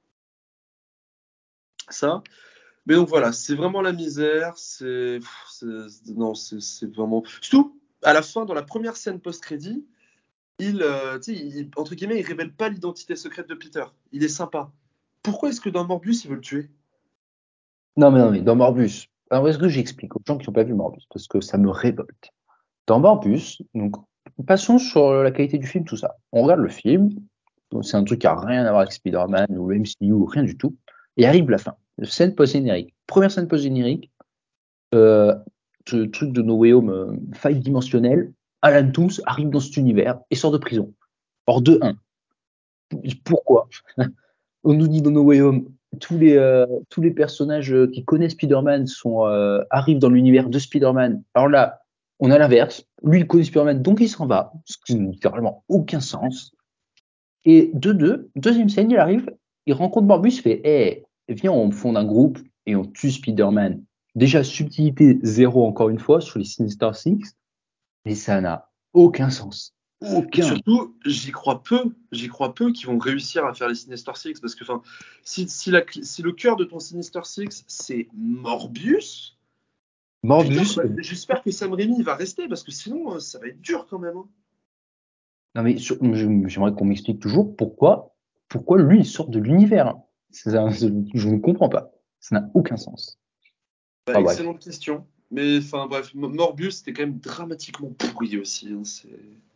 Ça. Mais donc voilà, c'est vraiment la misère. C'est, c'est non, c'est, c'est vraiment. Surtout à la fin, dans la première scène post-crédit, il, euh, tu sais, il, entre guillemets, il révèle pas l'identité secrète de Peter. Il est sympa. Pourquoi est-ce que dans Morbius, il veut le tuer? Non, mais non, mais dans Morbius. Alors, est-ce que j'explique aux gens qui n'ont pas vu Morbius? Parce que ça me révolte. Dans Morbius, donc, passons sur la qualité du film, tout ça. On regarde le film. Donc, c'est un truc qui a rien à voir avec Spider-Man ou le M C U ou rien du tout. Et arrive la fin. Scène post-générique. Première scène post-générique. Euh, ce truc de No Way Home, euh, faille dimensionnelle. Alan Toomes arrive dans cet univers et sort de prison. Or, de un. Pourquoi? On nous dit dans No Way Home, tous les, euh, tous les personnages euh, qui connaissent Spider-Man sont, euh, arrivent dans l'univers de Spider-Man. Alors là, on a l'inverse. Lui, il connaît Spider-Man, donc il s'en va. Ce qui n'a littéralement aucun sens. Et de deux, deuxième scène, il arrive, il rencontre Morbius, il fait hey, viens, on fonde un groupe et on tue Spider-Man. Déjà, subtilité zéro, encore une fois, sur les Sinister Six, mais ça n'a aucun sens. Aucun. Et surtout, j'y crois peu, j'y crois peu qu'ils vont réussir à faire les Sinister Six, parce que enfin, si, si, la, si le cœur de ton Sinister Six, c'est Morbius, Morbius. putain, bah, j'espère que Sam Raimi va rester, parce que sinon, ça va être dur quand même. Hein. Non mais sur, j'aimerais qu'on m'explique toujours pourquoi, pourquoi lui il sort de l'univers. C'est un, je ne comprends pas. Ça n'a aucun sens. Bah, ah, excellente bref. question. Mais enfin bref, Morbius c'était quand même dramatiquement pourri aussi. Hein, c'est...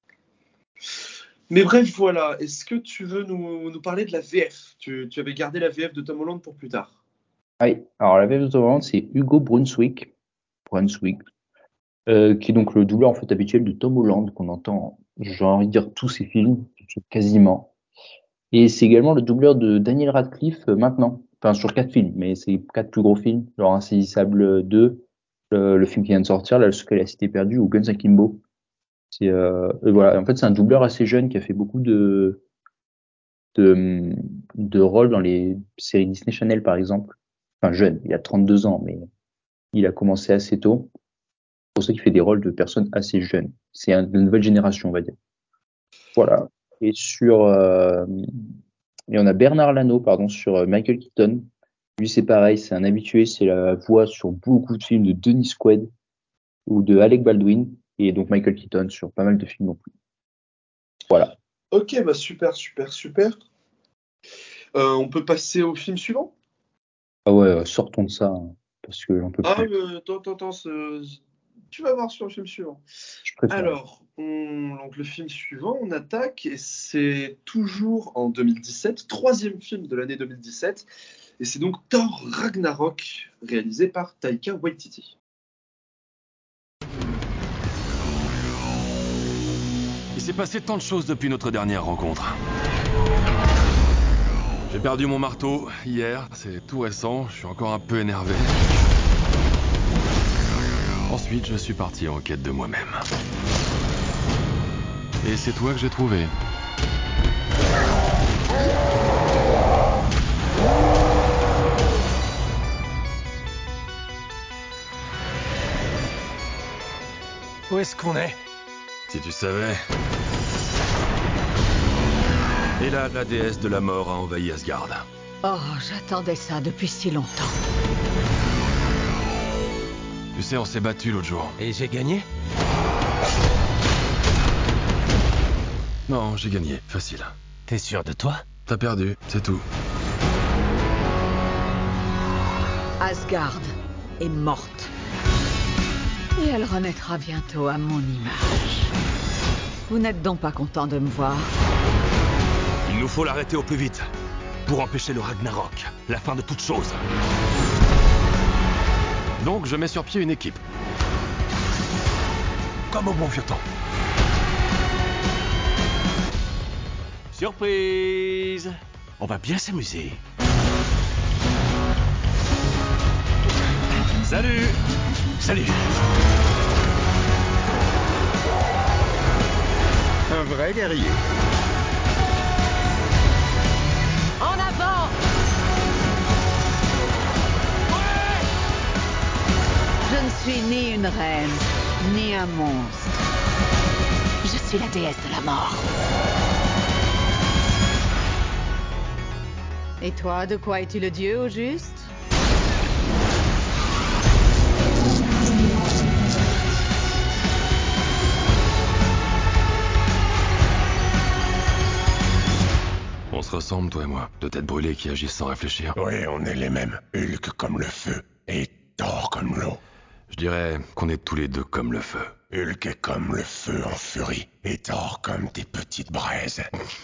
Mais bref, voilà. Est-ce que tu veux nous, nous parler de la V F? tu, tu avais gardé la V F de Tom Holland pour plus tard. Oui, alors la V F de Tom Holland, c'est Hugo Brunswick, Brunswick euh, qui est donc le doubleur en fait habituel de Tom Holland, qu'on entend, j'ai envie de dire, tous ses films, quasiment. Et c'est également le doubleur de Daniel Radcliffe euh, maintenant. Enfin, sur quatre films, mais c'est quatre plus gros films, genre Insaisissable deux, le, le film qui vient de sortir, là, Le secret de la cité perdue, ou Guns Akimbo. C'est, euh, et voilà. En fait, c'est un doubleur assez jeune qui a fait beaucoup de, de, de rôles dans les séries Disney Channel, par exemple. Enfin, jeune, il a trente-deux ans, mais il a commencé assez tôt. C'est pour ça qu'il fait des rôles de personnes assez jeunes. C'est un, de nouvelle génération, on va dire. Voilà. Et sur, euh, et on a Bernard Lano, pardon, sur euh, Michael Keaton. Lui, c'est pareil, c'est un habitué, c'est la voix sur beaucoup de films de Dennis Quaid ou de Alec Baldwin, et donc Michael Keaton sur pas mal de films non plus. Voilà. Ok, bah super, super, super. Euh, on peut passer au film suivant? Ah ouais, sortons de ça, hein, parce que j'en peux Ah, plus. euh, attends, attends, attends, ce... tu vas voir sur le film suivant. Je préfère. Alors, on... donc le film suivant, on attaque, et c'est toujours en deux mille dix-sept, troisième film de l'année deux mille dix-sept, et c'est donc Thor Ragnarok, réalisé par Taika Waititi. Il s'est passé tant de choses depuis notre dernière rencontre. J'ai perdu mon marteau hier, c'est tout récent, je suis encore un peu énervé. Ensuite, je suis parti en quête de moi-même. Et c'est toi que j'ai trouvé. Où est-ce qu'on est? Si tu savais. Et là, la déesse de la mort a envahi Asgard. Oh, j'attendais ça depuis si longtemps. Tu sais, on s'est battu l'autre jour. Et j'ai gagné? Non, j'ai gagné, facile. T'es sûr de toi? T'as perdu, c'est tout. Asgard est morte. Et elle renaîtra bientôt à mon image. Vous n'êtes donc pas content de me voir? Il nous faut l'arrêter au plus vite, pour empêcher le Ragnarok, la fin de toute chose. Donc je mets sur pied une équipe. Comme au bon vieux temps. Surprise! On va bien s'amuser. Salut! Salut! Un vrai guerrier. En avant! Ouais! Je ne suis ni une reine, ni un monstre. Je suis la déesse de la mort. Et toi, de quoi es-tu le dieu, au juste? On se ressemble, toi et moi. De têtes brûlées qui agissent sans réfléchir. Oui, on est les mêmes. Hulk comme le feu et Thor comme l'eau. Je dirais qu'on est tous les deux comme le feu. Hulk est comme le feu en furie et Thor comme des petites braises.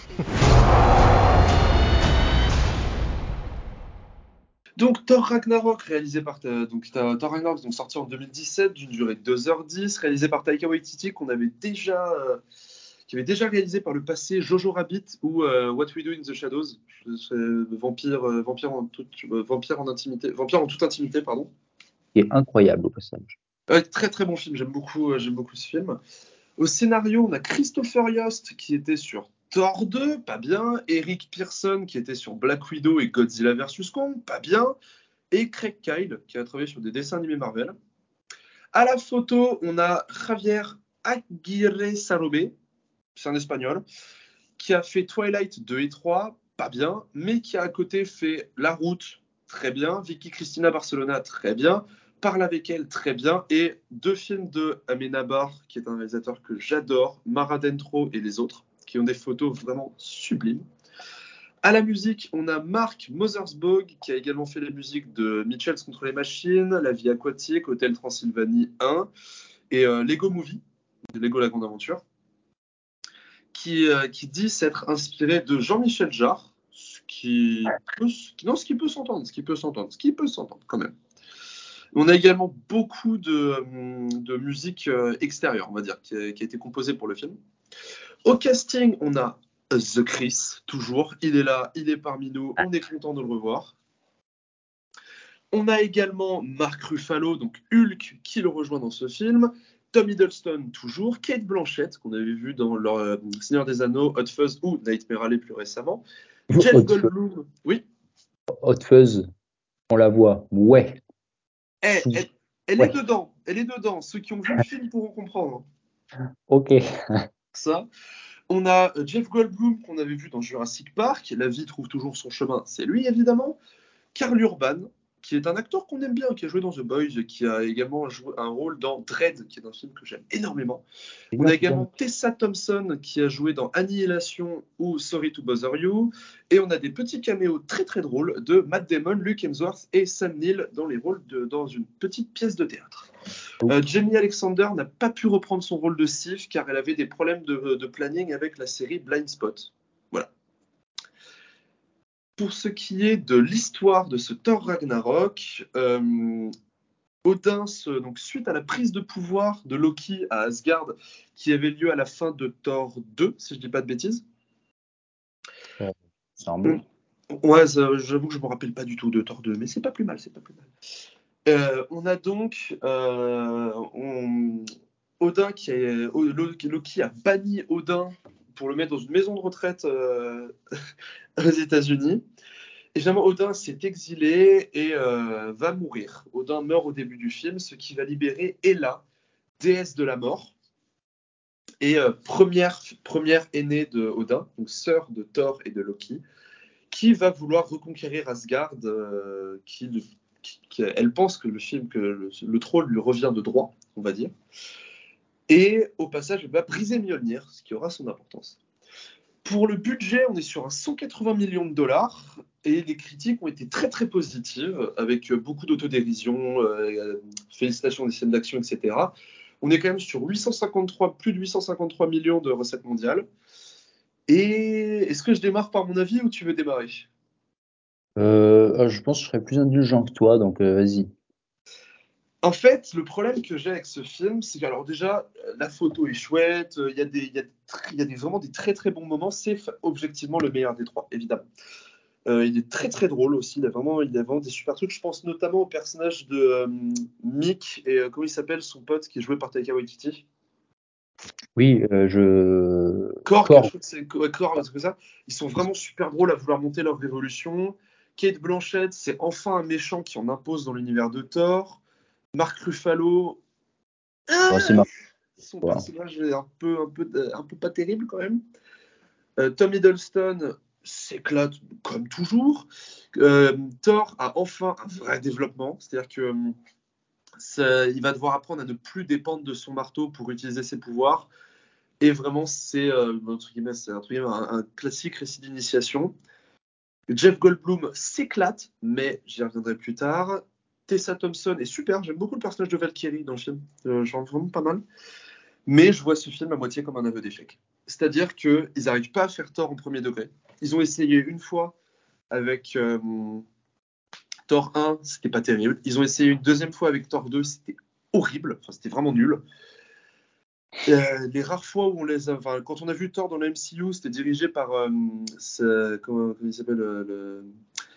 Donc Thor Ragnarok, réalisé par euh, donc, Thor Ragnarok, donc sorti en deux mille dix-sept, d'une durée de deux heures dix, réalisé par Taika Waititi, qu'on avait déjà, euh, qui avait déjà réalisé par le passé Jojo Rabbit ou euh, What We Do in the Shadows, euh, vampire, euh, vampire en toute, euh, vampire en intimité, vampire en toute intimité, pardon. Qui est incroyable au passage. Euh, très très bon film, j'aime beaucoup, euh, j'aime beaucoup ce film. Au scénario, on a Christopher Yost qui était sur Thor deux, pas bien. Eric Pearson qui était sur Black Widow et Godzilla versus Kong, pas bien. Et Craig Kyle qui a travaillé sur des dessins animés Marvel. À la photo, on a Javier Aguirre Sarobe, c'est un espagnol, qui a fait Twilight deux et trois, pas bien, mais qui a à côté fait La Route, très bien. Vicky Cristina Barcelona, très bien. Parle avec elle, très bien. Et deux films de Amenabar, qui est un réalisateur que j'adore, Mara Dentro et les autres, qui ont des photos vraiment sublimes. À la musique, on a Mark Mothersbaugh, qui a également fait la musique de Mitchells contre les machines, La vie aquatique, Hôtel Transylvanie un, et euh, Lego Movie, Lego la grande aventure, qui, euh, qui dit s'être inspiré de Jean-Michel Jarre, ce qui peut, non, ce qui peut s'entendre, ce qui peut s'entendre, ce qui peut s'entendre quand même. On a également beaucoup de, de musique extérieure, on va dire, qui a, qui a été composée pour le film. Au casting, on a The Chris, toujours. Il est là, il est parmi nous, on est content de le revoir. On a également Mark Ruffalo, donc Hulk, qui le rejoint dans ce film. Tom Hiddleston, toujours. Kate Blanchett, qu'on avait vu dans le euh, Seigneur des Anneaux, Hot Fuzz ou Nightmare Alley plus récemment. Jeff Hot Goldblum, oui. Hot Fuzz, on la voit, ouais. Elle, elle, elle ouais. est dedans, elle est dedans. Ceux qui ont vu le film pourront comprendre. Ok. Ça. On a Jeff Goldblum qu'on avait vu dans Jurassic Park. La vie trouve toujours son chemin, c'est lui évidemment. Karl Urban, qui est un acteur qu'on aime bien, qui a joué dans The Boys, qui a également joué un rôle dans Dredd, qui est un film que j'aime énormément. On a également Tessa Thompson, qui a joué dans Annihilation ou Sorry to Bother You. Et on a des petits caméos très très drôles de Matt Damon, Luke Hemsworth et Sam Neill dans les rôles de, dans une petite pièce de théâtre. Euh, Jamie Alexander n'a pas pu reprendre son rôle de Sif car elle avait des problèmes de, de planning avec la série Blind Spot. Voilà. Pour ce qui est de l'histoire de ce Thor Ragnarok, euh, Odin, se, donc suite à la prise de pouvoir de Loki à Asgard, qui avait lieu à la fin de Thor deux, si je ne dis pas de bêtises. Euh, semble. Ouais, ça, j'avoue que je ne me rappelle pas du tout de Thor deux, mais c'est pas plus mal, c'est pas plus mal. Euh, on a donc euh, on, Odin qui est, Loki a banni Odin pour le mettre dans une maison de retraite euh, aux États-Unis. Et finalement, Odin s'est exilé et euh, va mourir. Odin meurt au début du film, ce qui va libérer Hela, déesse de la mort, et euh, première, première aînée de Odin, donc sœur de Thor et de Loki, qui va vouloir reconquérir Asgard, euh, qui, qui, qui, elle pense que le film, que le, le trône lui revient de droit, on va dire. Et au passage, elle va briser Mjolnir, ce qui aura son importance. Pour le budget, on est sur un cent quatre-vingts millions de dollars et les critiques ont été très très positives avec beaucoup d'autodérision, euh, félicitations des scènes d'action, et cetera. On est quand même sur huit cent cinquante-trois, plus de huit cent cinquante-trois millions de recettes mondiales. Et est-ce que je démarre par mon avis ou tu veux démarrer? Euh, je pense que je serais plus indulgent que toi, donc euh, vas-y. En fait, le problème que j'ai avec ce film, c'est que, alors déjà, la photo est chouette, il y a, des, il y a, il y a des, vraiment des très très bons moments, c'est objectivement le meilleur des trois, évidemment. Euh, il est très très drôle aussi, il a, vraiment, il a vraiment des super trucs, je pense notamment au personnage de euh, Mick, et euh, comment il s'appelle, son pote qui est joué par Taika Waititi. Oui, euh, je... Korg, Korg. je crois que c'est ouais, Korg, c'est comme ça. Ils sont vraiment super drôles à vouloir monter leur révolution. Kate Blanchett, c'est enfin un méchant qui en impose dans l'univers de Thor. Mark Ruffalo, Ouais, c'est marrant. son Ouais. personnage est un peu, un, peu, un peu pas terrible quand même. Euh, Tom Hiddleston s'éclate comme toujours. Euh, Thor a enfin un vrai développement, c'est-à-dire que ça, il va devoir apprendre à ne plus dépendre de son marteau pour utiliser ses pouvoirs. Et vraiment, c'est euh, entre guillemets, c'est entre guillemets, un, un classique récit d'initiation. Jeff Goldblum s'éclate, mais j'y reviendrai plus tard. Tessa Thompson est super, j'aime beaucoup le personnage de Valkyrie dans le film, euh, j'en vraiment pas mal. Mais je vois ce film à moitié comme un aveu d'échec. C'est-à-dire qu'ils n'arrivent pas à faire Thor en premier degré. Ils ont essayé une fois avec euh, Thor un, c'était pas terrible. Ils ont essayé une deuxième fois avec Thor deux, c'était horrible, enfin, c'était vraiment nul. Euh, les rares fois où on les a, enfin, quand on a vu Thor dans le M C U, c'était dirigé par euh, ce, comment, comment il s'appelle le, le...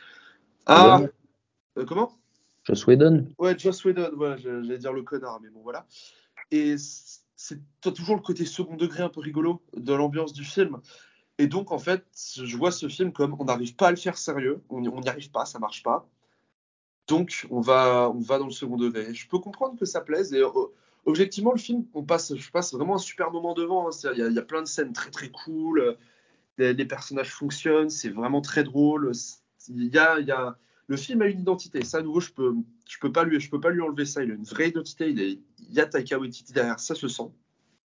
ah euh, comment Joss Whedon. Ouais, Joss Whedon, voilà, j'allais dire le connard, mais bon voilà. Et c'est toujours le côté second degré un peu rigolo de l'ambiance du film. Et donc en fait, je vois ce film comme on n'arrive pas à le faire sérieux, on n'y arrive pas, ça marche pas. Donc on va, on va dans le second degré. Je peux comprendre que ça plaise et euh, objectivement le film, on passe, je passe vraiment un super moment devant. Il hein. y, y, a plein de scènes très très cool, les, les personnages fonctionnent, c'est vraiment très drôle. Il y a, y a, le film a une identité. Ça à nouveau, je peux, je peux pas lui, je peux pas lui enlever ça. Il a une vraie identité. Il, est, il y a Taika Waititi derrière, ça se sent.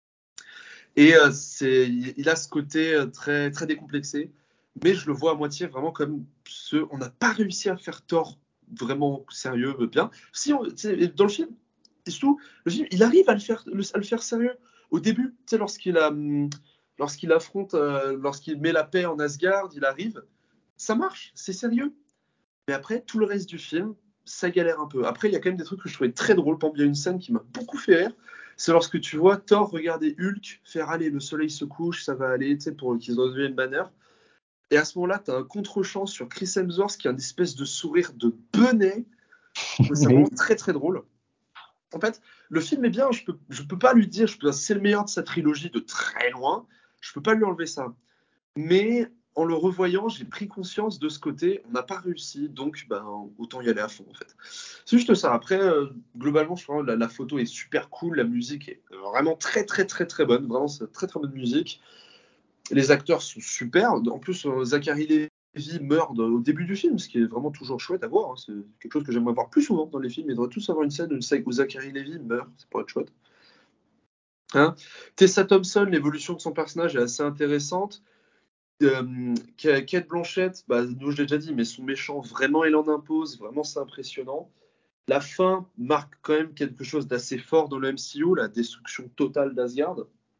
Et euh, c'est, il a ce côté très très décomplexé. Mais je le vois à moitié vraiment comme ce, on n'a pas réussi à faire Thor vraiment sérieux, bien. Si on, dans le film, et surtout, le film, il arrive à le faire, à le faire sérieux. Au début, tu sais, lorsqu'il a, lorsqu'il affronte, euh, lorsqu'il met la paix en Asgard, il arrive, ça marche, c'est sérieux. Mais après, tout le reste du film, ça galère un peu. Après, il y a quand même des trucs que je trouvais très drôles. Par exemple, il y a une scène qui m'a beaucoup fait rire. C'est lorsque tu vois Thor regarder Hulk faire aller, le soleil se couche, ça va aller, tu sais, pour qu'ils redeviennent une banner. Et à ce moment-là, tu as un contre-champ sur Chris Hemsworth qui a une espèce de sourire de benet. C'est vraiment très très drôle. En fait, le film est bien, je peux, je peux pas lui dire, je peux, c'est le meilleur de sa trilogie de très loin, je peux pas lui enlever ça. Mais en le revoyant, j'ai pris conscience de ce côté, on n'a pas réussi, donc ben, autant y aller à fond en fait. C'est juste ça. Après, euh, globalement, je trouve la, la photo est super cool, la musique est vraiment très très très très bonne, vraiment c'est très très bonne musique. Les acteurs sont super. En plus, euh, Zachary Levi meurt au début du film, ce qui est vraiment toujours chouette à voir. Hein. C'est quelque chose que j'aimerais voir plus souvent dans les films. Ils devraient tous avoir une scène où Zachary Levi meurt. Ça pourrait être chouette. Hein, Tessa Thompson, l'évolution de son personnage est assez intéressante. Euh, Kate Blanchett, bah, nous je l'ai déjà dit, mais son méchant, vraiment, il en impose. Vraiment, c'est impressionnant. La fin marque quand même quelque chose d'assez fort dans le M C U, la destruction totale d'Asgard.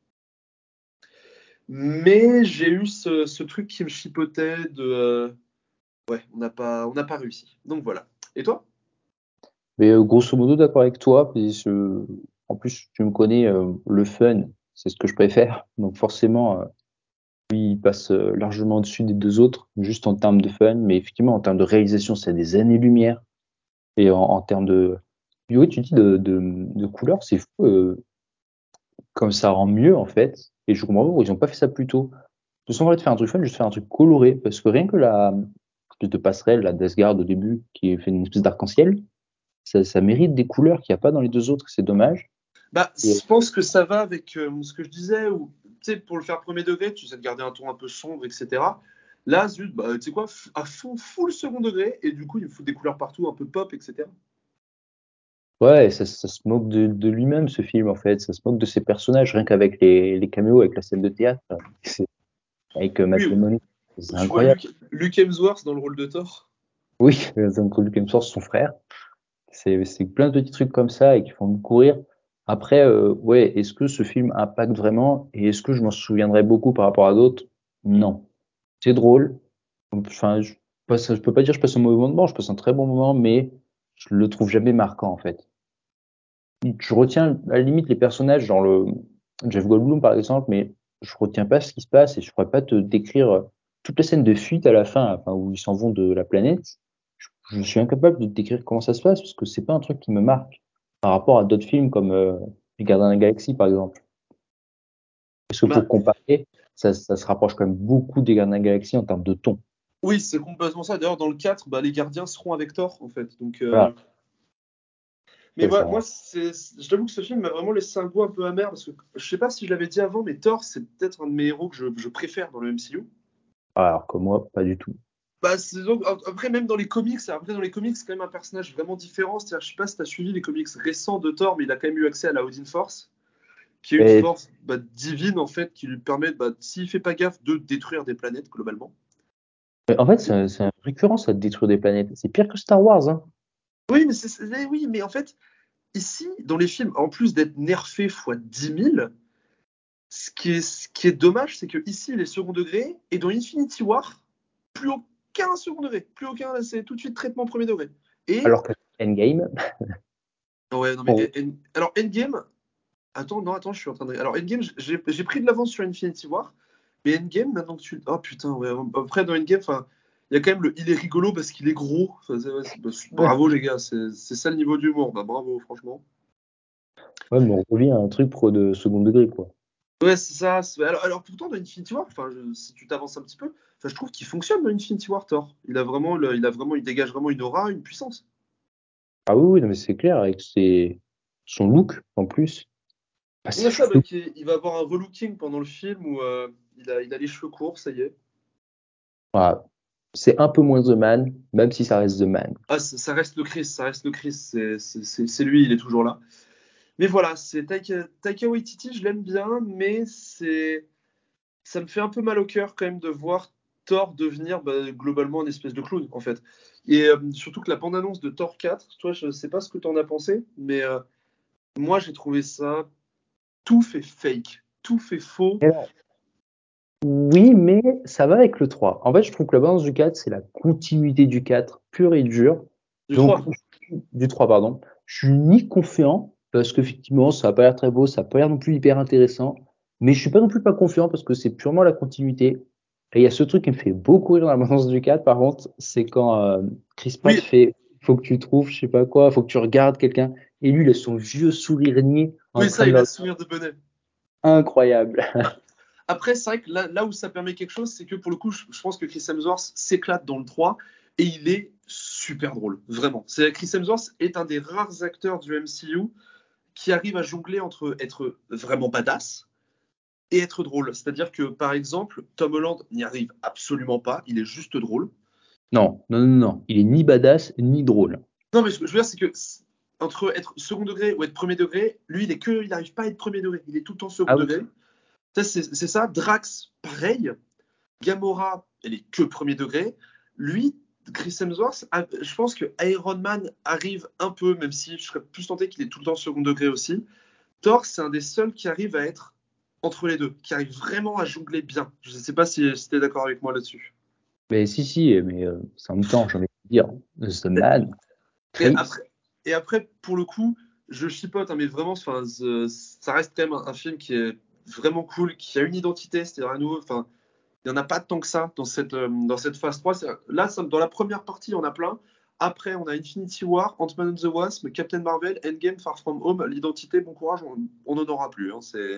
Mais j'ai eu ce, ce truc qui me chipotait de euh, ouais, on n'a pas, on n'a pas réussi. Donc voilà. Et toi? Mais euh, grosso modo, d'accord avec toi. Puis je- En plus, tu me connais, euh, le fun, c'est ce que je préfère. Donc forcément, euh, lui, il passe euh, largement au-dessus des deux autres, juste en termes de fun. Mais effectivement, en termes de réalisation, c'est des années-lumière. Et en, en termes de, oui, tu dis de, de, de couleur, c'est fou. Euh, comme ça rend mieux en fait. Et je comprends pas pourquoi ils ont pas fait ça plus tôt. De sans de faire un truc fun, juste faire un truc coloré, parce que rien que la espèce de passerelle, la Death Guard au début, qui est fait une espèce d'arc-en-ciel, ça, ça mérite des couleurs qu'il n'y a pas dans les deux autres, c'est dommage. Bah, Et, je pense que ça va avec euh, ce que je disais, où, tu sais, pour le faire premier degré, tu sais de garder un ton un peu sombre, et cetera. Là, zut, bah, tu sais quoi, f- à fond, full second degré, et du coup, il faut des couleurs partout, un peu pop, et cetera. ouais, ça, ça se moque de, de lui-même ce film en fait, ça se moque de ses personnages, rien qu'avec les, les caméos, avec la scène de théâtre. C'est avec euh, Matt Oui, Damon. C'est tu vois incroyable. Luke, Luke Hemsworth dans le rôle de Thor. Oui, donc Luke Hemsworth, son frère. C'est, c'est plein de petits trucs comme ça et qui font me courir. Après, euh, ouais, est-ce que ce film impacte vraiment et est-ce que je m'en souviendrai beaucoup par rapport à d'autres? Non. C'est drôle. Enfin, je passe, je peux pas dire que je passe un mauvais moment, je passe un très bon moment, mais je le trouve jamais marquant en fait. Je retiens à la limite les personnages, genre le Jeff Goldblum par exemple, mais je retiens pas ce qui se passe et je pourrais pas te décrire toute la scène de fuite à la fin, enfin, où ils s'en vont de la planète. Je, je suis incapable de te décrire comment ça se passe parce que c'est pas un truc qui me marque par rapport à d'autres films comme euh, Les Gardiens de la Galaxie par exemple. Parce que Bah, pour comparer, ça, ça se rapproche quand même beaucoup des Gardiens de la Galaxie en termes de ton. oui, c'est complètement ça. D'ailleurs, dans le quatre, bah, les gardiens seront avec Thor, en fait. Donc, euh... Voilà. Mais C'est voilà, ça. moi, c'est... je t'avoue que ce film m'a vraiment laissé un goût un peu amer, parce que je sais pas si je l'avais dit avant, mais Thor, c'est peut-être un de mes héros que je, je préfère dans le M C U. Alors que moi, pas du tout. Bah, c'est donc, après, même dans les comics, après, dans les comics, c'est quand même un personnage vraiment différent. C'est-à-dire, je sais pas si tu as suivi les comics récents de Thor, mais il a quand même eu accès à la Odin Force, qui est une Et, force bah, divine, en fait, qui lui permet, bah, s'il fait pas gaffe, de détruire des planètes, globalement. mais en fait, c'est, c'est un récurrent ça de détruire des planètes. C'est pire que Star Wars, hein. Oui, mais, c'est, c'est- oui, mais en fait, ici, dans les films, en plus d'être nerfé fois dix mille, ce qui est, ce qui est dommage, c'est que ici, il est second degré, et dans Infinity War, plus aucun second degré. Plus aucun, là, c'est tout de suite traitement premier degré. Et, Alors que Endgame, ouais, non, mais, bon, en- alors, Endgame, attends, non, attends, je suis en train de. Alors, Endgame, j'ai j'ai pris de l'avance sur Infinity War, mais Endgame, maintenant que tu. Oh putain, ouais, après, dans Endgame, enfin. Il y a quand même le. Il est rigolo parce qu'il est gros. Enfin, c'est- ouais, c'est- bah, bravo les gars, c'est c'est ça le niveau d'humour. Bah, bravo, franchement. ouais, mais on revient à un truc pro de second degré, quoi. Ouais, c'est ça. c'est- Alors, alors pourtant, dans Infinity War, enfin, je- si tu t'avances un petit peu, enfin, je trouve qu'il fonctionne dans Infinity War, Thor. Il a vraiment, le- il a vraiment, il dégage vraiment une aura, une puissance. Ah oui, oui, non, mais c'est clair, avec ses, son look, en plus. Bah, On a c'est ça, bah, chou- qui- il va avoir un relooking pendant le film où euh, il a, il a les cheveux courts, ça y est. voilà. C'est un peu moins The Man, même si ça reste The Man. Ah, ça ça reste le Chris, ça reste le Chris, c'est c'est- c'est- c'est lui, il est toujours là. Mais voilà, c'est Taika, Taika Waititi, je l'aime bien, mais c'est, ça me fait un peu mal au cœur quand même de voir Thor devenir bah, globalement une espèce de clown, en fait. Et euh, surtout que la bande-annonce de Thor quatre, toi, je sais pas ce que tu en as pensé, mais euh, moi, j'ai trouvé ça tout fait fake, tout fait faux. Et alors, oui, mais ça va avec le trois. En fait, je trouve que la balance du quatre, c'est la continuité du quatre, pure et dure. Du Donc, trois. du trois, pardon. Je suis ni confiant, parce qu'effectivement, ça a pas l'air très beau, ça a pas l'air non plus hyper intéressant, mais je suis pas non plus pas confiant parce que c'est purement la continuité. Et il y a ce truc qui me fait beaucoup rire dans la balance du quatre, par contre, c'est quand euh, Chris Pratt Oui, fait faut que tu trouves, je sais pas quoi, faut que tu regardes quelqu'un, et lui, il a son vieux sourire niais en oui, train ça, de il a le... ce sourire de bonnet. Incroyable. Après, c'est vrai que là, là où ça permet quelque chose, c'est que pour le coup, je, je pense que Chris Hemsworth s'éclate dans le trois et il est super drôle, vraiment. C'est, Chris Hemsworth est un des rares acteurs du M C U qui arrive à jongler entre être vraiment badass et être drôle. C'est-à-dire que, par exemple, Tom Holland n'y arrive absolument pas, il est juste drôle. Non, non, non, non, il est ni badass, ni drôle. Non, mais ce que je veux dire, c'est que entre être second degré ou être premier degré, lui, il est que, il n'arrive pas à être premier degré, il est tout le temps second Ah oui. degré. Ça, c'est, c'est ça. Drax, pareil. Gamora, elle est que premier degré. Lui, Chris Hemsworth, je pense que Iron Man arrive un peu, même si je serais plus tenté qu'il est tout le temps second degré aussi. Thor, c'est un des seuls qui arrive à être entre les deux, qui arrive vraiment à jongler bien. Je ne sais pas si, si tu es d'accord avec moi là-dessus. Mais si, si, mais euh, c'est en même temps, j'ai envie de dire, The Man, Et Chris. après, et après pour le coup, je chipote, hein, mais vraiment, enfin, ce- ça reste quand même un, un film qui est vraiment cool, qui a une identité, c'est-à-dire à nouveau, enfin, il n'y en a pas tant que ça dans cette, euh, dans cette phase trois. C'est- Là, ça- dans la première partie, on a plein. Après, on a Infinity War, Ant-Man and the Wasp, Captain Marvel, Endgame, Far From Home. L'identité, bon courage, on n'en aura plus. Hein, c'est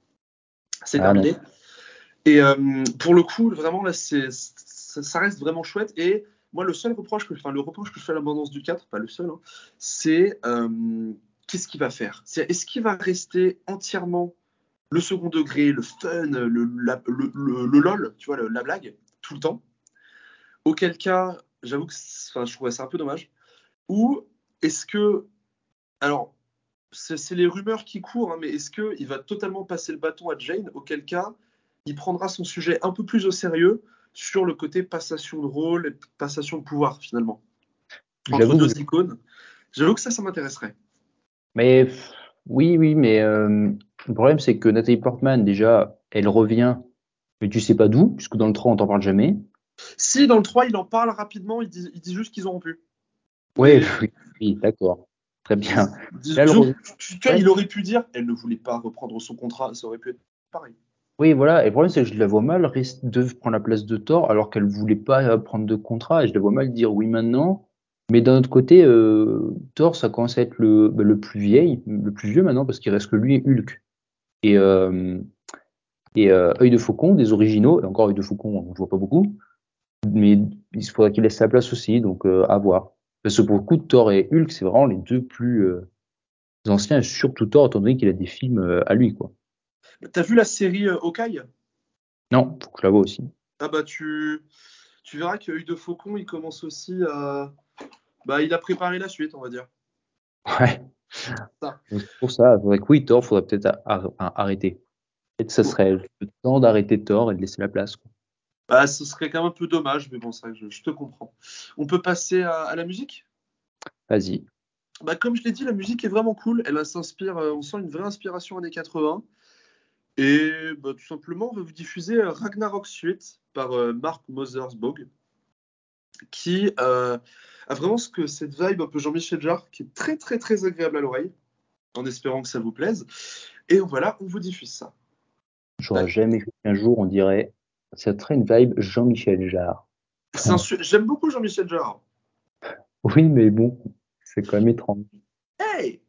c'est Ah non. terminé. Et euh, pour le coup, vraiment, là, c'est, ça, ça reste vraiment chouette. Et moi, le seul reproche que, enfin, le reproche que je fais à l'abondance du quatre, pas le seul, hein, c'est euh, qu'est-ce qu'il va faire? C'est, est-ce qu'il va rester entièrement le second degré, le fun, le, la- le, le- le lol, tu vois, le- la blague, tout le temps? Auquel cas, j'avoue que c'est- enfin, je trouvais ça un peu dommage. Ou est-ce que, alors, c'est, c'est les rumeurs qui courent, hein, mais est-ce qu'il va totalement passer le bâton à Jane? Auquel cas, il prendra son sujet un peu plus au sérieux sur le côté passation de rôle et passation de pouvoir, finalement. Entre J'avoue deux que- icônes. J'avoue que ça, ça m'intéresserait. Mais pff, oui, oui, mais euh, le problème, c'est que Nathalie Portman, déjà, elle revient, mais tu sais pas d'où, puisque dans le trois, on t'en parle jamais. Si, dans le trois, il en parle rapidement, il dit, il dit juste qu'ils ont rompu. Ouais, Mais- oui, oui, d'accord. Très bien. Dis- Là, elle disons revient- que, tu tu vois, Ouais. il aurait pu dire, elle ne voulait pas reprendre son contrat, ça aurait pu être pareil. Oui, voilà. Et le problème, c'est que je la vois mal ris- de prendre la place de Thor alors qu'elle voulait pas euh, prendre de contrat. Et je la vois mal dire oui maintenant. Mais d'un autre côté, euh, Thor, ça commence à être le, bah, le plus vieil, le plus vieux maintenant, parce qu'il reste que lui et Hulk. Et, euh, et euh, Œil de Faucon, des originaux, et encore Œil de Faucon, on ne voit pas beaucoup, mais il faudrait qu'il laisse sa place aussi, donc euh, à voir. Parce que pour le coup, Thor et Hulk, c'est vraiment les deux plus euh, anciens, et surtout Thor, étant donné qu'il a des films euh, à lui, quoi. T'as vu la série euh, Hawkeye? Non, faut que je la vois aussi. Ah bah tu, tu verras que Œil de Faucon, il commence aussi à... Bah il a préparé la suite, on va dire. Ouais. Ça. Donc, c'est pour ça, avec oui, Thor, faudrait peut-être a- a- enfin, arrêter. Peut-être que ça serait le temps d'arrêter Thor et de laisser la place, quoi. Bah ce serait quand même un peu dommage, mais bon, c'est vrai que je, je te comprends. On peut passer à, à la musique? Vas-y. Bah comme je l'ai dit, la musique est vraiment cool. Elle s'inspire, euh, on sent une vraie inspiration années quatre-vingts. Et bah, tout simplement, on va vous diffuser euh, Ragnarok Suite par euh, Mark Mothersbaugh, qui euh, a vraiment ce que cette vibe un peu Jean-Michel Jarre, qui est très très très agréable à l'oreille, en espérant que ça vous plaise. Et voilà, on vous diffuse ça. J'aurais jamais cru qu'un jour on dirait ça serait une vibe Jean-Michel Jarre. C'est un su- J'aime beaucoup Jean-Michel Jarre. Oui, mais bon, c'est quand même étrange. Hey!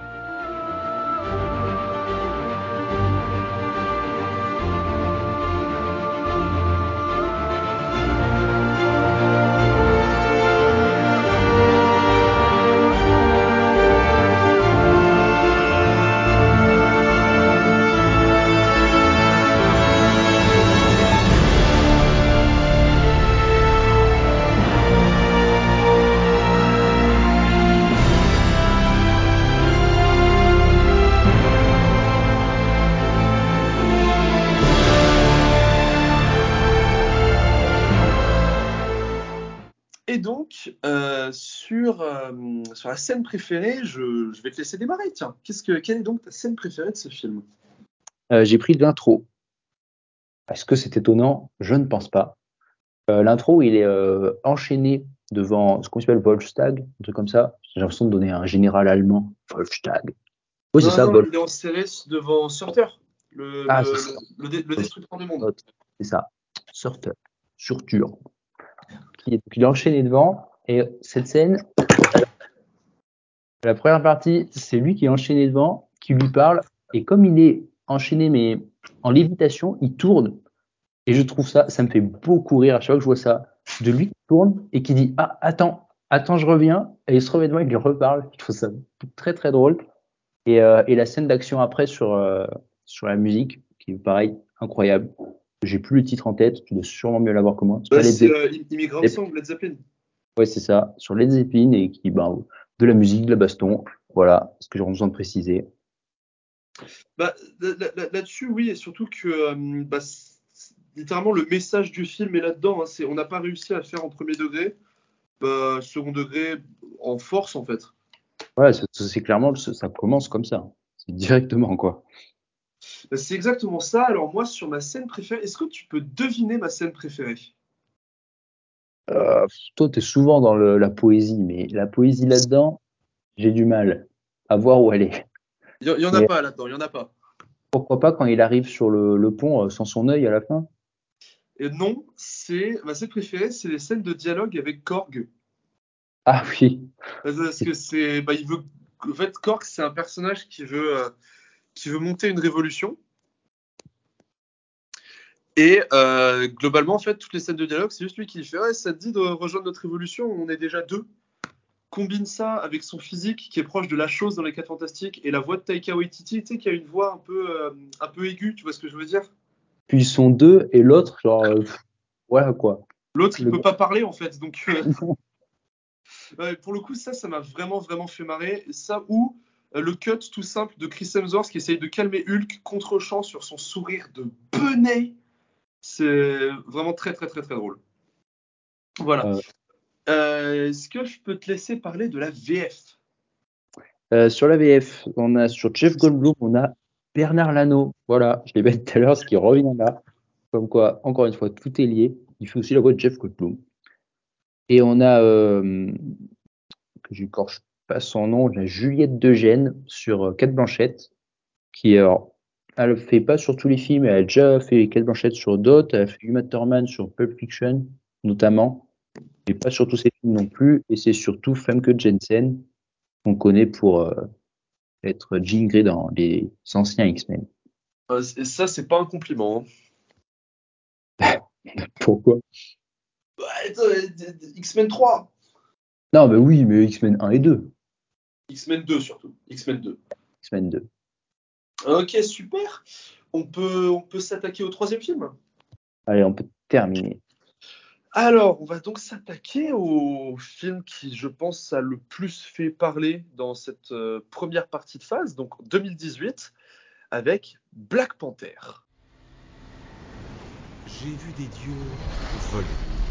Et donc, euh, sur, euh, sur la scène préférée, je, je vais te laisser démarrer. Tiens, Qu'est-ce que, quelle est donc ta scène préférée de ce film? Euh, j'ai pris de l'intro. Est-ce que c'est étonnant? Je ne pense pas. Euh, l'intro, il est euh, enchaîné devant ce qu'on s'appelle Volstag, un truc comme ça. J'ai l'impression de donner un général allemand. Volstag. Oui, c'est Non, ça, non, Vol. il est en série devant Surter, le, Ah, le, c'est ça. le, dé- le destructeur du monde. C'est ça. Surtur. Surtur. Qui est, il est enchaîné devant. Et cette scène, la première partie, c'est lui qui est enchaîné devant, qui lui parle. Et comme il est enchaîné, mais en lévitation, il tourne. Et je trouve ça, ça me fait beaucoup rire à chaque fois que je vois ça. De lui qui tourne et qui dit ah, attends, attends, je reviens. Et il se remet devant, il lui reparle. Je trouve ça très, très drôle. Et, euh, et la scène d'action après sur, euh, sur la musique, qui est pareil, incroyable. J'ai plus le titre en tête, tu dois sûrement mieux l'avoir que moi. C'est Bah, pas Led c'est Zeppelin. euh, Immigrant Song, Led Zeppelin. Ouais, c'est ça, sur Led Zeppelin et qui, ben, de la musique, de la baston. Voilà, ce que j'aurais besoin de préciser. Bah, là- là- là-dessus, oui, et surtout que euh, bah, c'est- littéralement le message du film est là-dedans. Hein, c'est, on n'a pas réussi à le faire en premier degré, bah, second degré en force en fait. Ouais, c'est, c'est clairement, ça commence comme ça. C'est directement, quoi. Bah, c'est exactement ça. Alors moi, sur ma scène préférée, est-ce que tu peux deviner ma scène préférée? Euh, toi, tu es souvent dans le, la poésie, mais la poésie là-dedans, j'ai du mal à voir où elle est. Il y, y en a Mais pas là-dedans, il y en a pas. pourquoi pas quand il arrive sur le, le pont euh, sans son œil à la fin? Et non, c'est ma scène préférée, c'est les scènes de dialogue avec Korg. Ah oui. Parce que c'est, bah, il veut, en fait, Korg, c'est un personnage qui veut, euh, qui veut monter une révolution. Et euh, globalement, en fait, toutes les scènes de dialogue, c'est juste lui qui lui fait ouais, ça te dit de rejoindre notre révolution, on est déjà deux. Combine ça avec son physique qui est proche de la chose dans les quatre Fantastiques et la voix de Taika Waititi, tu sais, qui a une voix un peu, euh, un peu aiguë, tu vois ce que je veux dire? Puis ils sont deux et l'autre, genre, euh, pff, voilà quoi. L'autre, il Le peut gars- pas parler en fait, donc euh, ouais, pour le coup, ça, ça m'a vraiment, vraiment fait marrer. Ça ou euh, le cut tout simple de Chris Hemsworth qui essaye de calmer Hulk contre-champ sur son sourire de benet. C'est vraiment très très très très drôle. Voilà. Euh, Euh, est-ce que je peux te laisser parler de la V F? euh, sur la V F, on a sur Jeff Goldblum, on a Bernard Lano. Voilà, je l'ai dit tout à l'heure, ce qui revient là. Comme quoi, encore une fois, tout est lié. Il fait aussi la voix de Jeff Goldblum. Et on a, euh, que j'écorche pas son nom, la Juliette Degène sur euh, Cate Blanchett, qui alors, elle ne fait pas sur tous les films, elle a déjà fait Cate Blanchett sur d'autres, elle a fait Uma Thurman sur Pulp Fiction, notamment, mais pas sur tous ses films non plus, et c'est surtout Famke Janssen, qu'on connaît pour euh, être Jean Grey dans les anciens X-Men. Euh, et ça, c'est pas un compliment. Hein. Pourquoi? Bah, euh, X-Men trois. Non, mais oui, mais X-Men un et deux. X-Men deux surtout. X-Men deux. X-Men deux. Ok, super. On peut, on peut s'attaquer au troisième film. Allez, on peut terminer. Alors, on va donc s'attaquer au film qui, je pense, a le plus fait parler dans cette euh, première partie de phase, donc deux mille dix-huit, avec Black Panther. J'ai vu des dieux voler.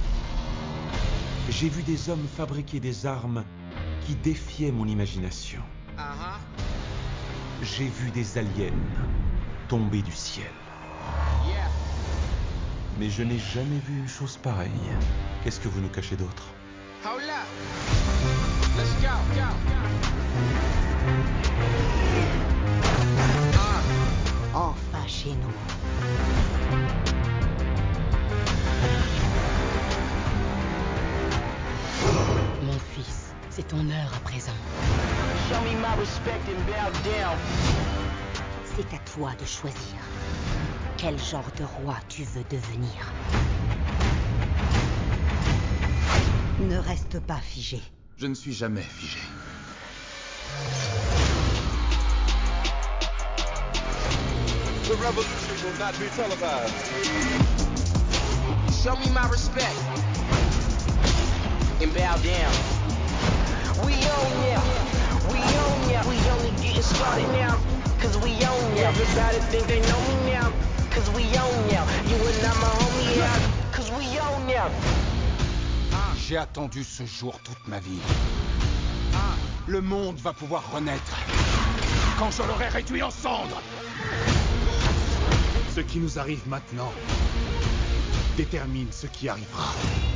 J'ai vu des hommes fabriquer des armes qui défiaient mon imagination. Uh-huh. J'ai vu des aliens tomber du ciel. Yeah. Mais je n'ai jamais vu une chose pareille. Qu'est-ce que vous nous cachez d'autre? Hold up. Let's go, go, go. Uh. Enfin chez nous. Mon fils, c'est ton heure à présent. Show me my respect and bow down. C'est à toi de choisir. Quel genre de roi tu veux devenir? Ne reste pas figé. Je ne suis jamais figé. The revolution will not be televised. Show me my respect and bow down. We own ya, we own ya. We only getting started now, cause we own ya. Everybody think they know me now, cause we own ya. You and I'm a homie, yeah, cause we own ya. J'ai attendu ce jour toute ma vie. Le monde va pouvoir renaître quand je l'aurai réduit en cendres. Ce qui nous arrive maintenant détermine ce qui arrivera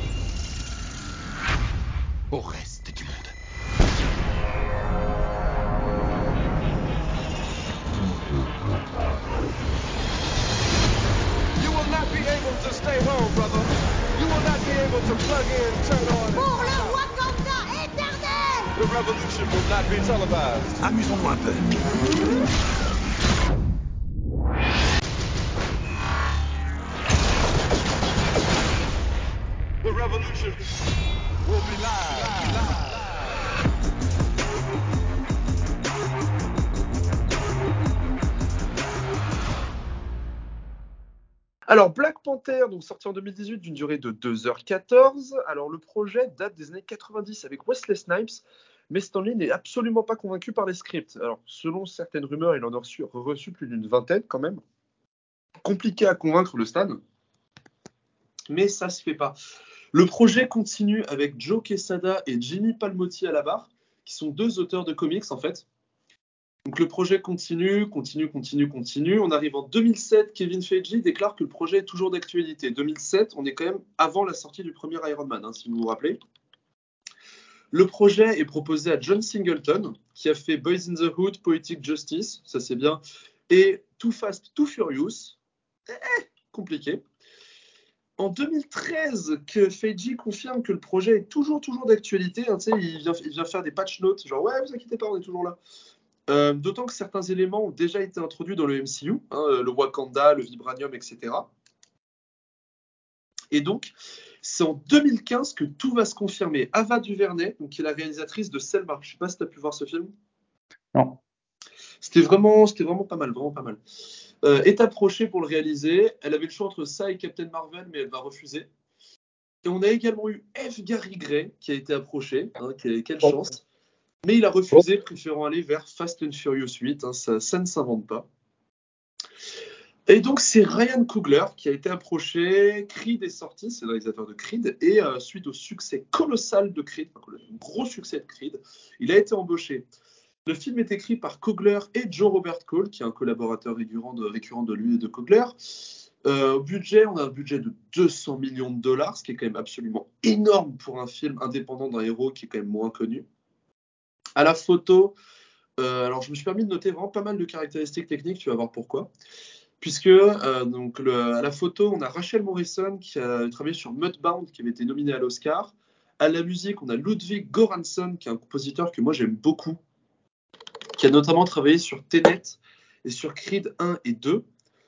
au reste du monde. You will not be able to stay home, brother. You will not be able to plug in, turn on. Pour le Wakanda éternel! The revolution will not be televised. Amusons-nous un peu. The revolution will be live. live. Alors, Black Panther, donc sorti en deux mille dix-huit d'une durée de deux heures quatorze. Alors, le projet date des années quatre-vingt-dix avec Wesley Snipes, mais Stan Lee n'est absolument pas convaincu par les scripts. Alors, selon certaines rumeurs, il en a reçu, reçu plus d'une vingtaine quand même. Compliqué à convaincre le Stan, mais ça se fait pas. Le projet continue avec Joe Quesada et Jimmy Palmiotti à la barre, qui sont deux auteurs de comics en fait. Donc le projet continue, continue, continue, continue. On arrive en deux mille sept, Kevin Feige déclare que le projet est toujours d'actualité. deux mille sept, on est quand même avant la sortie du premier Iron Man, hein, si vous vous rappelez. Le projet est proposé à John Singleton, qui a fait Boys in the Hood, Poetic Justice, ça c'est bien, et Too Fast, Too Furious, eh, compliqué. En deux mille treize, que Feige confirme que le projet est toujours, toujours d'actualité. Hein, il, vient, il vient faire des patch notes, genre « Ouais, vous inquiétez pas, on est toujours là ». Euh, d'autant que certains éléments ont déjà été introduits dans le M C U, hein, le Wakanda, le Vibranium, et cetera. Et donc, c'est en deux mille quinze que tout va se confirmer. Ava DuVernay, donc, qui est la réalisatrice de Selma. Je ne sais pas si tu as pu voir ce film. Non. C'était vraiment, c'était vraiment pas mal, vraiment pas mal. Euh, est approchée pour le réaliser. Elle avait le choix entre ça et Captain Marvel, mais elle va refuser. Et on a également eu F. Gary Gray qui a été approché. Hein, quelle, quelle chance. Mais il a refusé, préférant aller vers Fast and Furious huit. Hein, ça, ça ne s'invente pas. Et donc, c'est Ryan Coogler qui a été approché. Creed est sorti, c'est le réalisateur de Creed. Et euh, suite au succès colossal de Creed, enfin, le gros succès de Creed, il a été embauché. Le film est écrit par Coogler et Joe Robert Cole, qui est un collaborateur récurrent de, récurrent de lui et de Coogler. Euh, au budget, on a un budget de deux cents millions de dollars, ce qui est quand même absolument énorme pour un film indépendant d'un héros qui est quand même moins connu. À la photo, euh, alors je me suis permis de noter vraiment pas mal de caractéristiques techniques, tu vas voir pourquoi. Puisque euh, donc le, à la photo, on a Rachel Morrison qui a travaillé sur Mudbound, qui avait été nominé à l'Oscar. À la musique, on a Ludwig Göransson, qui est un compositeur que moi j'aime beaucoup, qui a notamment travaillé sur Tenet et sur Creed un et deux.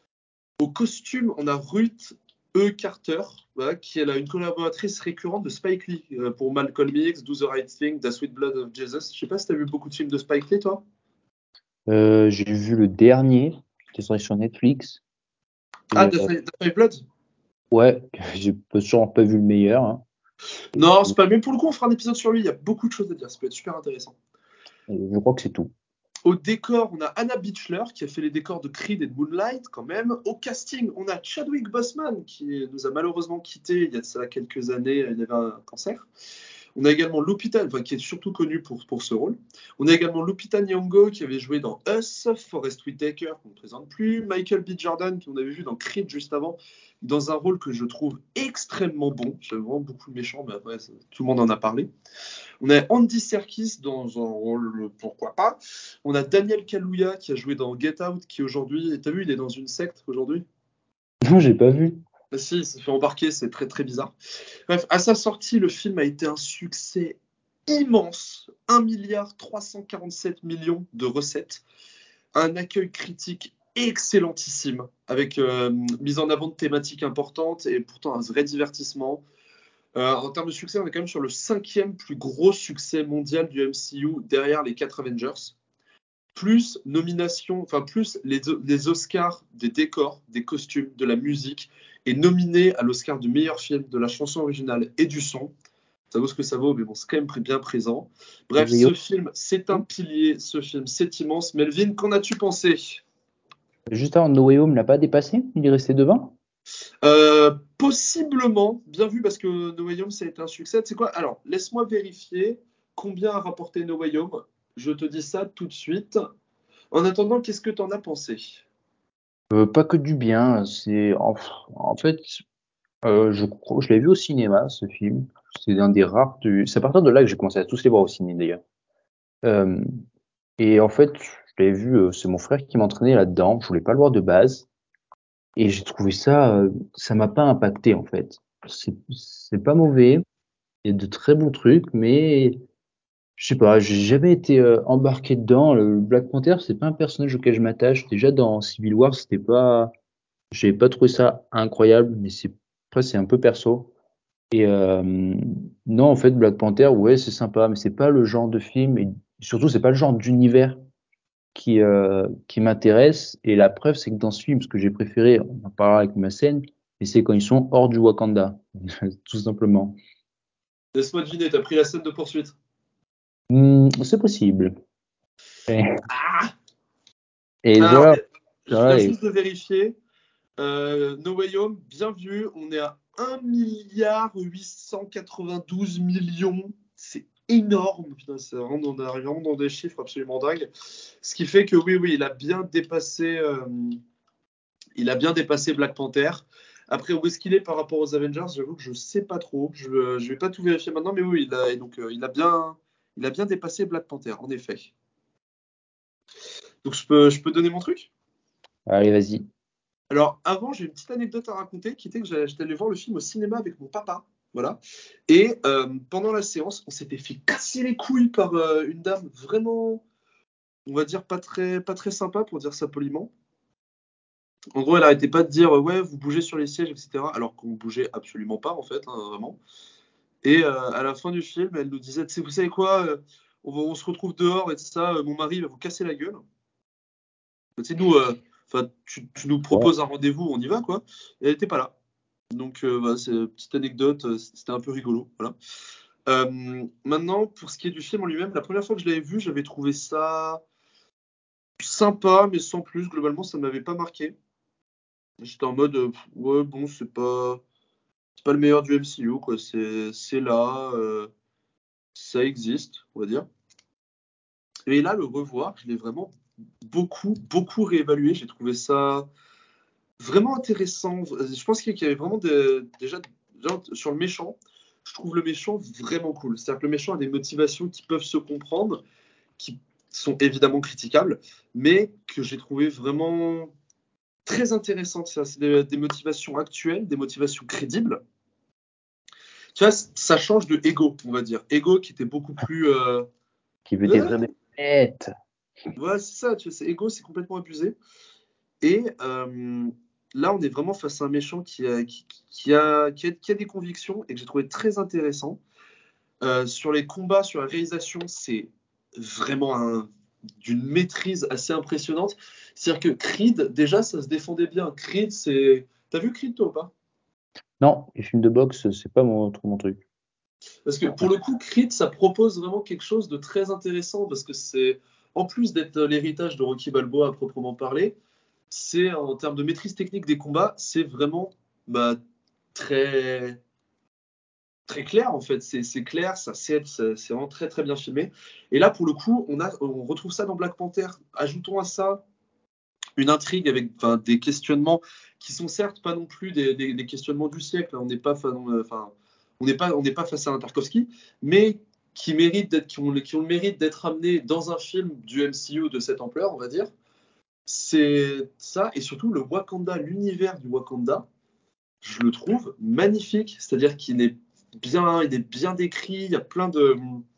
Au costume, on a Ruth E. Carter, voilà, qui est là, une collaboratrice récurrente de Spike Lee euh, pour Malcolm X, Do the Right Thing, The Sweet Blood of Jesus. Je sais pas si tu as vu beaucoup de films de Spike Lee, toi. Euh, j'ai vu le dernier, qui était sorti sur Netflix. Ah, Et, The euh, Five Blood. Ouais, j'ai pas- sûrement pas vu le meilleur. Hein. Non, c'est pas. Mais pour le coup, on fera un épisode sur lui. Il y a beaucoup de choses à dire. Ça peut être super intéressant. Et je crois que c'est tout. Au décor, on a Anna Beachler qui a fait les décors de Creed et de Moonlight quand même. Au casting, on a Chadwick Boseman qui nous a malheureusement quitté il y a de ça quelques années. Il avait un cancer. On a également Lupita, enfin, qui est surtout connu pour, pour ce rôle. On a également Lupita Nyong'o qui avait joué dans Us, Forest Whitaker qu'on ne présente plus, Michael B. Jordan qu'on avait vu dans Creed juste avant, dans un rôle que je trouve extrêmement bon. J'aime vraiment beaucoup le méchant, mais après tout le monde en a parlé. On a Andy Serkis dans un rôle pourquoi pas. On a Daniel Kaluuya qui a joué dans Get Out, qui aujourd'hui, t'as vu, il est dans une secte aujourd'hui. Non, j'ai pas vu. Ah si, il s'est fait embarquer, c'est très très bizarre. Bref, à sa sortie, le film a été un succès immense, un milliard trois cent quarante-sept millions de recettes, un accueil critique excellentissime, avec euh, mise en avant de thématiques importantes et pourtant un vrai divertissement. Euh, en termes de succès, on est quand même sur le cinquième plus gros succès mondial du M C U derrière les quatre Avengers. Plus nomination, enfin plus les, les Oscars des décors, des costumes, de la musique, et nominé à l'Oscar du meilleur film, de la chanson originale et du son. Ça vaut ce que ça vaut, mais bon, c'est quand même bien présent. Bref, ce film, c'est un pilier, ce film, c'est immense. Melvin, qu'en as-tu pensé? Juste avant, No Way Home l'a pas dépassé? Il est resté devant? euh, Possiblement, bien vu, parce que No Way Home, ça a été un succès. Tu sais quoi? Alors, laisse-moi vérifier combien a rapporté No Way Home. Je te dis ça tout de suite. En attendant, qu'est-ce que tu en as pensé? Euh, pas que du bien. C'est en, en fait, euh, je crois, je l'ai vu au cinéma ce film. C'est un des rares. Du... C'est à partir de là que j'ai commencé à tous les voir au ciné d'ailleurs. Euh, et en fait, je l'ai vu. euh, C'est mon frère qui m'entraînait là-dedans. Je voulais pas le voir de base. Et j'ai trouvé ça. euh, Ça m'a pas impacté en fait. C'est c'est pas mauvais. Il y a de très bons trucs, mais je sais pas. J'ai jamais été euh, embarqué dedans. Le Black Panther, c'est pas un personnage auquel je m'attache. Déjà dans Civil War, c'était pas. J'ai pas trouvé ça incroyable, mais c'est après c'est un peu perso. Et euh, non, en fait, Black Panther, ouais, c'est sympa, mais c'est pas le genre de film et surtout c'est pas le genre d'univers qui euh, qui m'intéresse. Et la preuve, c'est que dans ce film, ce que j'ai préféré, on en parlera avec ma scène, mais c'est quand ils sont hors du Wakanda, tout simplement. Laisse-moi deviner, t'as pris la scène de poursuite. Hmm, c'est possible. Et, Ah et Alors, voilà. je viens Ouais, juste de vérifier. Euh, No Way Home, bien vu, on est à un milliard huit cent quatre-vingt-douze millions. C'est énorme. Putain, c'est vraiment, on arrive vraiment dans des chiffres absolument dingues. Ce qui fait que oui, oui, il a bien dépassé, euh, il a bien dépassé Black Panther. Après, où est-ce qu'il est par rapport aux Avengers? J'avoue que je sais pas trop. Je ne vais pas tout vérifier maintenant, mais oui, il a, et donc, euh, il a bien, il a bien dépassé Black Panther, en effet. Donc, je peux, je peux donner mon truc? allez, vas-y. Alors, avant, j'ai une petite anecdote à raconter qui était que j'allais- j'étais allé voir le film au cinéma avec mon papa. Voilà. Et euh, pendant la séance, on s'était fait casser les couilles par euh, une dame vraiment, on va dire, pas très, pas très sympa, pour dire ça poliment. En gros, elle arrêtait pas de dire euh, ouais, vous bougez sur les sièges, et cetera. Alors qu'on bougeait absolument pas, en fait, hein, vraiment. Et euh, à la fin du film, elle nous disait, tu sais, vous savez quoi, euh, on, va- on se retrouve dehors et tout ça, euh, mon mari va vous casser la gueule. Tu sais, nous, euh, 'fin, tu, tu nous proposes un rendez-vous, on y va, quoi. Et elle était pas là. Donc, euh, voilà, c'est une petite anecdote, euh, c'était un peu rigolo. Voilà. Euh, maintenant, pour ce qui est du film en lui-même, la première fois que je l'avais vu, j'avais trouvé ça sympa, mais sans plus. Globalement, ça ne m'avait pas marqué. J'étais en mode, euh, ouais, bon, c'est pas, c'est pas le meilleur du M C U, quoi. C'est, c'est là, euh, ça existe, on va dire. Et là, le revoir, je l'ai vraiment beaucoup, beaucoup réévalué. J'ai trouvé ça vraiment intéressant. Je pense qu'il y avait vraiment des, déjà, déjà, sur le méchant, je trouve le méchant vraiment cool. C'est-à-dire que le méchant a des motivations qui peuvent se comprendre, qui sont évidemment critiquables, mais que j'ai trouvé vraiment très intéressantes. Ça, c'est des, des motivations actuelles, des motivations crédibles. Tu vois, ça change de Ego, on va dire. Ego qui était beaucoup plus. Euh... Qui veut des vraies bêtes. Ouais, c'est ça, tu vois, c'est Ego, c'est complètement abusé. Et euh, là, on est vraiment face à un méchant qui a, qui, qui a, qui a, qui a des convictions et que j'ai trouvé très intéressant. Euh, sur les combats, sur la réalisation, c'est vraiment un, d'une maîtrise assez impressionnante. C'est-à-dire que Creed, déjà, ça se défendait bien. Creed, c'est. T'as vu Creed, toi, ou pas? Non, les films de boxe, c'est pas mon, trop mon truc. Parce que pour le coup, Creed, ça propose vraiment quelque chose de très intéressant parce que c'est, en plus d'être l'héritage de Rocky Balboa à proprement parler, c'est en termes de maîtrise technique des combats, c'est vraiment bah, très très clair en fait. C'est, c'est clair, ça c'est, c'est vraiment très très bien filmé. Et là, pour le coup, on a, on retrouve ça dans Black Panther. Ajoutons à ça une intrigue avec enfin, des questionnements qui sont certes pas non plus des, des, des questionnements du siècle. On n'est pas, enfin, on n'est pas, on n'est pas face à un Tarkovsky, mais qui méritent d'être, qui ont, qui ont le mérite d'être amenés dans un film du M C U de cette ampleur, on va dire. C'est ça, et surtout le Wakanda, l'univers du Wakanda, je le trouve magnifique. C'est-à-dire qu'il est bien, il est bien décrit. Il y a plein de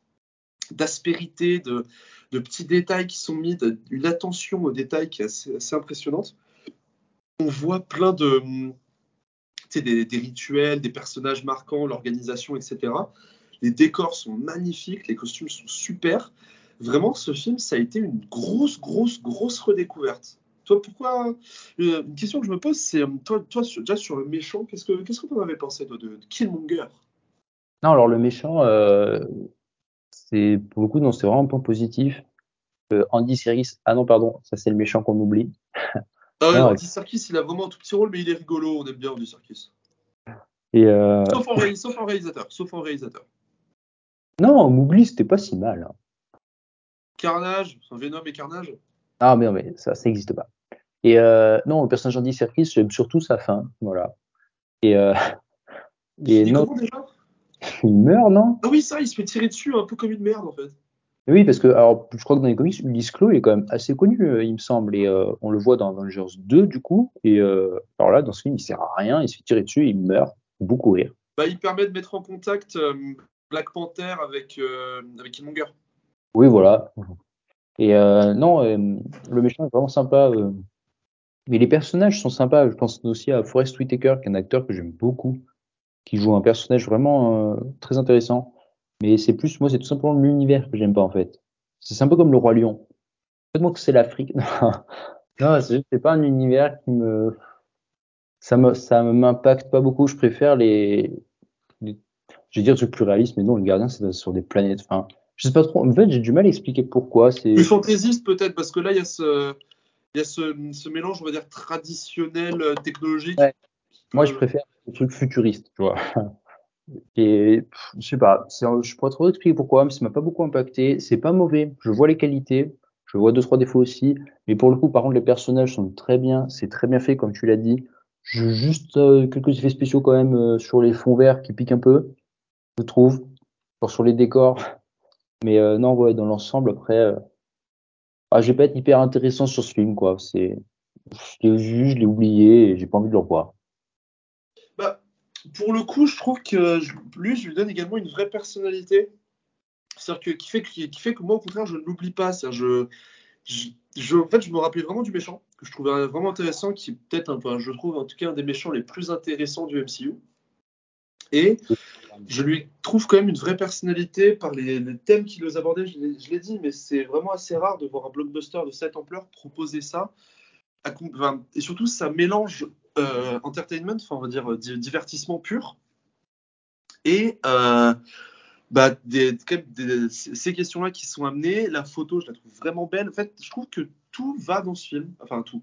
d'aspérité, de, de petits détails qui sont mis, une attention aux détails qui est assez, assez impressionnante. On voit plein de, tu sais, des, des rituels, des personnages marquants, l'organisation, et cetera. Les décors sont magnifiques, les costumes sont super. Vraiment, ce film, ça a été une grosse, grosse, grosse redécouverte. Toi, pourquoi euh, Une question que je me pose, c'est toi, toi sur, déjà sur le méchant, qu'est-ce que qu'est-ce que tu en avais pensé toi, de, de Killmonger? Non, alors le méchant, euh, c'est pour le coup, non, c'est vraiment un point positif. Euh, Andy Serkis, ah non, pardon, ça c'est le méchant qu'on oublie. Ah ouais, non, Andy Serkis, il a vraiment un tout petit rôle, mais il est rigolo, on aime bien Andy Serkis. Et euh... sauf, en ré... sauf en réalisateur, sauf en réalisateur. Non, Mowgli, c'était pas si mal. Hein. Carnage, enfin, Venom et Carnage. Ah mais non, mais ça, ça n'existe pas. Et euh, non, le personnage d'Andy Serkis, j'aime surtout sa fin, voilà. Et, euh... il et dit non, comment déjà? Il meurt, non? Ah oui, ça, il se fait tirer dessus un peu comme une merde en fait. Oui, parce que alors, je crois que dans les comics, Ulysse Clos, il est quand même assez connu, euh, il me semble, et euh, on le voit dans Avengers deux, du coup, et euh, alors là, dans ce film, il sert à rien, il se fait tirer dessus, il meurt, beaucoup rire. Bah, il permet de mettre en contact euh, Black Panther avec, euh, avec Killmonger. Oui, voilà. Et euh, non, euh, le méchant est vraiment sympa, euh, mais les personnages sont sympas. Je pense aussi à Forest Whitaker, qui est un acteur que j'aime beaucoup, qui joue un personnage vraiment euh, très intéressant. Mais c'est plus, moi, c'est tout simplement l'univers que j'aime pas, en fait. C'est un peu comme le Roi Lion. Faites-moi que c'est l'Afrique. Non, c'est juste, c'est pas un univers qui me, ça me, ça m'impacte pas beaucoup. Je préfère les, les... je vais dire trucs plus réalistes, mais non, le gardien, c'est sur des planètes. Enfin, je sais pas trop. En fait, j'ai du mal à expliquer pourquoi. C'est Plus fantaisiste peut-être, parce que là, il y a ce, il y a ce, ce mélange, on va dire, traditionnel, euh, technologique. ouais. Moi, je Euh, préfère les trucs futuristes, tu vois. Et pff, je sais pas, c'est, je pourrais trop expliquer pourquoi, mais ça m'a pas beaucoup impacté. C'est pas mauvais. Je vois les qualités, je vois deux trois défauts aussi, mais pour le coup, par contre, les personnages sont très bien. C'est très bien fait, comme tu l'as dit. Je, juste euh, quelques effets spéciaux quand même euh, sur les fonds verts qui piquent un peu, je trouve, genre sur les décors. Mais euh, non, ouais, dans l'ensemble, après, euh, ah, je vais pas être hyper intéressant sur ce film, quoi. C'est, je l'ai vu, je l'ai oublié, et j'ai pas envie de le revoir. Bah, pour le coup, je trouve que je- lui, je lui donne également une vraie personnalité. C'est-à-dire que, qui fait, que- qui fait que moi, au contraire, je ne l'oublie pas. C'est-à-dire, je, je, je- en fait, je me rappelais vraiment du méchant, que je trouvais vraiment intéressant, qui est peut-être, un peu, je trouve en tout cas un des méchants les plus intéressants du M C U. Et je lui trouve quand même une vraie personnalité par les, les thèmes qu'il nous abordait. Je l'ai, je l'ai dit, mais c'est vraiment assez rare de voir un blockbuster de cette ampleur proposer ça. À, enfin, et surtout, ça mélange euh, entertainment, enfin, on va dire euh, divertissement pur, et euh, bah, des, des, ces questions-là qui sont amenées. La photo, je la trouve vraiment belle. En fait, je trouve que tout va dans ce film. Enfin, tout.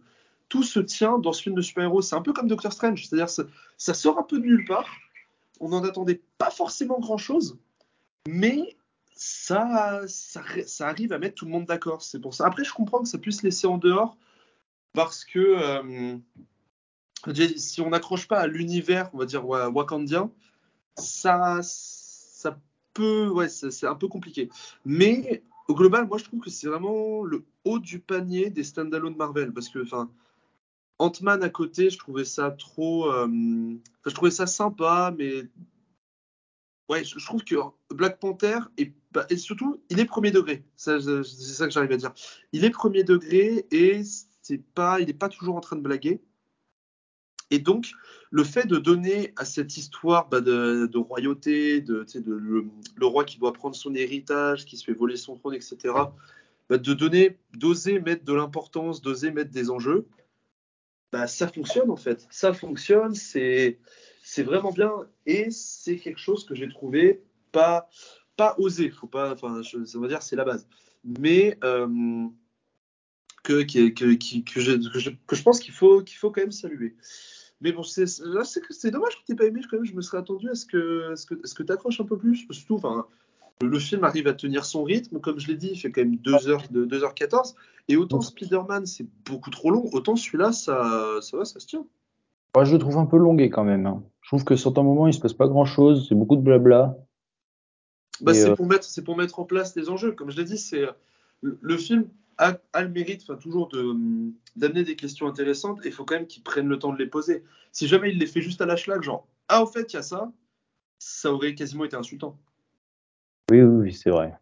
tout se tient dans ce film de super-héros. C'est un peu comme Doctor Strange, c'est-à-dire ça, ça sort un peu de nulle part. On n'en attendait pas forcément grand-chose, mais ça, ça, ça arrive à mettre tout le monde d'accord. C'est pour ça. Après, je comprends que ça puisse laisser en dehors parce que euh, si on n'accroche pas à l'univers, on va dire wakandien, ça, ça peut, ouais, c'est, c'est un peu compliqué. Mais au global, moi, je trouve que c'est vraiment le haut du panier des stand-alone Marvel, parce que, enfin, Ant-Man à côté, je trouvais ça trop, euh, enfin, je trouvais ça sympa, mais ouais, je, je trouve que Black Panther est, bah, et surtout, il est premier degré. Ça, je- c'est ça que j'arrive à dire. Il est premier degré et c'est pas, il n'est pas toujours en train de blaguer. Et donc, le fait de donner à cette histoire bah, de, de royauté, de, tu sais, de le, le roi qui doit prendre son héritage, qui se fait voler son trône, et cetera, bah, de donner, d'oser mettre de l'importance, d'oser mettre des enjeux, bah, ça fonctionne en fait. Ça fonctionne, c'est, c'est vraiment bien et c'est quelque chose que j'ai trouvé pas, pas osé. Faut pas, enfin, je, ça veut dire c'est la base. Mais euh, que, que, que, que, que je, que, je, que je pense qu'il faut, qu'il faut quand même saluer. Mais bon, c'est, là, c'est, c'est dommage que tu n'aies pas aimé. Quand même, je me serais attendu à ce que, ce que, ce que tu accroches un peu plus. Surtout, enfin, le, le film arrive à tenir son rythme. Comme je l'ai dit, il fait quand même deux heures, deux heures quatorze. Et autant Spider-Man, c'est beaucoup trop long, autant celui-là, ça, ça va, ça se tient. Moi, je le trouve un peu longué quand même, hein. Je trouve que certains moments, il se passe pas grand-chose. C'est beaucoup de blabla. Bah, Et, c'est, euh, pour mettre, c'est pour mettre en place les enjeux. Comme je l'ai dit, c'est, le, le film a, a le mérite enfin, toujours de, d'amener des questions intéressantes et il faut quand même qu'ils prennent le temps de les poser. Si jamais il les fait juste à la schlag, genre « Ah, au fait, il y a ça », ça aurait quasiment été insultant. Oui, oui, oui, c'est vrai.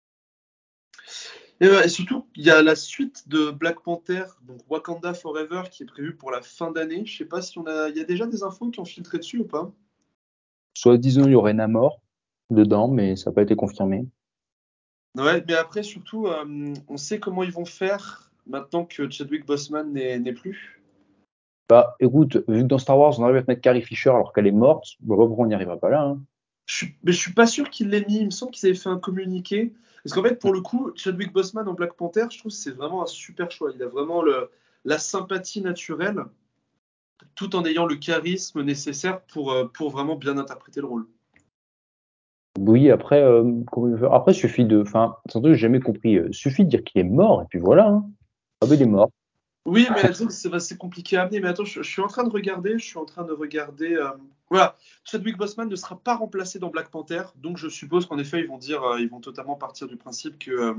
Et, euh, et surtout, il y a la suite de Black Panther, donc Wakanda Forever, qui est prévue pour la fin d'année. Je sais pas si on a, il y a déjà des infos qui ont filtré dessus ou pas. Soit disons, il y aurait Namor dedans, mais ça n'a pas été confirmé. Ouais, mais après, surtout, euh, on sait comment ils vont faire maintenant que Chadwick Boseman n'est, n'est plus. Bah, écoute, vu que dans Star Wars, on arrive à te mettre Carrie Fisher alors qu'elle est morte, bah, pourquoi on n'y arrivera pas là, hein. Je suis, mais je suis pas sûr qu'ils l'aient mis. Il me semble qu'ils avaient fait un communiqué. Parce qu'en fait, pour le coup, Chadwick Boseman en Black Panther, je trouve que c'est vraiment un super choix. Il a vraiment le, la sympathie naturelle, tout en ayant le charisme nécessaire pour, euh, pour vraiment bien interpréter le rôle. Oui, après, euh, comment il veut faire après, suffit de. Enfin, surtout, j'ai jamais compris. euh, suffit de dire qu'il est mort, et puis voilà, hein. Ah, ben, il est mort. Oui, mais disons que c'est, c'est compliqué à amener. Mais attends, je, je suis en train de regarder. Je suis en train de regarder. euh, Voilà, Chadwick Boseman ne sera pas remplacé dans Black Panther, donc je suppose qu'en effet, ils vont dire, euh, ils vont totalement partir du principe que euh,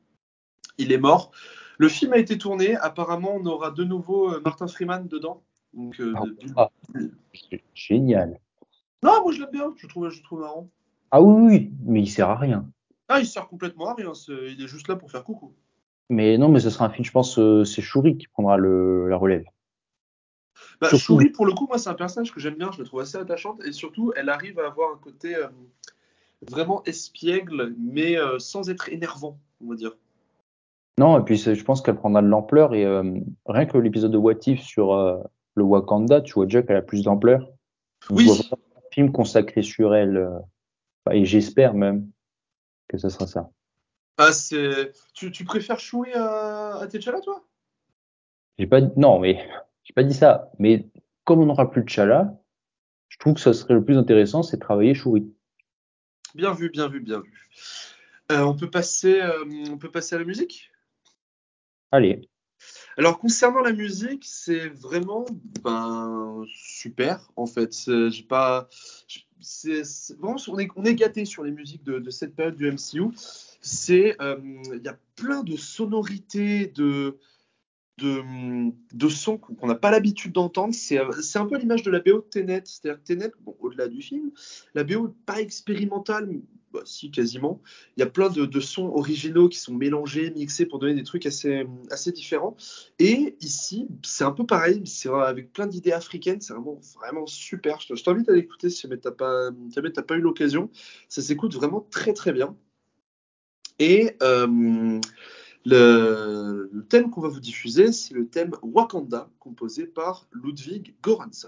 il est mort. Le film a été tourné. Apparemment, on aura de nouveau euh, Martin Freeman dedans. Donc, euh, de- Ah, c'est génial. non, moi je l'aime bien. Je trouve, je trouve marrant. Ah oui, oui, mais il sert à rien. Ah, il sert complètement à rien. c'est- Il est juste là pour faire coucou. Mais non, mais ce sera un film, je pense, euh, c'est Shuri qui prendra le, la relève. Bah, Surtout, Shuri, pour le coup, moi, c'est un personnage que j'aime bien. Je le trouve assez attachante. Et surtout, elle arrive à avoir un côté euh, vraiment espiègle, mais euh, sans être énervant, on va dire. non, et puis c'est- je pense qu'elle prendra de l'ampleur et euh, rien que l'épisode de What If sur euh, le Wakanda, tu vois déjà qu'elle a plus d'ampleur. Donc, je vois Oui. vraiment un film consacré sur elle, euh, enfin, et j'espère même que ce sera ça. Ah, c'est... Tu, tu préfères Shuri à, à T'Challa, toi? J'ai pas, non, mais j'ai pas dit ça. Mais comme on n'aura plus de T'Challa, je trouve que ça serait le plus intéressant, c'est de travailler Shuri. Bien vu, bien vu, bien vu. Euh, on peut passer, euh, on peut passer à la musique? Allez, Alors concernant la musique, c'est vraiment ben, super en fait. C'est, j'ai pas, c'est, c'est- vraiment, on est, on est gâté sur les musiques de, de cette période du M C U. C'est, euh, il y a plein de sonorités, de, de, de sons qu'on qu'on n'a pas l'habitude d'entendre. C'est, euh, c'est un peu l'image de la B O de Tenet. C'est-à-dire que Tenet, bon, au-delà du film, la B O pas expérimentale, mais, bah, si quasiment. Il y a plein de, de sons originaux qui sont mélangés, mixés pour donner des trucs assez, assez différents. Et ici, c'est un peu pareil, mais c'est avec plein d'idées africaines. C'est vraiment, vraiment super. Je, je t'invite à l'écouter si jamais t'as pas, si jamais t'as pas eu l'occasion. Ça s'écoute vraiment très très bien. Et euh, le, le thème qu'on va vous diffuser, c'est le thème Wakanda, composé par Ludwig Göransson.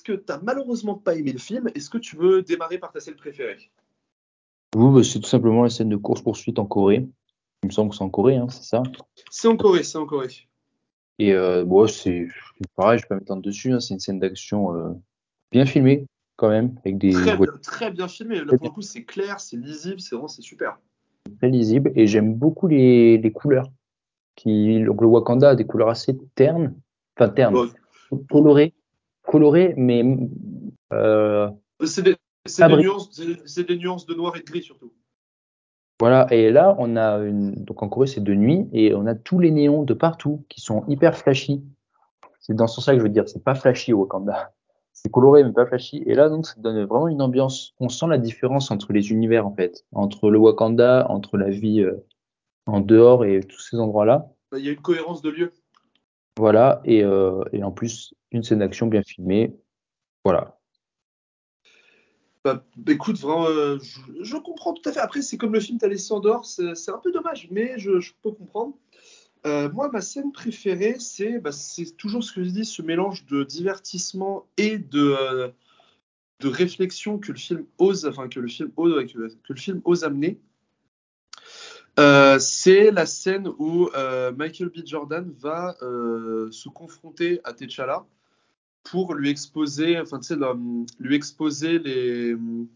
puisque tu n'as malheureusement pas aimé le film, est-ce que tu veux démarrer par ta scène préférée? Vous, bah, c'est tout simplement la scène de course-poursuite en Corée. Il me semble que c'est en Corée, hein, c'est ça? C'est en Corée, c'est en Corée. Et euh, bon, c'est pareil, je peux pas m'étendre dessus, hein, c'est une scène d'action euh, bien filmée, quand même, avec des Très voitures bien, très bien filmé. Là, pour le coup, c'est clair, c'est lisible, c'est vraiment, c'est super. très lisibles. Et j'aime beaucoup les, les couleurs. Qui, donc le Wakanda a des couleurs assez ternes, enfin ternes, Bon, colorées, colorées, mais euh, c'est des, c'est pas des brillantes. nuances, c'est, c'est des nuances de noir et de gris surtout. Voilà, et là, on a une, donc en Corée, c'est de nuit, et on a tous les néons de partout qui sont hyper flashy. C'est dans ce sens-là que je veux dire, c'est pas flashy au Wakanda. C'est coloré, mais pas flashy. Et là, donc, ça donne vraiment une ambiance. On sent la différence entre les univers, en fait. Entre le Wakanda, entre la vie euh, en dehors et tous ces endroits-là. Il y a une cohérence de lieu. Voilà, et, euh, et en plus, une scène d'action bien filmée. Voilà. Bah, écoute, vraiment, euh, je, je comprends tout à fait. Après, c'est comme le film T'as laissé en dehors, c'est, c'est un peu dommage, mais je, je peux comprendre. Euh, moi, ma scène préférée, c'est, bah, c'est toujours ce que je dis, ce mélange de divertissement et de, euh, de réflexion que le film ose, enfin que le film ose, que, que le film ose amener. Euh, c'est la scène où euh, Michael B. Jordan va euh, se confronter à T'Challa pour lui exposer, enfin tu sais, la- lui exposer les,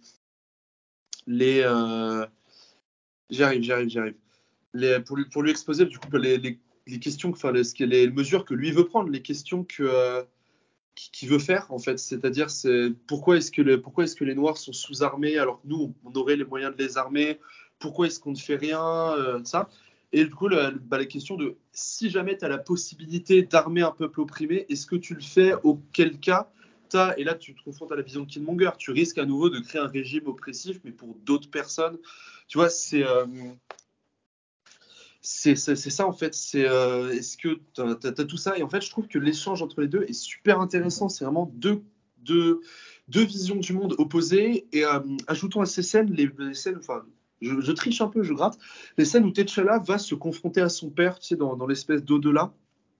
les, euh, j'y arrive, j'y arrive, j'y arrive. Les, pour lui, pour lui exposer du coup les, les, les questions, enfin les, ce qui est- les mesures que lui veut prendre, les questions que euh, qu'il qu'il veut faire en fait. C'est-à-dire, c'est pourquoi est-ce que les, pourquoi est-ce que les Noirs sont sous-armés alors que nous on aurait les moyens de les armer? Pourquoi est-ce qu'on ne fait rien, euh, ça? Et du coup, la, bah, la question de si jamais tu as la possibilité d'armer un peuple opprimé, est-ce que tu le fais? Auquel cas, t'as, et là tu te confrontes à la vision de Killmonger, tu risques à nouveau de créer un régime oppressif, mais pour d'autres personnes. Tu vois, c'est euh, c'est, c'est, c'est ça en fait. C'est euh, est-ce que t'as, t'as, t'as tout ça? Et en fait, je trouve que l'échange entre les deux est super intéressant. C'est vraiment deux, deux, deux visions du monde opposées. Et euh, ajoutons à ces scènes les, les scènes, enfin, je, je triche un peu, je gratte, les scènes où T'Challa va se confronter à son père, tu sais, dans, dans l'espèce d'au-delà.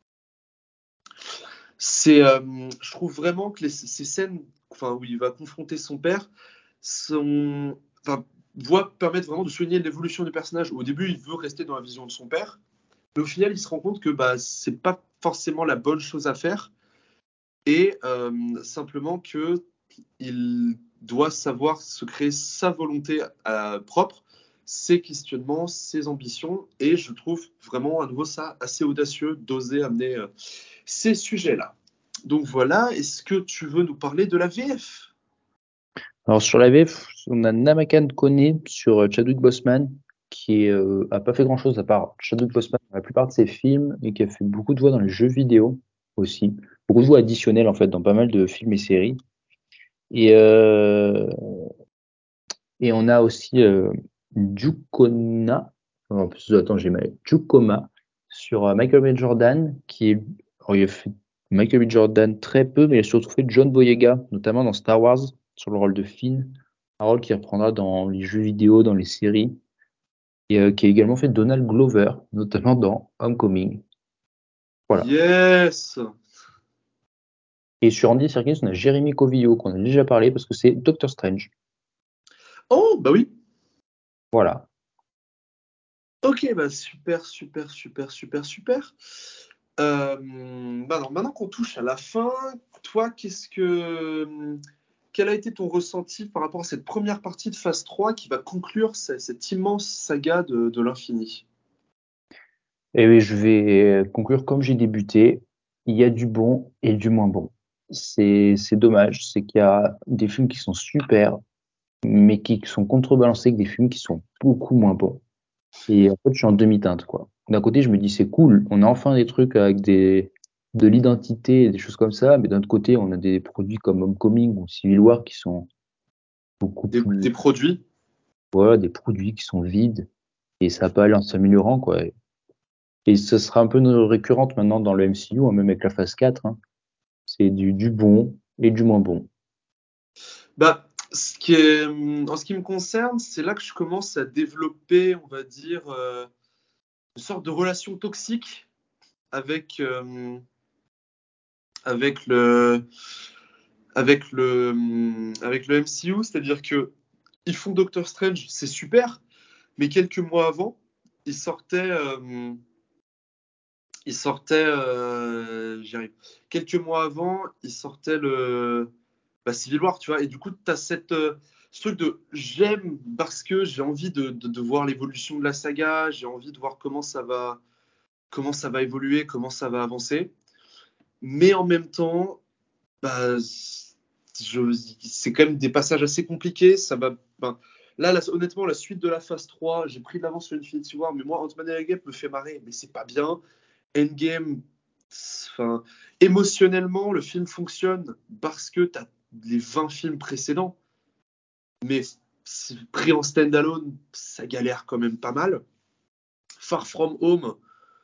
C'est, euh, je trouve vraiment que les, ces scènes, enfin, où il va confronter son père, sont, enfin, voient permettre vraiment de souligner l'évolution du personnage. Au début, il veut rester dans la vision de son père. Mais au final, il se rend compte que bah, c'est pas forcément la bonne chose à faire et euh, simplement que il doit savoir se créer sa volonté euh, propre, ses questionnements, ses ambitions. Et je trouve vraiment à nouveau ça assez audacieux d'oser amener euh, ces sujets-là. Donc voilà, est-ce que tu veux nous parler de la V F? Alors sur la V F, on a Namakan Kone sur euh, Chadwick Boseman, qui euh, a pas fait grand-chose à part Chadwick Boseman dans la plupart de ses films et qui a fait beaucoup de voix dans les jeux vidéo aussi. Beaucoup de voix additionnelles en fait dans pas mal de films et séries. Et, euh, et on a aussi euh, Jukona, oh, attends, j'ai mal, Jukoma sur euh, Michael B. Jordan, qui est, alors, il a fait Michael B. Jordan très peu, mais il a surtout fait John Boyega, notamment dans Star Wars, sur le rôle de Finn, un rôle qu'il reprendra dans les jeux vidéo, dans les séries, et euh, qui a également fait Donald Glover, notamment dans Homecoming. Voilà. Yes. Et sur Andy Serkis, on a Jeremy Covillo, qu'on a déjà parlé, parce que c'est Doctor Strange. Oh, bah oui. Voilà. Ok, bah super, super, super, super, super. Euh, bah alors, maintenant qu'on touche à la fin, toi, qu'est-ce que, quel a été ton ressenti par rapport à cette première partie de phase trois qui va conclure cette, cette immense saga de, de l'infini? Et oui, je vais conclure comme j'ai débuté. Il y a du bon et du moins bon. C'est, c'est dommage, c'est qu'il y a des films qui sont super, mais qui sont contrebalancés avec des films qui sont beaucoup moins bons. Et en fait, je suis en demi-teinte, quoi. D'un côté, je me dis, c'est cool, on a enfin des trucs avec des, de l'identité, des choses comme ça, mais d'un autre côté, on a des produits comme Homecoming ou Civil War qui sont beaucoup Des, plus, des produits? voilà, des produits qui sont vides, et ça peut aller en s'améliorant, quoi. Et ce sera un peu une récurrente maintenant dans le M C U, hein, même avec la phase quatre, hein. C'est du, du bon et du moins bon. Bah, ce qui est, en ce qui me concerne, c'est là que je commence à développer, on va dire, euh, une sorte de relation toxique avec, euh, avec le, avec le, avec le M C U, c'est-à-dire que ils font Doctor Strange, c'est super, mais quelques mois avant, ils sortaient, euh, ils sortaient, euh, j'y arrive. Quelques mois avant, ils sortaient le bah, Civil War, tu vois, et du coup, t'as cette, euh, ce truc de j'aime parce que j'ai envie de, de, de voir l'évolution de la saga, j'ai envie de voir comment ça va, comment ça va évoluer, comment ça va avancer, mais en même temps, bah, je, c'est quand même des passages assez compliqués. Ça va, ben, là, là, honnêtement, la suite de la phase trois, j'ai pris de l'avance sur Infinity War, mais moi, Ant-Man et la Guêpe me fait marrer, mais c'est pas bien. Endgame, enfin, émotionnellement, le film fonctionne parce que t'as les vingt films précédents, mais pris en stand-alone, ça galère quand même pas mal. Far From Home,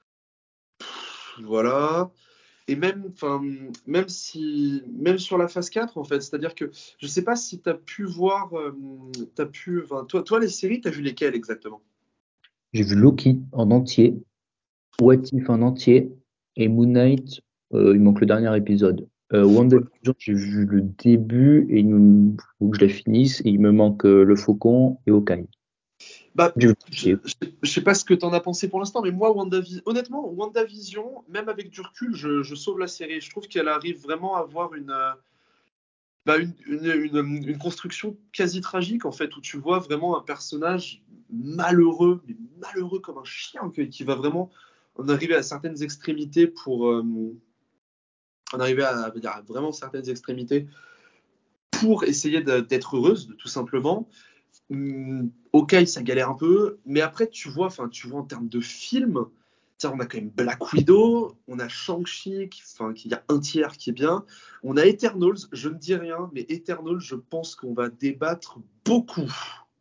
pff, voilà. Et même, enfin, même si, même sur la phase quatre, en fait, c'est-à-dire que je sais pas si tu as pu voir, euh, t'as pu, enfin, toi, toi, les séries, tu as vu lesquelles exactement? J'ai vu Loki en entier, What If en entier, et Moon Knight, euh, il manque le dernier épisode. Euh, WandaVision, j'ai vu le début, et il me faut que je la finisse, et il me manque euh, le Faucon et Hawkeye. Bah, J'ai vu le je, entier. je, je sais pas ce que t'en as pensé pour l'instant, mais moi, WandaVision, honnêtement, WandaVision, même avec du recul, je, je sauve la série. Je trouve qu'elle arrive vraiment à avoir une, euh, bah, une, une, une, une construction quasi tragique, en fait, où tu vois vraiment un personnage malheureux, mais malheureux comme un chien, qui, qui va vraiment en arriver à certaines extrémités pour, euh, en arriver à, à dire, à vraiment certaines extrémités pour essayer de- d'être heureuse, tout simplement. Hum, ok, ça galère un peu, mais après, tu vois, enfin, tu vois en termes de film, tiens, on a quand même Black Widow, on a Shang-Chi, qui, enfin, qui y a un tiers qui est bien, on a Eternals, je ne dis rien, mais Eternals, je pense qu'on va débattre beaucoup.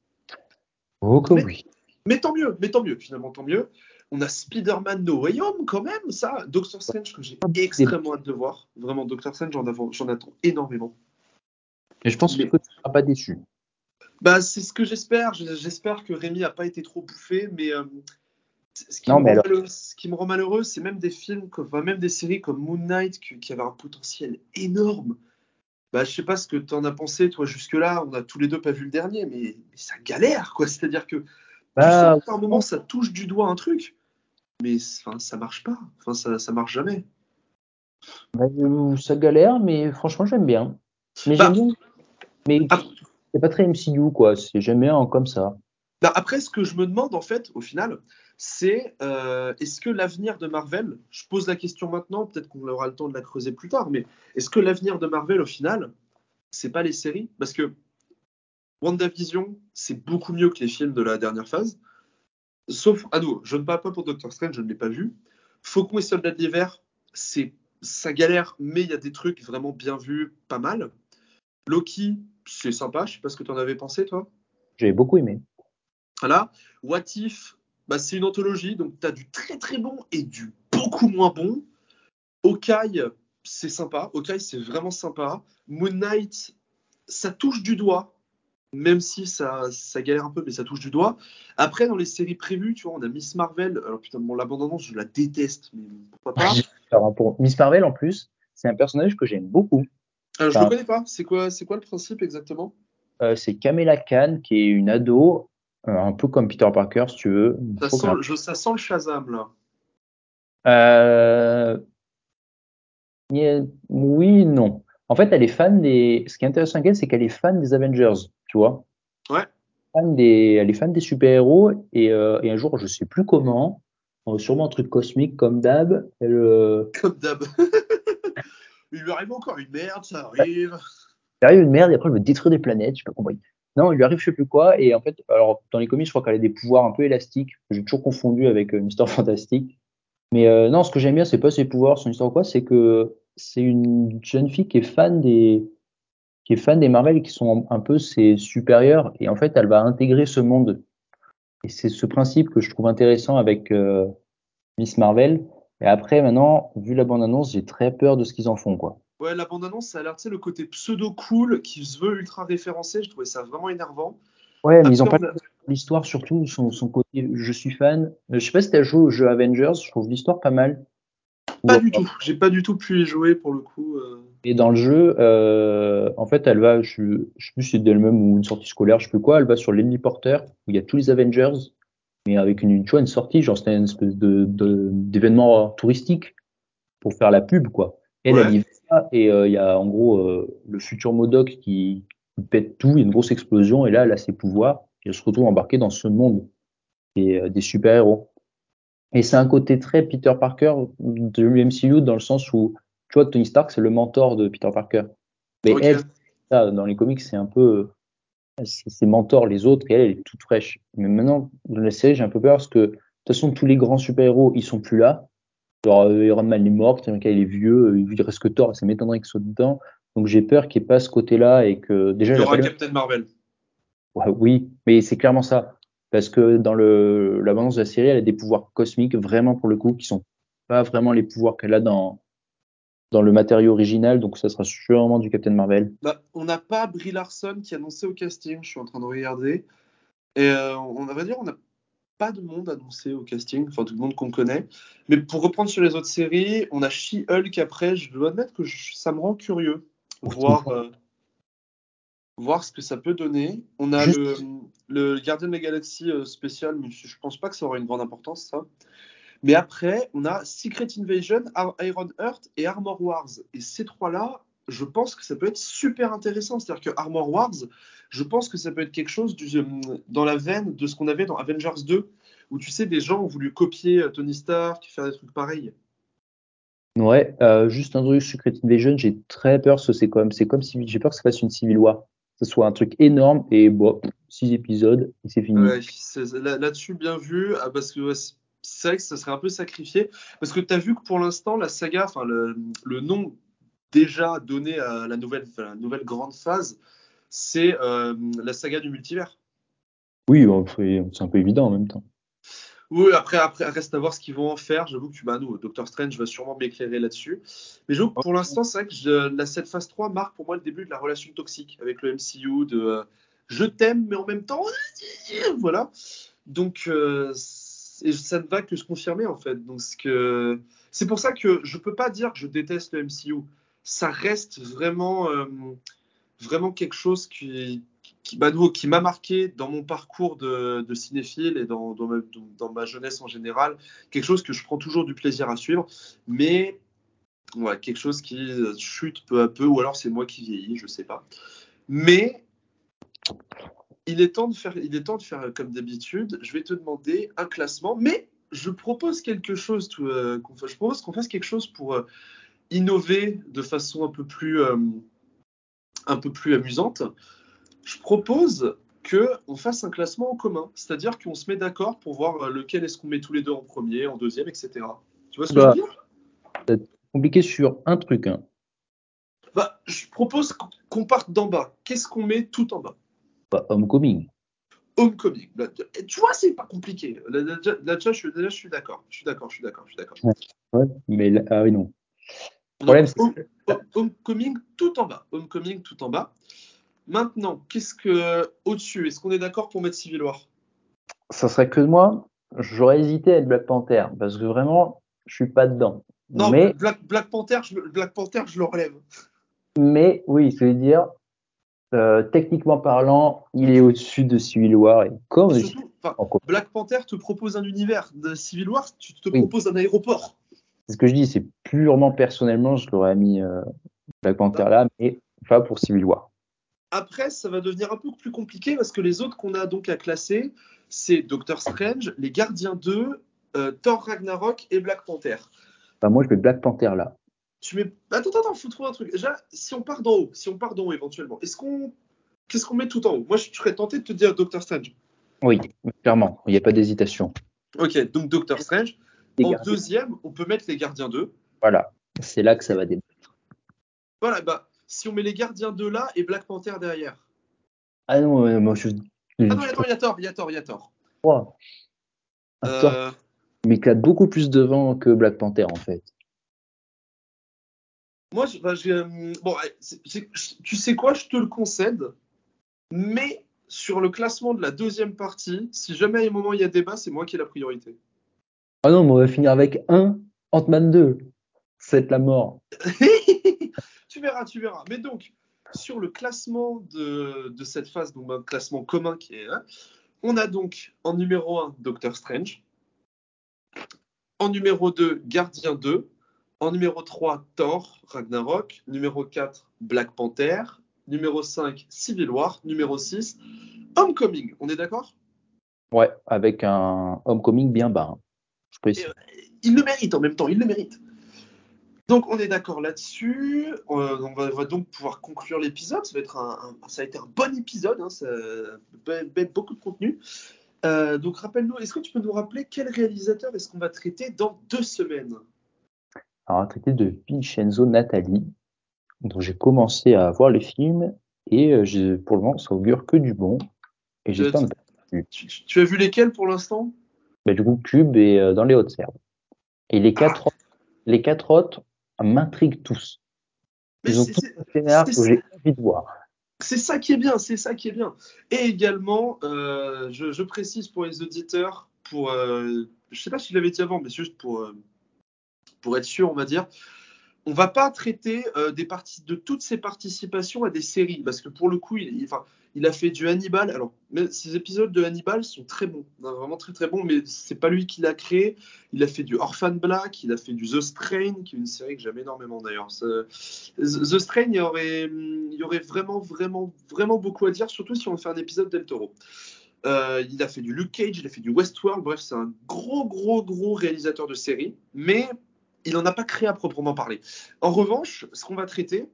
Oh que Mais, oui. mais tant mieux, mais tant mieux, finalement, tant mieux. On a Spider-Man No Way Home, quand même, ça. Doctor Strange, que j'ai extrêmement hâte de voir. Vraiment, Doctor Strange, j'en, avant- j'en attends énormément. Et je pense Mais- que tu ne seras pas déçu. Bah, c'est ce que j'espère. J'espère que Rémi a pas été trop bouffé, mais euh, ce, qui Non, me mais rend alors, malheureux, ce qui me rend malheureux, c'est même des films, comme, enfin, même des séries comme Moon Knight qui, qui avaient un potentiel énorme. Bah, je sais pas ce que tu en as pensé, toi, jusque-là. On a tous les deux pas vu le dernier, mais, mais ça galère, quoi. C'est-à-dire que tu sens bah, qu'à un moment, ça touche du doigt un truc, mais enfin, ça marche pas. Enfin, ça, ça marche jamais. bah, euh, ça galère, mais franchement, j'aime bien. Mais Bah, j'aime bien, mais ap- c'est pas très M C U, quoi. C'est j'aime bien comme ça. bah, après, ce que je me demande, en fait, au final, c'est euh, est-ce que l'avenir de Marvel, je pose la question maintenant, peut-être qu'on aura le temps de la creuser plus tard, mais est-ce que l'avenir de Marvel, au final, c'est pas les séries? Parce que WandaVision, c'est beaucoup mieux que les films de la dernière phase. Sauf, à nouveau, je ne parle pas pour Doctor Strange, je ne l'ai pas vu. Faucon et Soldat de l'hiver, c'est, ça galère, mais il y a des trucs vraiment bien vus, pas mal. Loki, c'est sympa, je sais pas ce que tu en avais pensé, toi. J'ai beaucoup aimé. Voilà. What If, bah, c'est une anthologie, donc tu as du très très bon et du beaucoup moins bon. Hawkeye, c'est sympa. Hawkeye, c'est vraiment sympa. Moon Knight, ça touche du doigt, même si ça, ça galère un peu, mais ça touche du doigt. Après, dans les séries prévues, tu vois, on a Miss Marvel. Alors putain, bon, l'abondance, je la déteste, mais pourquoi pas. Alors, pour Miss Marvel, en plus, c'est un personnage que j'aime beaucoup. Alors, je Enfin, le connais pas. C'est quoi, c'est quoi le principe exactement? euh, c'est Kamala Khan, qui est une ado, euh, un peu comme Peter Parker, si tu veux. une Ça sent, programme. je, ça sent le Shazam, là. Euh, yeah, oui, non. En fait, elle est fan des. Ce qui est intéressant avec elle, c'est qu'elle est fan des Avengers, tu vois. Ouais. Fan des... Elle est fan des super-héros, et, euh, et un jour, je sais plus comment, euh, sûrement un truc cosmique comme d'hab, elle, euh, Comme d'hab. Il lui arrive encore une merde, ça arrive. il arrive une merde et après elle veut détruire des planètes, je sais pas compris. Non, il lui arrive je sais plus quoi, et en fait, alors dans les comics, je crois qu'elle a des pouvoirs un peu élastiques, que j'ai toujours confondu avec euh, Mister Fantastic. Mais euh, non, ce que j'aime bien, c'est pas ses pouvoirs, son histoire ou quoi, c'est que c'est une jeune fille qui est fan des, qui est fan des Marvel, qui sont un peu ses supérieurs, et en fait, elle va intégrer ce monde. Et c'est ce principe que je trouve intéressant avec euh, Miss Marvel. Et après, maintenant, vu la bande-annonce, j'ai très peur de ce qu'ils en font, quoi. Ouais, la bande-annonce, ça a l'air, tu sais, le côté pseudo-cool qui se veut ultra référencé. Je trouvais ça vraiment énervant. Ouais, mais ils ont Après, pas on a... l'histoire, surtout son, son côté je suis fan. Euh, Je sais pas si t'as joué au jeu Avengers, je trouve l'histoire pas mal. pas du tout. J'ai pas du tout pu y jouer pour le coup. Euh... Et dans le jeu, euh, en fait, elle va, je, je sais plus si c'est d'elle-même ou une sortie scolaire, je sais plus quoi, elle va sur l'héliporteur où il y a tous les Avengers, mais avec une, tu vois, une sortie, genre c'était une espèce de, de, d'événement touristique pour faire la pub, quoi. Elle, Ouais. elle y va, et euh, il y a en gros euh, le futur MODOK qui, qui pète tout, il y a une grosse explosion, et là, elle a ses pouvoirs, et elle se retrouve embarquée dans ce monde et, euh, des super-héros. Et c'est un côté très Peter Parker de l'U M C U dans le sens où, tu vois, Tony Stark, c'est le mentor de Peter Parker. Mais Ok. elle, ça, dans les comics, c'est un peu, c'est ses mentors, les autres, et elle, elle est toute fraîche. Mais maintenant, dans la série, j'ai un peu peur parce que, de toute façon, tous les grands super-héros, ils sont plus là. Genre, euh, Iron Man il est mort, Captain America il est vieux, euh, il reste que Thor, ça m'étonnerait qu'il soit dedans. Donc j'ai peur qu'il n'y ait pas ce côté-là et que déjà Il y il a aura pas les- Captain Marvel. Ouais, oui, mais c'est clairement ça. Parce que dans le la bande de la série, elle a des pouvoirs cosmiques vraiment pour le coup qui sont pas vraiment les pouvoirs qu'elle a dans dans le matériau original, donc ça sera sûrement du Captain Marvel. Bah, on n'a pas Brie Larson qui est annoncé au casting. Je suis en train de regarder. Et euh, on va dire on n'a pas de monde annoncé au casting, enfin tout le monde qu'on connaît. Mais pour reprendre sur les autres séries, on a She-Hulk après. Je dois admettre que je- ça me rend curieux, voir, euh, voir ce que ça peut donner. On a Juste- le, le Guardian of the Galaxy euh, spécial, mais je je pense pas que ça aura une grande importance, ça. Mais après, on a Secret Invasion, Ar- Iron Heart et Armor Wars. Et ces trois-là, je pense que ça peut être super intéressant. C'est-à-dire que Armor Wars, je pense que ça peut être quelque chose du, euh, dans la veine de ce qu'on avait dans Avengers deux, où tu sais, des gens ont voulu copier euh, Tony Stark, faire des trucs pareils. Ouais, euh, juste un truc Secret Invasion, j'ai très peur, parce que c'est comme, c'est comme si j'ai peur que ça fasse une Civil War. Que ce soit un truc énorme et bon, six épisodes et c'est fini. Ouais, c'est- là- là-dessus, bien vu, ah, parce que ouais, c'est c'est vrai que ça serait un peu sacrifié. Parce que tu as vu que pour l'instant, la saga, enfin le, le nom déjà donné à la nouvelle, enfin, la nouvelle grande phase, c'est euh, la saga du multivers. Oui, bon, c'est c'est un peu évident en même temps. Oui, après, après, reste à voir ce qu'ils vont en faire. J'avoue que tu bah, nous, Doctor Strange va sûrement m'éclairer là-dessus. Mais j'avoue que pour l'instant, c'est vrai que je- la, cette phase trois marque pour moi le début de la relation toxique avec le M C U, de euh, je t'aime, mais en même temps, voilà. Donc, euh, et ça ne va que se confirmer en fait. Donc, ce que... c'est pour ça que je peux pas dire que je déteste le M C U. Ça reste vraiment, euh, vraiment quelque chose qui, qui, bah, nouveau, qui m'a marqué dans mon parcours de, de cinéphile et dans, dans, ma, dans ma jeunesse en général. Quelque chose que je prends toujours du plaisir à suivre, mais ouais, quelque chose qui chute peu à peu, ou alors c'est moi qui vieillis, je sais pas. Mais il est temps de faire, il est temps de faire comme d'habitude. Je vais te demander un classement, mais je propose quelque chose. Tout, euh, qu'on fasse, je propose qu'on fasse quelque chose pour euh, innover de façon un peu plus, euh, un peu plus amusante. Je propose que on fasse un classement en commun, c'est-à-dire qu'on se met d'accord pour voir euh, lequel est-ce qu'on met tous les deux en premier, en deuxième, et cetera. Tu vois ce que Bah, je veux dire? c'est compliqué sur un truc, hein. Bah, je propose qu'on parte d'en bas. Qu'est-ce qu'on met tout en bas? Bah, Homecoming. Homecoming. Là, tu vois, c'est pas compliqué. Là, là, là, là, je suis, là, je suis d'accord. Je suis d'accord, je suis d'accord, je suis d'accord. Ouais. Ouais, mais là- ah oui, non. Le Donc, problème, c'est Home- Home- Homecoming tout en bas. Homecoming tout en bas. Maintenant, qu'est-ce que au-dessus? Est-ce qu'on est d'accord pour mettre Civil War? ça serait que de moi, j'aurais hésité à être Black Panther parce que vraiment, je suis pas dedans. Non, Mais, Black, Black Panther, je, Black Panther, je le relève. mais oui, je veux dire, euh, techniquement parlant, il est au-dessus de Civil War et comme Et surtout, enfin, encore, Black Panther te propose un univers. De Civil War, tu te oui, proposes un aéroport. c'est ce que je dis, c'est purement personnellement, je l'aurais mis euh, Black Panther là, mais pas pour Civil War. Après, ça va devenir un peu plus compliqué parce que les autres qu'on a donc à classer, c'est Doctor Strange, Les Gardiens deux, euh, Thor Ragnarok et Black Panther. Enfin, moi, je mets Black Panther là. Tu mets... Attends, attends, faut trouver un truc. Déjà, si on part d'en haut, si on part d'en haut éventuellement, est-ce qu'on... qu'est-ce qu'on met tout en haut? Moi, je serais tenté de te dire Doctor Strange. Oui, clairement, il n'y a pas d'hésitation. Ok, donc Doctor Strange. Les En Gardiens. deuxième, on peut mettre Les Gardiens deux. Voilà, c'est là que ça va débattre. Voilà, bah, si on met Les Gardiens deux là et Black Panther derrière. Ah non, euh, moi je. Ah non, attends, il y a tort, il y a tort, il y a tort. Wow. Attends, Euh... il m'éclate beaucoup plus devant que Black Panther en fait. Moi, je, bah, j'ai, euh, bon, c'est, c'est, tu sais quoi, je te le concède, mais sur le classement de la deuxième partie, si jamais à un moment il y a débat, c'est moi qui ai la priorité. Ah non, mais on va finir avec un Ant-Man deux. C'est la mort. Tu verras, tu verras. Mais donc, sur le classement de, de cette phase, donc un classement commun qui est là, on a donc en numéro un Doctor Strange, en numéro deux Gardien deux, en numéro trois Thor Ragnarok, numéro quatre Black Panther, numéro cinq Civil War, numéro six Homecoming. On est d'accord ? Ouais, avec un Homecoming bien bas. Hein. Je précise. Et, euh, il le mérite en même temps, il le mérite. Donc on est d'accord là-dessus. Euh, on, va, on va donc pouvoir conclure l'épisode. Ça va être un, un- ça a été un bon épisode. Hein, ça a beaucoup de contenu. Euh, donc rappelle-nous, est-ce que tu peux nous rappeler quel réalisateur est-ce qu'on va traiter dans deux semaines ? Alors, on va traiter de Vincenzo Natali, dont j'ai commencé à voir les films et euh, j'ai- pour le moment, ça augure que du bon. Et Tu as, j'espère ne pas tu, tu- tu as vu lesquels pour l'instant ? bah, du coup, Cube et euh, dans les Hautes-Herbes. Et les quatre, Ah. autres, les quatre autres m'intriguent tous. Mais Ils ont c'est- tous c'est- un scénar c'est- que j'ai envie de voir. C'est ça qui est bien, c'est ça qui est bien. Et également, euh, je, je précise pour les auditeurs, pour, euh, je sais pas si je l'avais dit avant, mais juste pour, euh, pour être sûr, on va dire, on va pas traiter euh, des parties, de toutes ses participations à des séries, parce que pour le coup, il, il- enfin, il a fait du Hannibal. Alors, mais ces épisodes de Hannibal sont très bons, non, vraiment très très bons, mais c'est pas lui qui l'a créé. Il a fait du Orphan Black, il a fait du The Strain, qui est une série que j'aime énormément d'ailleurs. Ça- The Strain, il y aurait, il y aurait vraiment vraiment vraiment beaucoup à dire, surtout si on fait un épisode d'El Toro. Euh, il a fait du Luke Cage, il a fait du Westworld, bref, c'est un gros, gros, gros réalisateur de séries, mais il n'en a pas créé à proprement parler. En revanche, ce qu'on va traiter,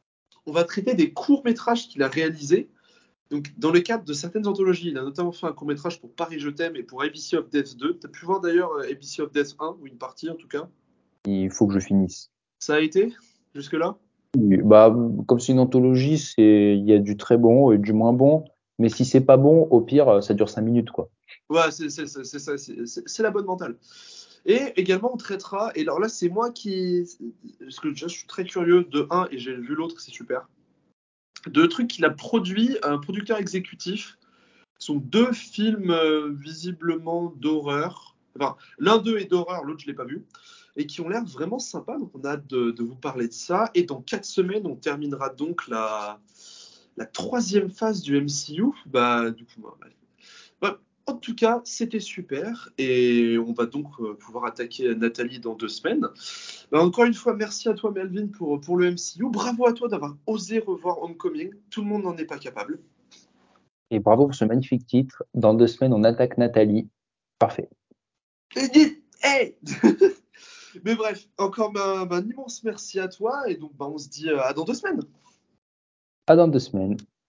on va traiter des courts-métrages qu'il a réalisés. Donc, dans le cadre de certaines anthologies, il a notamment fait un court-métrage pour Paris Je t'aime et pour A B C of Death deux. Tu as pu voir d'ailleurs A B C of Death un, ou une partie en tout cas. Il faut que je finisse. Ça a été jusque-là ? Bah, comme c'est une anthologie, c'est il y a du très bon et du moins bon. Mais si c'est pas bon, au pire, ça dure cinq minutes, quoi. Ouais, c'est c'est- c'est- c'est ça, c'est- c'est- c'est la bonne mentale. Et également, on traitera, et alors là, c'est moi qui. Parce que déjà, je suis très curieux de un, et j'ai vu l'autre, c'est super. Deux trucs qu'il a produit, un producteur exécutif. Ce sont deux films euh, visiblement d'horreur. Enfin, l'un d'eux est d'horreur, l'autre, je ne l'ai pas vu. Et qui ont l'air vraiment sympas. Donc, on a hâte de, de vous parler de ça. Et dans quatre semaines, on terminera donc la, la troisième phase du M C U. Bah, du coup, bah, bah, en tout cas, c'était super. Et on va donc euh, pouvoir attaquer Nathalie dans deux semaines. Bah, encore une fois, merci à toi, Melvin, pour, pour le M C U. Bravo à toi d'avoir osé revoir Homecoming. Tout le monde n'en est pas capable. Et bravo pour ce magnifique titre. Dans deux semaines, on attaque Nathalie. Parfait. Hey Mais bref, encore un, un immense merci à toi. Et donc, bah, on se dit à dans deux semaines. À dans deux semaines.